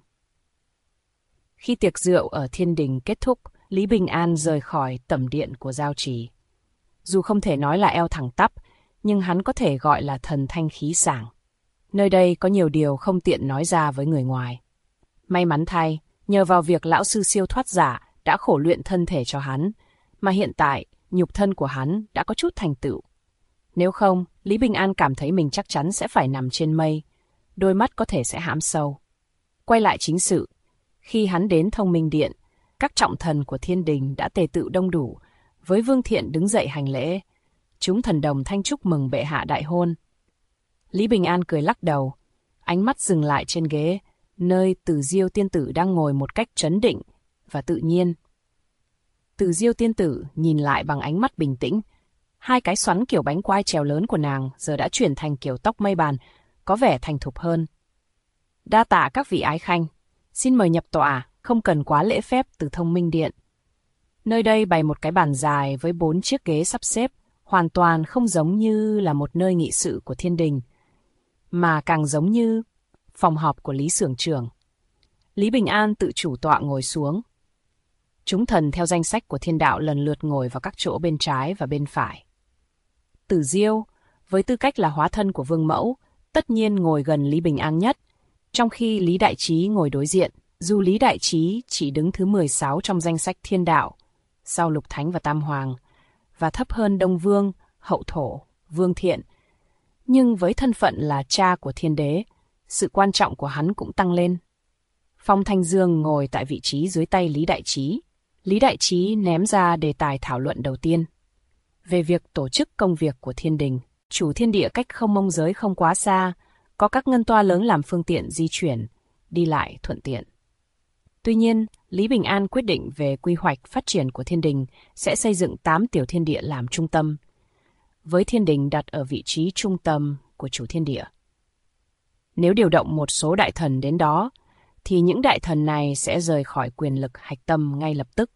S2: Khi tiệc rượu ở thiên đình kết thúc, Lý Bình An rời khỏi tẩm điện của Giao Trì. Dù không thể nói là eo thẳng tắp, nhưng hắn có thể gọi là thần thanh khí sảng. Nơi đây có nhiều điều không tiện nói ra với người ngoài. May mắn thay, nhờ vào việc lão sư siêu thoát giả đã khổ luyện thân thể cho hắn, mà hiện tại nhục thân của hắn đã có chút thành tựu. Nếu không, Lý Bình An cảm thấy mình chắc chắn sẽ phải nằm trên mây, đôi mắt có thể sẽ hãm sâu. Quay lại chính sự, khi hắn đến Thông Minh Điện, các trọng thần của thiên đình đã tề tựu đông đủ, với Vương Thiện đứng dậy hành lễ. Chúng thần đồng thanh chúc mừng bệ hạ đại hôn. Lý Bình An cười lắc đầu, ánh mắt dừng lại trên ghế, nơi Tử Diêu tiên tử đang ngồi một cách trấn định và tự nhiên. Tử Diêu tiên tử nhìn lại bằng ánh mắt bình tĩnh. Hai cái xoắn kiểu bánh quai trèo lớn của nàng giờ đã chuyển thành kiểu tóc mây bàn, có vẻ thành thục hơn. Đa tạ các vị ái khanh, xin mời nhập tọa, không cần quá lễ phép từ Thông Minh Điện. Nơi đây bày một cái bàn dài với 4 chiếc ghế sắp xếp, hoàn toàn không giống như là một nơi nghị sự của thiên đình, mà càng giống như phòng họp của Lý Xưởng Trưởng. Lý Bình An tự chủ tọa ngồi xuống. Chúng thần theo danh sách của thiên đạo lần lượt ngồi vào các chỗ bên trái và bên phải. Tử Diêu, với tư cách là hóa thân của Vương Mẫu, tất nhiên ngồi gần Lý Bình An nhất, trong khi Lý Đại Trí ngồi đối diện. Dù Lý Đại Trí chỉ đứng thứ 16 trong danh sách thiên đạo, sau Lục Thánh và Tam Hoàng, và thấp hơn Đông Vương, Hậu Thổ, Vương Thiện, nhưng với thân phận là cha của thiên đế, sự quan trọng của hắn cũng tăng lên. Phong Thanh Dương ngồi tại vị trí dưới tay Lý Đại Trí. Lý Đại Trí ném ra đề tài thảo luận đầu tiên. Về việc tổ chức công việc của thiên đình, chủ thiên địa cách không mông giới không quá xa, có các ngân toa lớn làm phương tiện di chuyển, đi lại thuận tiện. Tuy nhiên, Lý Bình An quyết định về quy hoạch phát triển của thiên đình sẽ xây dựng 8 tiểu thiên địa làm trung tâm, với thiên đình đặt ở vị trí trung tâm của chủ thiên địa. Nếu điều động một số đại thần đến đó, thì những đại thần này sẽ rời khỏi quyền lực hạch tâm ngay lập tức.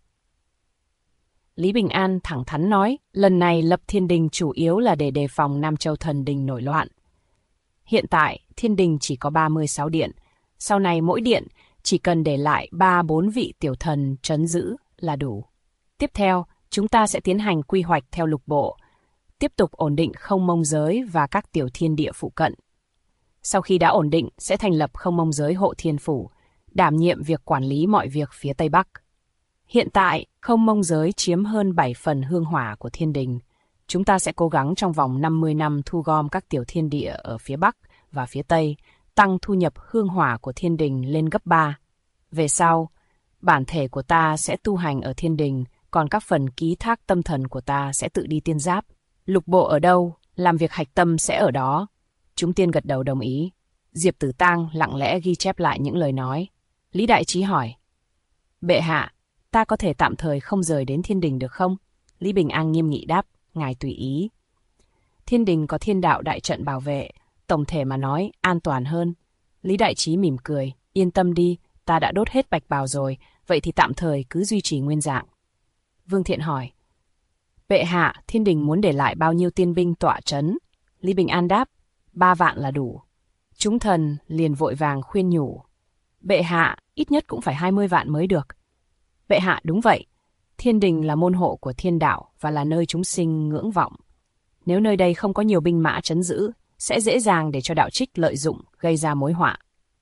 S2: Lý Bình An thẳng thắn nói, lần này lập thiên đình chủ yếu là để đề phòng Nam Châu thần đình nổi loạn. Hiện tại, thiên đình chỉ có 36 điện, sau này mỗi điện chỉ cần để lại 3-4 vị tiểu thần trấn giữ là đủ. Tiếp theo, chúng ta sẽ tiến hành quy hoạch theo lục bộ, tiếp tục ổn định không mông giới và các tiểu thiên địa phụ cận. Sau khi đã ổn định, sẽ thành lập không mông giới hộ thiên phủ, đảm nhiệm việc quản lý mọi việc phía Tây Bắc. Hiện tại, không mông giới chiếm hơn 7 phần hương hỏa của thiên đình. Chúng ta sẽ cố gắng trong vòng 50 năm thu gom các tiểu thiên địa ở phía Bắc và phía Tây, tăng thu nhập hương hỏa của thiên đình lên gấp 3. Về sau, bản thể của ta sẽ tu hành ở thiên đình, còn các phần ký thác tâm thần của ta sẽ tự đi tiên giáp. Lục bộ ở đâu, làm việc hạch tâm sẽ ở đó. Chúng tiên gật đầu đồng ý. Diệp Tử Tang lặng lẽ ghi chép lại những lời nói. Lý Đại Trí hỏi, bệ hạ, ta có thể tạm thời không rời đến thiên đình được không? Lý Bình An nghiêm nghị đáp, ngài tùy ý. Thiên đình có thiên đạo đại trận bảo vệ, tổng thể mà nói an toàn hơn. Lý Đại Trí mỉm cười, yên tâm đi, ta đã đốt hết bạch bào rồi, vậy thì tạm thời cứ duy trì nguyên dạng. Vương Thiện hỏi, bệ hạ, thiên đình muốn để lại bao nhiêu tiên binh tọa trấn? Lý Bình An đáp, 3 vạn là đủ. Chúng thần liền vội vàng khuyên nhủ, bệ hạ, ít nhất cũng phải 20 vạn mới được. Bệ hạ, đúng vậy, thiên đình là môn hộ của thiên đạo và là nơi chúng sinh ngưỡng vọng. Nếu nơi đây không có nhiều binh mã trấn giữ, sẽ dễ dàng để cho đạo trích lợi dụng, gây ra mối họa.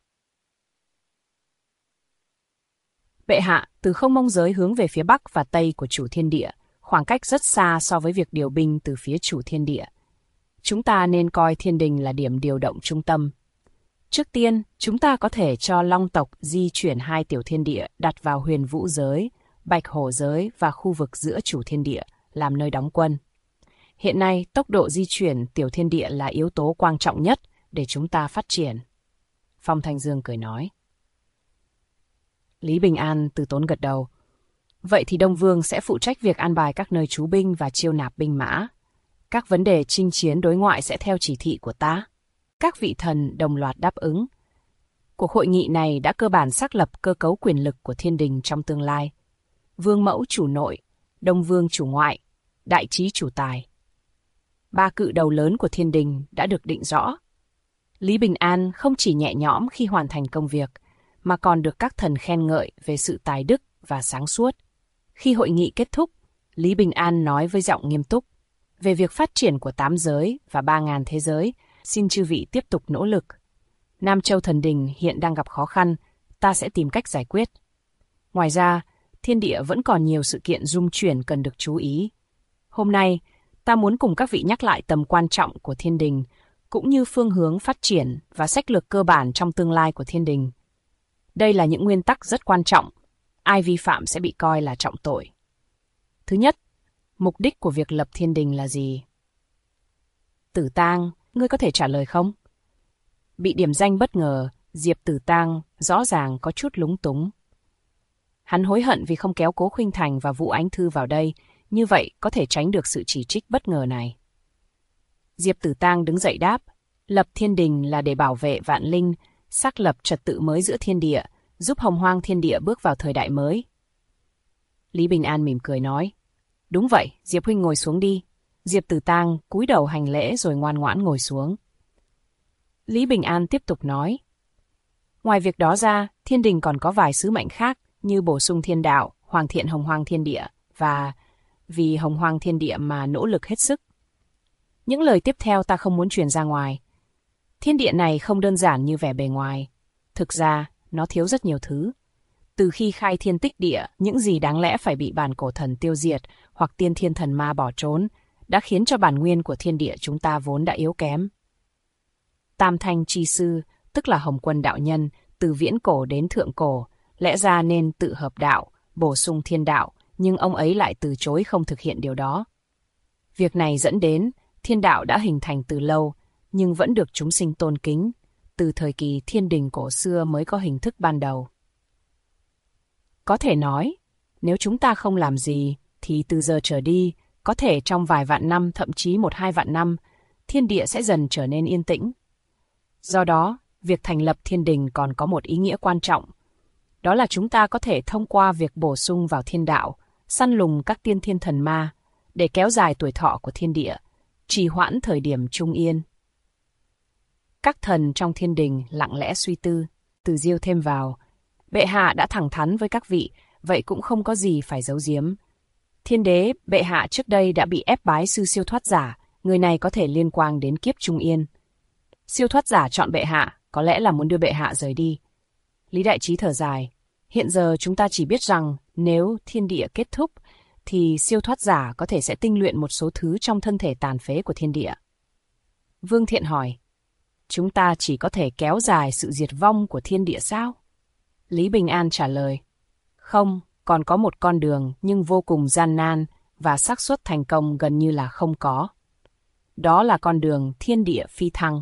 S2: Bệ hạ, từ không mông giới hướng về phía Bắc và Tây của chủ thiên địa, khoảng cách rất xa so với việc điều binh từ phía chủ thiên địa. Chúng ta nên coi thiên đình là điểm điều động trung tâm. Trước tiên, chúng ta có thể cho Long tộc di chuyển 2 tiểu thiên địa đặt vào Huyền Vũ giới, Bạch Hổ giới và khu vực giữa chủ thiên địa, làm nơi đóng quân. Hiện nay, tốc độ di chuyển tiểu thiên địa là yếu tố quan trọng nhất để chúng ta phát triển. Phong Thanh Dương cười nói. Lý Bình An từ tốn gật đầu. Vậy thì Đông Vương sẽ phụ trách việc an bài các nơi trú binh và chiêu nạp binh mã. Các vấn đề chinh chiến đối ngoại sẽ theo chỉ thị của ta. Các vị thần đồng loạt đáp ứng. Cuộc hội nghị này đã cơ bản xác lập cơ cấu quyền lực của thiên đình trong tương lai. Vương mẫu chủ nội, Đông Vương chủ ngoại, Đại Trí chủ tài. 3 cự đầu lớn của thiên đình đã được định rõ. Lý Bình An không chỉ nhẹ nhõm khi hoàn thành công việc, mà còn được các thần khen ngợi về sự tài đức và sáng suốt. Khi hội nghị kết thúc, Lý Bình An nói với giọng nghiêm túc, về việc phát triển của 8 giới và 3.000 thế giới, xin chư vị tiếp tục nỗ lực. Nam Châu thần đình hiện đang gặp khó khăn, ta sẽ tìm cách giải quyết. Ngoài ra, thiên địa vẫn còn nhiều sự kiện rung chuyển cần được chú ý. Hôm nay, ta muốn cùng các vị nhắc lại tầm quan trọng của thiên đình, cũng như phương hướng phát triển và sách lược cơ bản trong tương lai của thiên đình. Đây là những nguyên tắc rất quan trọng, ai vi phạm sẽ bị coi là trọng tội. Thứ nhất, mục đích của việc lập thiên đình là gì? Tử Tang, ngươi có thể trả lời không? Bị điểm danh bất ngờ, Diệp Tử Tang rõ ràng có chút lúng túng. Hắn hối hận vì không kéo Cố Khuynh Thành và Vũ Ánh Thư vào đây, như vậy có thể tránh được sự chỉ trích bất ngờ này. Diệp Tử Tang đứng dậy đáp, lập thiên đình là để bảo vệ vạn linh, xác lập trật tự mới giữa thiên địa, giúp hồng hoang thiên địa bước vào thời đại mới. Lý Bình An mỉm cười nói, đúng vậy, Diệp huynh ngồi xuống đi. Diệp Tử Tang cúi đầu hành lễ rồi ngoan ngoãn ngồi xuống. Lý Bình An tiếp tục nói, ngoài việc đó ra, thiên đình còn có vài sứ mệnh khác như bổ sung thiên đạo, hoàn thiện hồng hoang thiên địa và vì hồng hoang thiên địa mà nỗ lực hết sức. Những lời tiếp theo ta không muốn truyền ra ngoài. Thiên địa này không đơn giản như vẻ bề ngoài. Thực ra, nó thiếu rất nhiều thứ. Từ khi khai thiên tích địa, những gì đáng lẽ phải bị bản cổ thần tiêu diệt hoặc tiên thiên thần ma bỏ trốn, đã khiến cho bản nguyên của thiên địa chúng ta vốn đã yếu kém. Tam thanh chi sư, tức là Hồng Quân đạo nhân, từ viễn cổ đến thượng cổ, lẽ ra nên tự hợp đạo, bổ sung thiên đạo, nhưng ông ấy lại từ chối không thực hiện điều đó. Việc này dẫn đến thiên đạo đã hình thành từ lâu, nhưng vẫn được chúng sinh tôn kính. Từ thời kỳ thiên đình cổ xưa mới có hình thức ban đầu. Có thể nói, nếu chúng ta không làm gì, thì từ giờ trở đi, có thể trong vài vạn năm, thậm chí 1-2 vạn năm, thiên địa sẽ dần trở nên yên tĩnh. Do đó, việc thành lập thiên đình còn có một ý nghĩa quan trọng. Đó là chúng ta có thể thông qua việc bổ sung vào thiên đạo, săn lùng các tiên thiên thần ma, để kéo dài tuổi thọ của thiên địa, trì hoãn thời điểm trung yên. Các thần trong thiên đình lặng lẽ suy tư, Từ Diêu thêm vào. Bệ hạ đã thẳng thắn với các vị, vậy cũng không có gì phải giấu giếm. Thiên đế, bệ hạ trước đây đã bị ép bái sư siêu thoát giả, người này có thể liên quan đến kiếp trung yên. Siêu thoát giả chọn bệ hạ, có lẽ là muốn đưa bệ hạ rời đi. Lý Đại Trí thở dài. Hiện giờ chúng ta chỉ biết rằng nếu thiên địa kết thúc, thì siêu thoát giả có thể sẽ tinh luyện một số thứ trong thân thể tàn phế của thiên địa. Vương Thiện hỏi, chúng ta chỉ có thể kéo dài sự diệt vong của thiên địa sao? Lý Bình An trả lời, không, còn có một con đường nhưng vô cùng gian nan và xác suất thành công gần như là không có. Đó là con đường thiên địa phi thăng.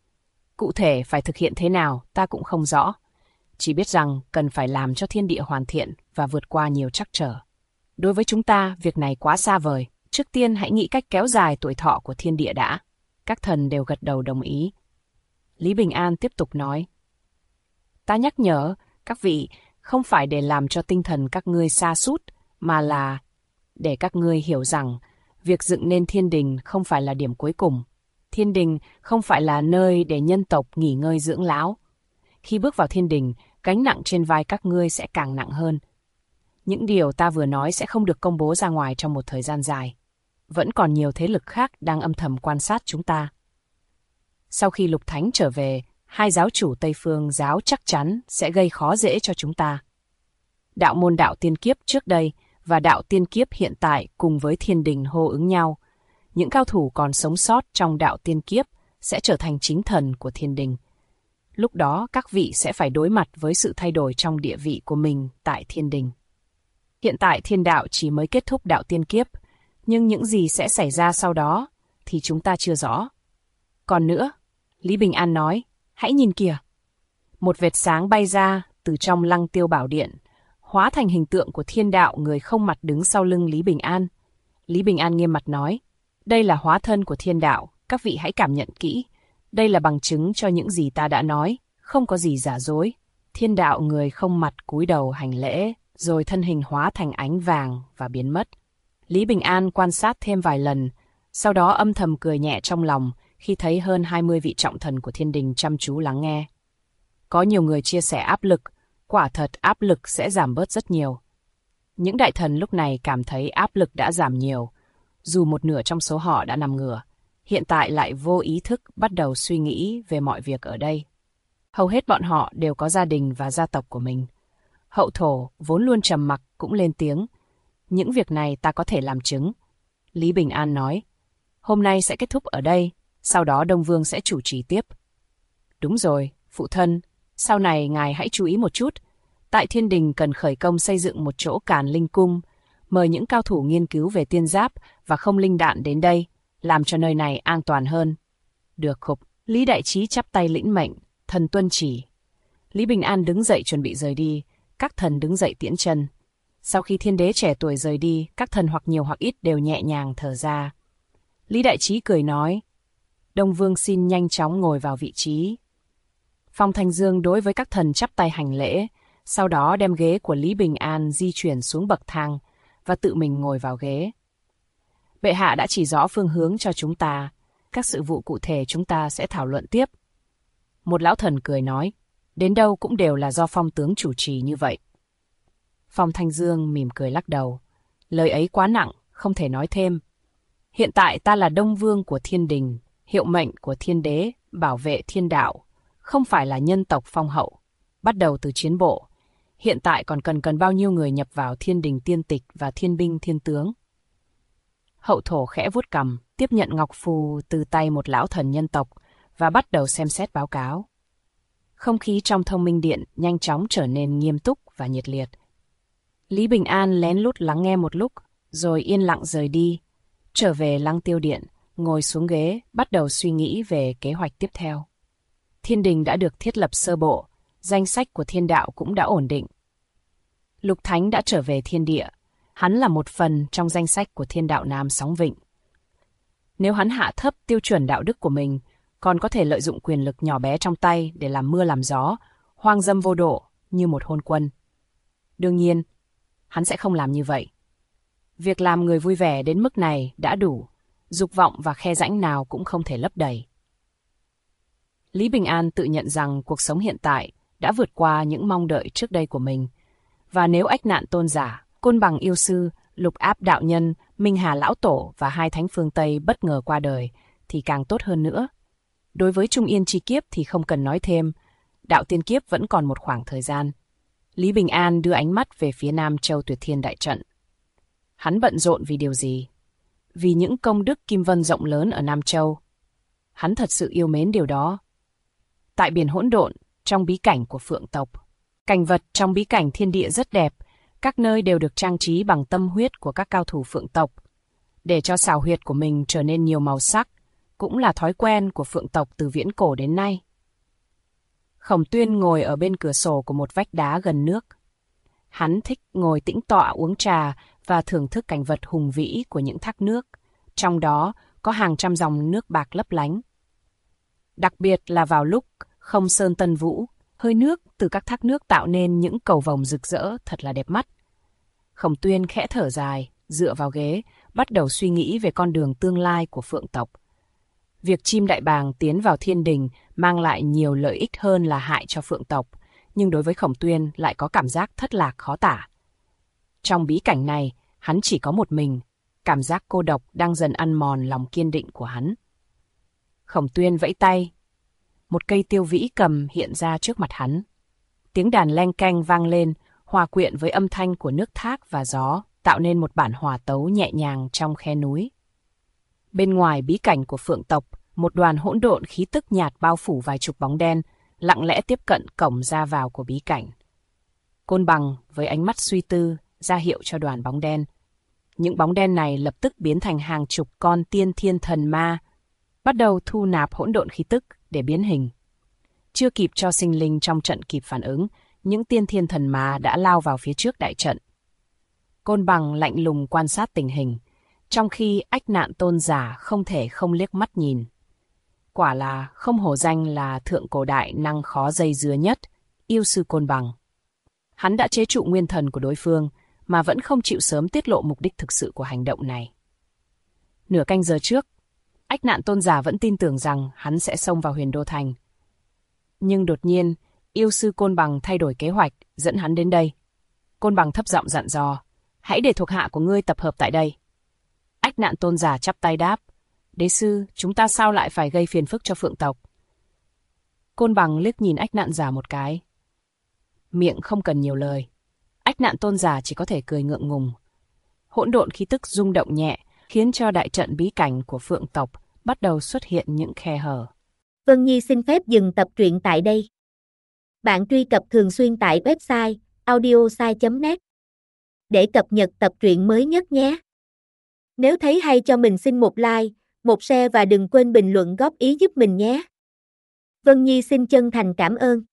S2: Cụ thể phải thực hiện thế nào ta cũng không rõ. Chỉ biết rằng cần phải làm cho thiên địa hoàn thiện và vượt qua nhiều trắc trở. Đối với chúng ta, việc này quá xa vời. Trước tiên hãy nghĩ cách kéo dài tuổi thọ của thiên địa đã. Các thần đều gật đầu đồng ý. Lý Bình An tiếp tục nói. Ta nhắc nhở, các vị, không phải để làm cho tinh thần các ngươi sa sút, mà là để các ngươi hiểu rằng việc dựng nên thiên đình không phải là điểm cuối cùng. Thiên đình không phải là nơi để nhân tộc nghỉ ngơi dưỡng lão. Khi bước vào thiên đình, gánh nặng trên vai các ngươi sẽ càng nặng hơn. Những điều ta vừa nói sẽ không được công bố ra ngoài trong một thời gian dài. Vẫn còn nhiều thế lực khác đang âm thầm quan sát chúng ta. Sau khi Lục Thánh trở về, hai giáo chủ Tây Phương giáo chắc chắn sẽ gây khó dễ cho chúng ta. Đạo môn đạo tiên kiếp trước đây và đạo tiên kiếp hiện tại cùng với thiên đình hô ứng nhau. Những cao thủ còn sống sót trong đạo tiên kiếp sẽ trở thành chính thần của thiên đình. Lúc đó các vị sẽ phải đối mặt với sự thay đổi trong địa vị của mình tại thiên đình. Hiện tại thiên đạo chỉ mới kết thúc đạo tiên kiếp, nhưng những gì sẽ xảy ra sau đó thì chúng ta chưa rõ. Còn nữa, Lý Bình An nói, hãy nhìn kìa. Một vệt sáng bay ra từ trong Lăng Tiêu Bảo Điện, hóa thành hình tượng của thiên đạo người không mặt đứng sau lưng Lý Bình An. Lý Bình An nghiêm mặt nói, đây là hóa thân của thiên đạo, các vị hãy cảm nhận kỹ. Đây là bằng chứng cho những gì ta đã nói, không có gì giả dối. Thiên đạo người không mặt cúi đầu hành lễ, rồi thân hình hóa thành ánh vàng và biến mất. Lý Bình An quan sát thêm vài lần, sau đó âm thầm cười nhẹ trong lòng khi thấy hơn 20 vị trọng thần của thiên đình chăm chú lắng nghe. Có nhiều người chia sẻ áp lực, quả thật áp lực sẽ giảm bớt rất nhiều. Những đại thần lúc này cảm thấy áp lực đã giảm nhiều, dù một nửa trong số họ đã nằm ngửa, hiện tại lại vô ý thức bắt đầu suy nghĩ về mọi việc ở đây. Hầu hết bọn họ đều có gia đình và gia tộc của mình. Hậu thổ vốn luôn trầm mặc cũng lên tiếng. Những việc này ta có thể làm chứng. Lý Bình An nói, hôm nay sẽ kết thúc ở đây, sau đó Đông Vương sẽ chủ trì tiếp. Đúng rồi, phụ thân, sau này ngài hãy chú ý một chút. Tại thiên đình cần khởi công xây dựng một chỗ Càn Linh Cung, mời những cao thủ nghiên cứu về tiên giáp và không linh đạn đến đây, làm cho nơi này an toàn hơn. Được khục, Lý Đại Trí chắp tay lĩnh mệnh, thần tuân chỉ. Lý Bình An đứng dậy chuẩn bị rời đi, các thần đứng dậy tiễn chân. Sau khi thiên đế trẻ tuổi rời đi, các thần hoặc nhiều hoặc ít đều nhẹ nhàng thở ra. Lý Đại Trí cười nói, Đông Vương xin nhanh chóng ngồi vào vị trí. Phong Thanh Dương đối với các thần chắp tay hành lễ, sau đó đem ghế của Lý Bình An di chuyển xuống bậc thang và tự mình ngồi vào ghế. Bệ hạ đã chỉ rõ phương hướng cho chúng ta, các sự vụ cụ thể chúng ta sẽ thảo luận tiếp. Một lão thần cười nói, đến đâu cũng đều là do Phong tướng chủ trì như vậy. Phong Thanh Dương mỉm cười lắc đầu, lời ấy quá nặng, không thể nói thêm. Hiện tại ta là Đông Vương của thiên đình, hiệu mệnh của thiên đế, bảo vệ thiên đạo, không phải là nhân tộc phong hậu. Bắt đầu từ chiến bộ, hiện tại còn cần bao nhiêu người nhập vào thiên đình tiên tịch và thiên binh thiên tướng. Hậu thổ khẽ vuốt cằm, tiếp nhận ngọc phù từ tay một lão thần nhân tộc và bắt đầu xem xét báo cáo. Không khí trong Thông Minh Điện nhanh chóng trở nên nghiêm túc và nhiệt liệt. Lý Bình An lén lút lắng nghe một lúc, rồi yên lặng rời đi. trở về Lăng Tiêu Điện, ngồi xuống ghế, bắt đầu suy nghĩ về kế hoạch tiếp theo. Thiên đình đã được thiết lập sơ bộ, danh sách của thiên đạo cũng đã ổn định. Lục Thánh đã trở về thiên địa, hắn là một phần trong danh sách của thiên đạo Nam Sóng Vịnh. Nếu hắn hạ thấp tiêu chuẩn đạo đức của mình, còn có thể lợi dụng quyền lực nhỏ bé trong tay để làm mưa làm gió, hoang dâm vô độ như một hôn quân. Đương nhiên, hắn sẽ không làm như vậy. Việc làm người vui vẻ đến mức này đã đủ, dục vọng và khe rãnh nào cũng không thể lấp đầy. Lý Bình An tự nhận rằng cuộc sống hiện tại đã vượt qua những mong đợi trước đây của mình, và nếu Ách Nạn Tôn Giả, Côn Bằng Yêu Sư, Lục Áp Đạo Nhân, Minh Hà Lão Tổ và hai thánh phương Tây bất ngờ qua đời thì càng tốt hơn nữa. Đối với Trung Yên chi kiếp thì không cần nói thêm, đạo tiên kiếp vẫn còn một khoảng thời gian. Lý Bình An đưa ánh mắt về phía Nam Châu Tuyệt Thiên Đại Trận. Hắn bận rộn vì điều gì? Vì những công đức kim vân rộng lớn ở Nam Châu. Hắn thật sự yêu mến điều đó. Tại biển hỗn độn, trong bí cảnh của Phượng tộc, cảnh vật trong bí cảnh thiên địa rất đẹp, các nơi đều được trang trí bằng tâm huyết của các cao thủ Phượng tộc. Để cho xào huyệt của mình trở nên nhiều màu sắc, cũng là thói quen của Phượng tộc từ viễn cổ đến nay. Khổng Tuyên ngồi ở bên cửa sổ của một vách đá gần nước. Hắn thích ngồi tĩnh tọa uống trà và thưởng thức cảnh vật hùng vĩ của những thác nước, trong đó có hàng trăm dòng nước bạc lấp lánh. Đặc biệt là vào lúc không sơn tân vũ, hơi nước từ các thác nước tạo nên những cầu vồng rực rỡ thật là đẹp mắt. Khổng Tuyên khẽ thở dài, dựa vào ghế, bắt đầu suy nghĩ về con đường tương lai của Phượng tộc. Việc chim đại bàng tiến vào thiên đình mang lại nhiều lợi ích hơn là hại cho Phượng tộc, nhưng đối với Khổng Tuyên lại có cảm giác thất lạc khó tả. Trong bí cảnh này, hắn chỉ có một mình, cảm giác cô độc đang dần ăn mòn lòng kiên định của hắn. Khổng Tuyên vẫy tay. Một cây tiêu vĩ cầm hiện ra trước mặt hắn. Tiếng đàn leng keng vang lên, hòa quyện với âm thanh của nước thác và gió, tạo nên một bản hòa tấu nhẹ nhàng trong khe núi. Bên ngoài bí cảnh của Phượng tộc, một đoàn hỗn độn khí tức nhạt bao phủ vài chục bóng đen, lặng lẽ tiếp cận cổng ra vào của bí cảnh. Côn Bằng với ánh mắt suy tư ra hiệu cho đoàn bóng đen. Những bóng đen này lập tức biến thành hàng chục con tiên thiên thần ma, bắt đầu thu nạp hỗn độn khí tức để biến hình. Chưa kịp cho sinh linh trong trận kịp phản ứng, những tiên thiên thần ma đã lao vào phía trước đại trận. Côn Bằng lạnh lùng quan sát tình hình, trong khi Ách Nạn Tôn Giả không thể không liếc mắt nhìn. Quả là không hổ danh là thượng cổ đại năng khó dây dưa nhất, yêu sư Côn Bằng. Hắn đã chế trụ nguyên thần của đối phương, mà vẫn không chịu sớm tiết lộ mục đích thực sự của hành động này. Nửa canh giờ trước, Ách Nạn Tôn Giả vẫn tin tưởng rằng hắn sẽ xông vào Huyền Đô Thành. Nhưng đột nhiên, yêu sư Côn Bằng thay đổi kế hoạch, dẫn hắn đến đây. Côn Bằng thấp giọng dặn dò, hãy để thuộc hạ của ngươi tập hợp tại đây. Ách Nạn Tôn Giả chắp tay đáp, đế sư, chúng ta sao lại phải gây phiền phức cho Phượng tộc? Côn Bằng liếc nhìn Ách Nạn Giả một cái. Miệng không cần nhiều lời. Ách Nạn Tôn Giả chỉ có thể cười ngượng ngùng. Hỗn độn khí tức rung động nhẹ, khiến cho đại trận bí cảnh của Phượng tộc bắt đầu xuất hiện những khe hở.
S1: Vân Nhi xin phép dừng tập truyện tại đây. Bạn truy cập thường xuyên tại website audiosai.net để cập nhật tập truyện mới nhất nhé. Nếu thấy hay cho mình xin một like, một share và đừng quên bình luận góp ý giúp mình nhé. Vân Nhi xin chân thành cảm ơn.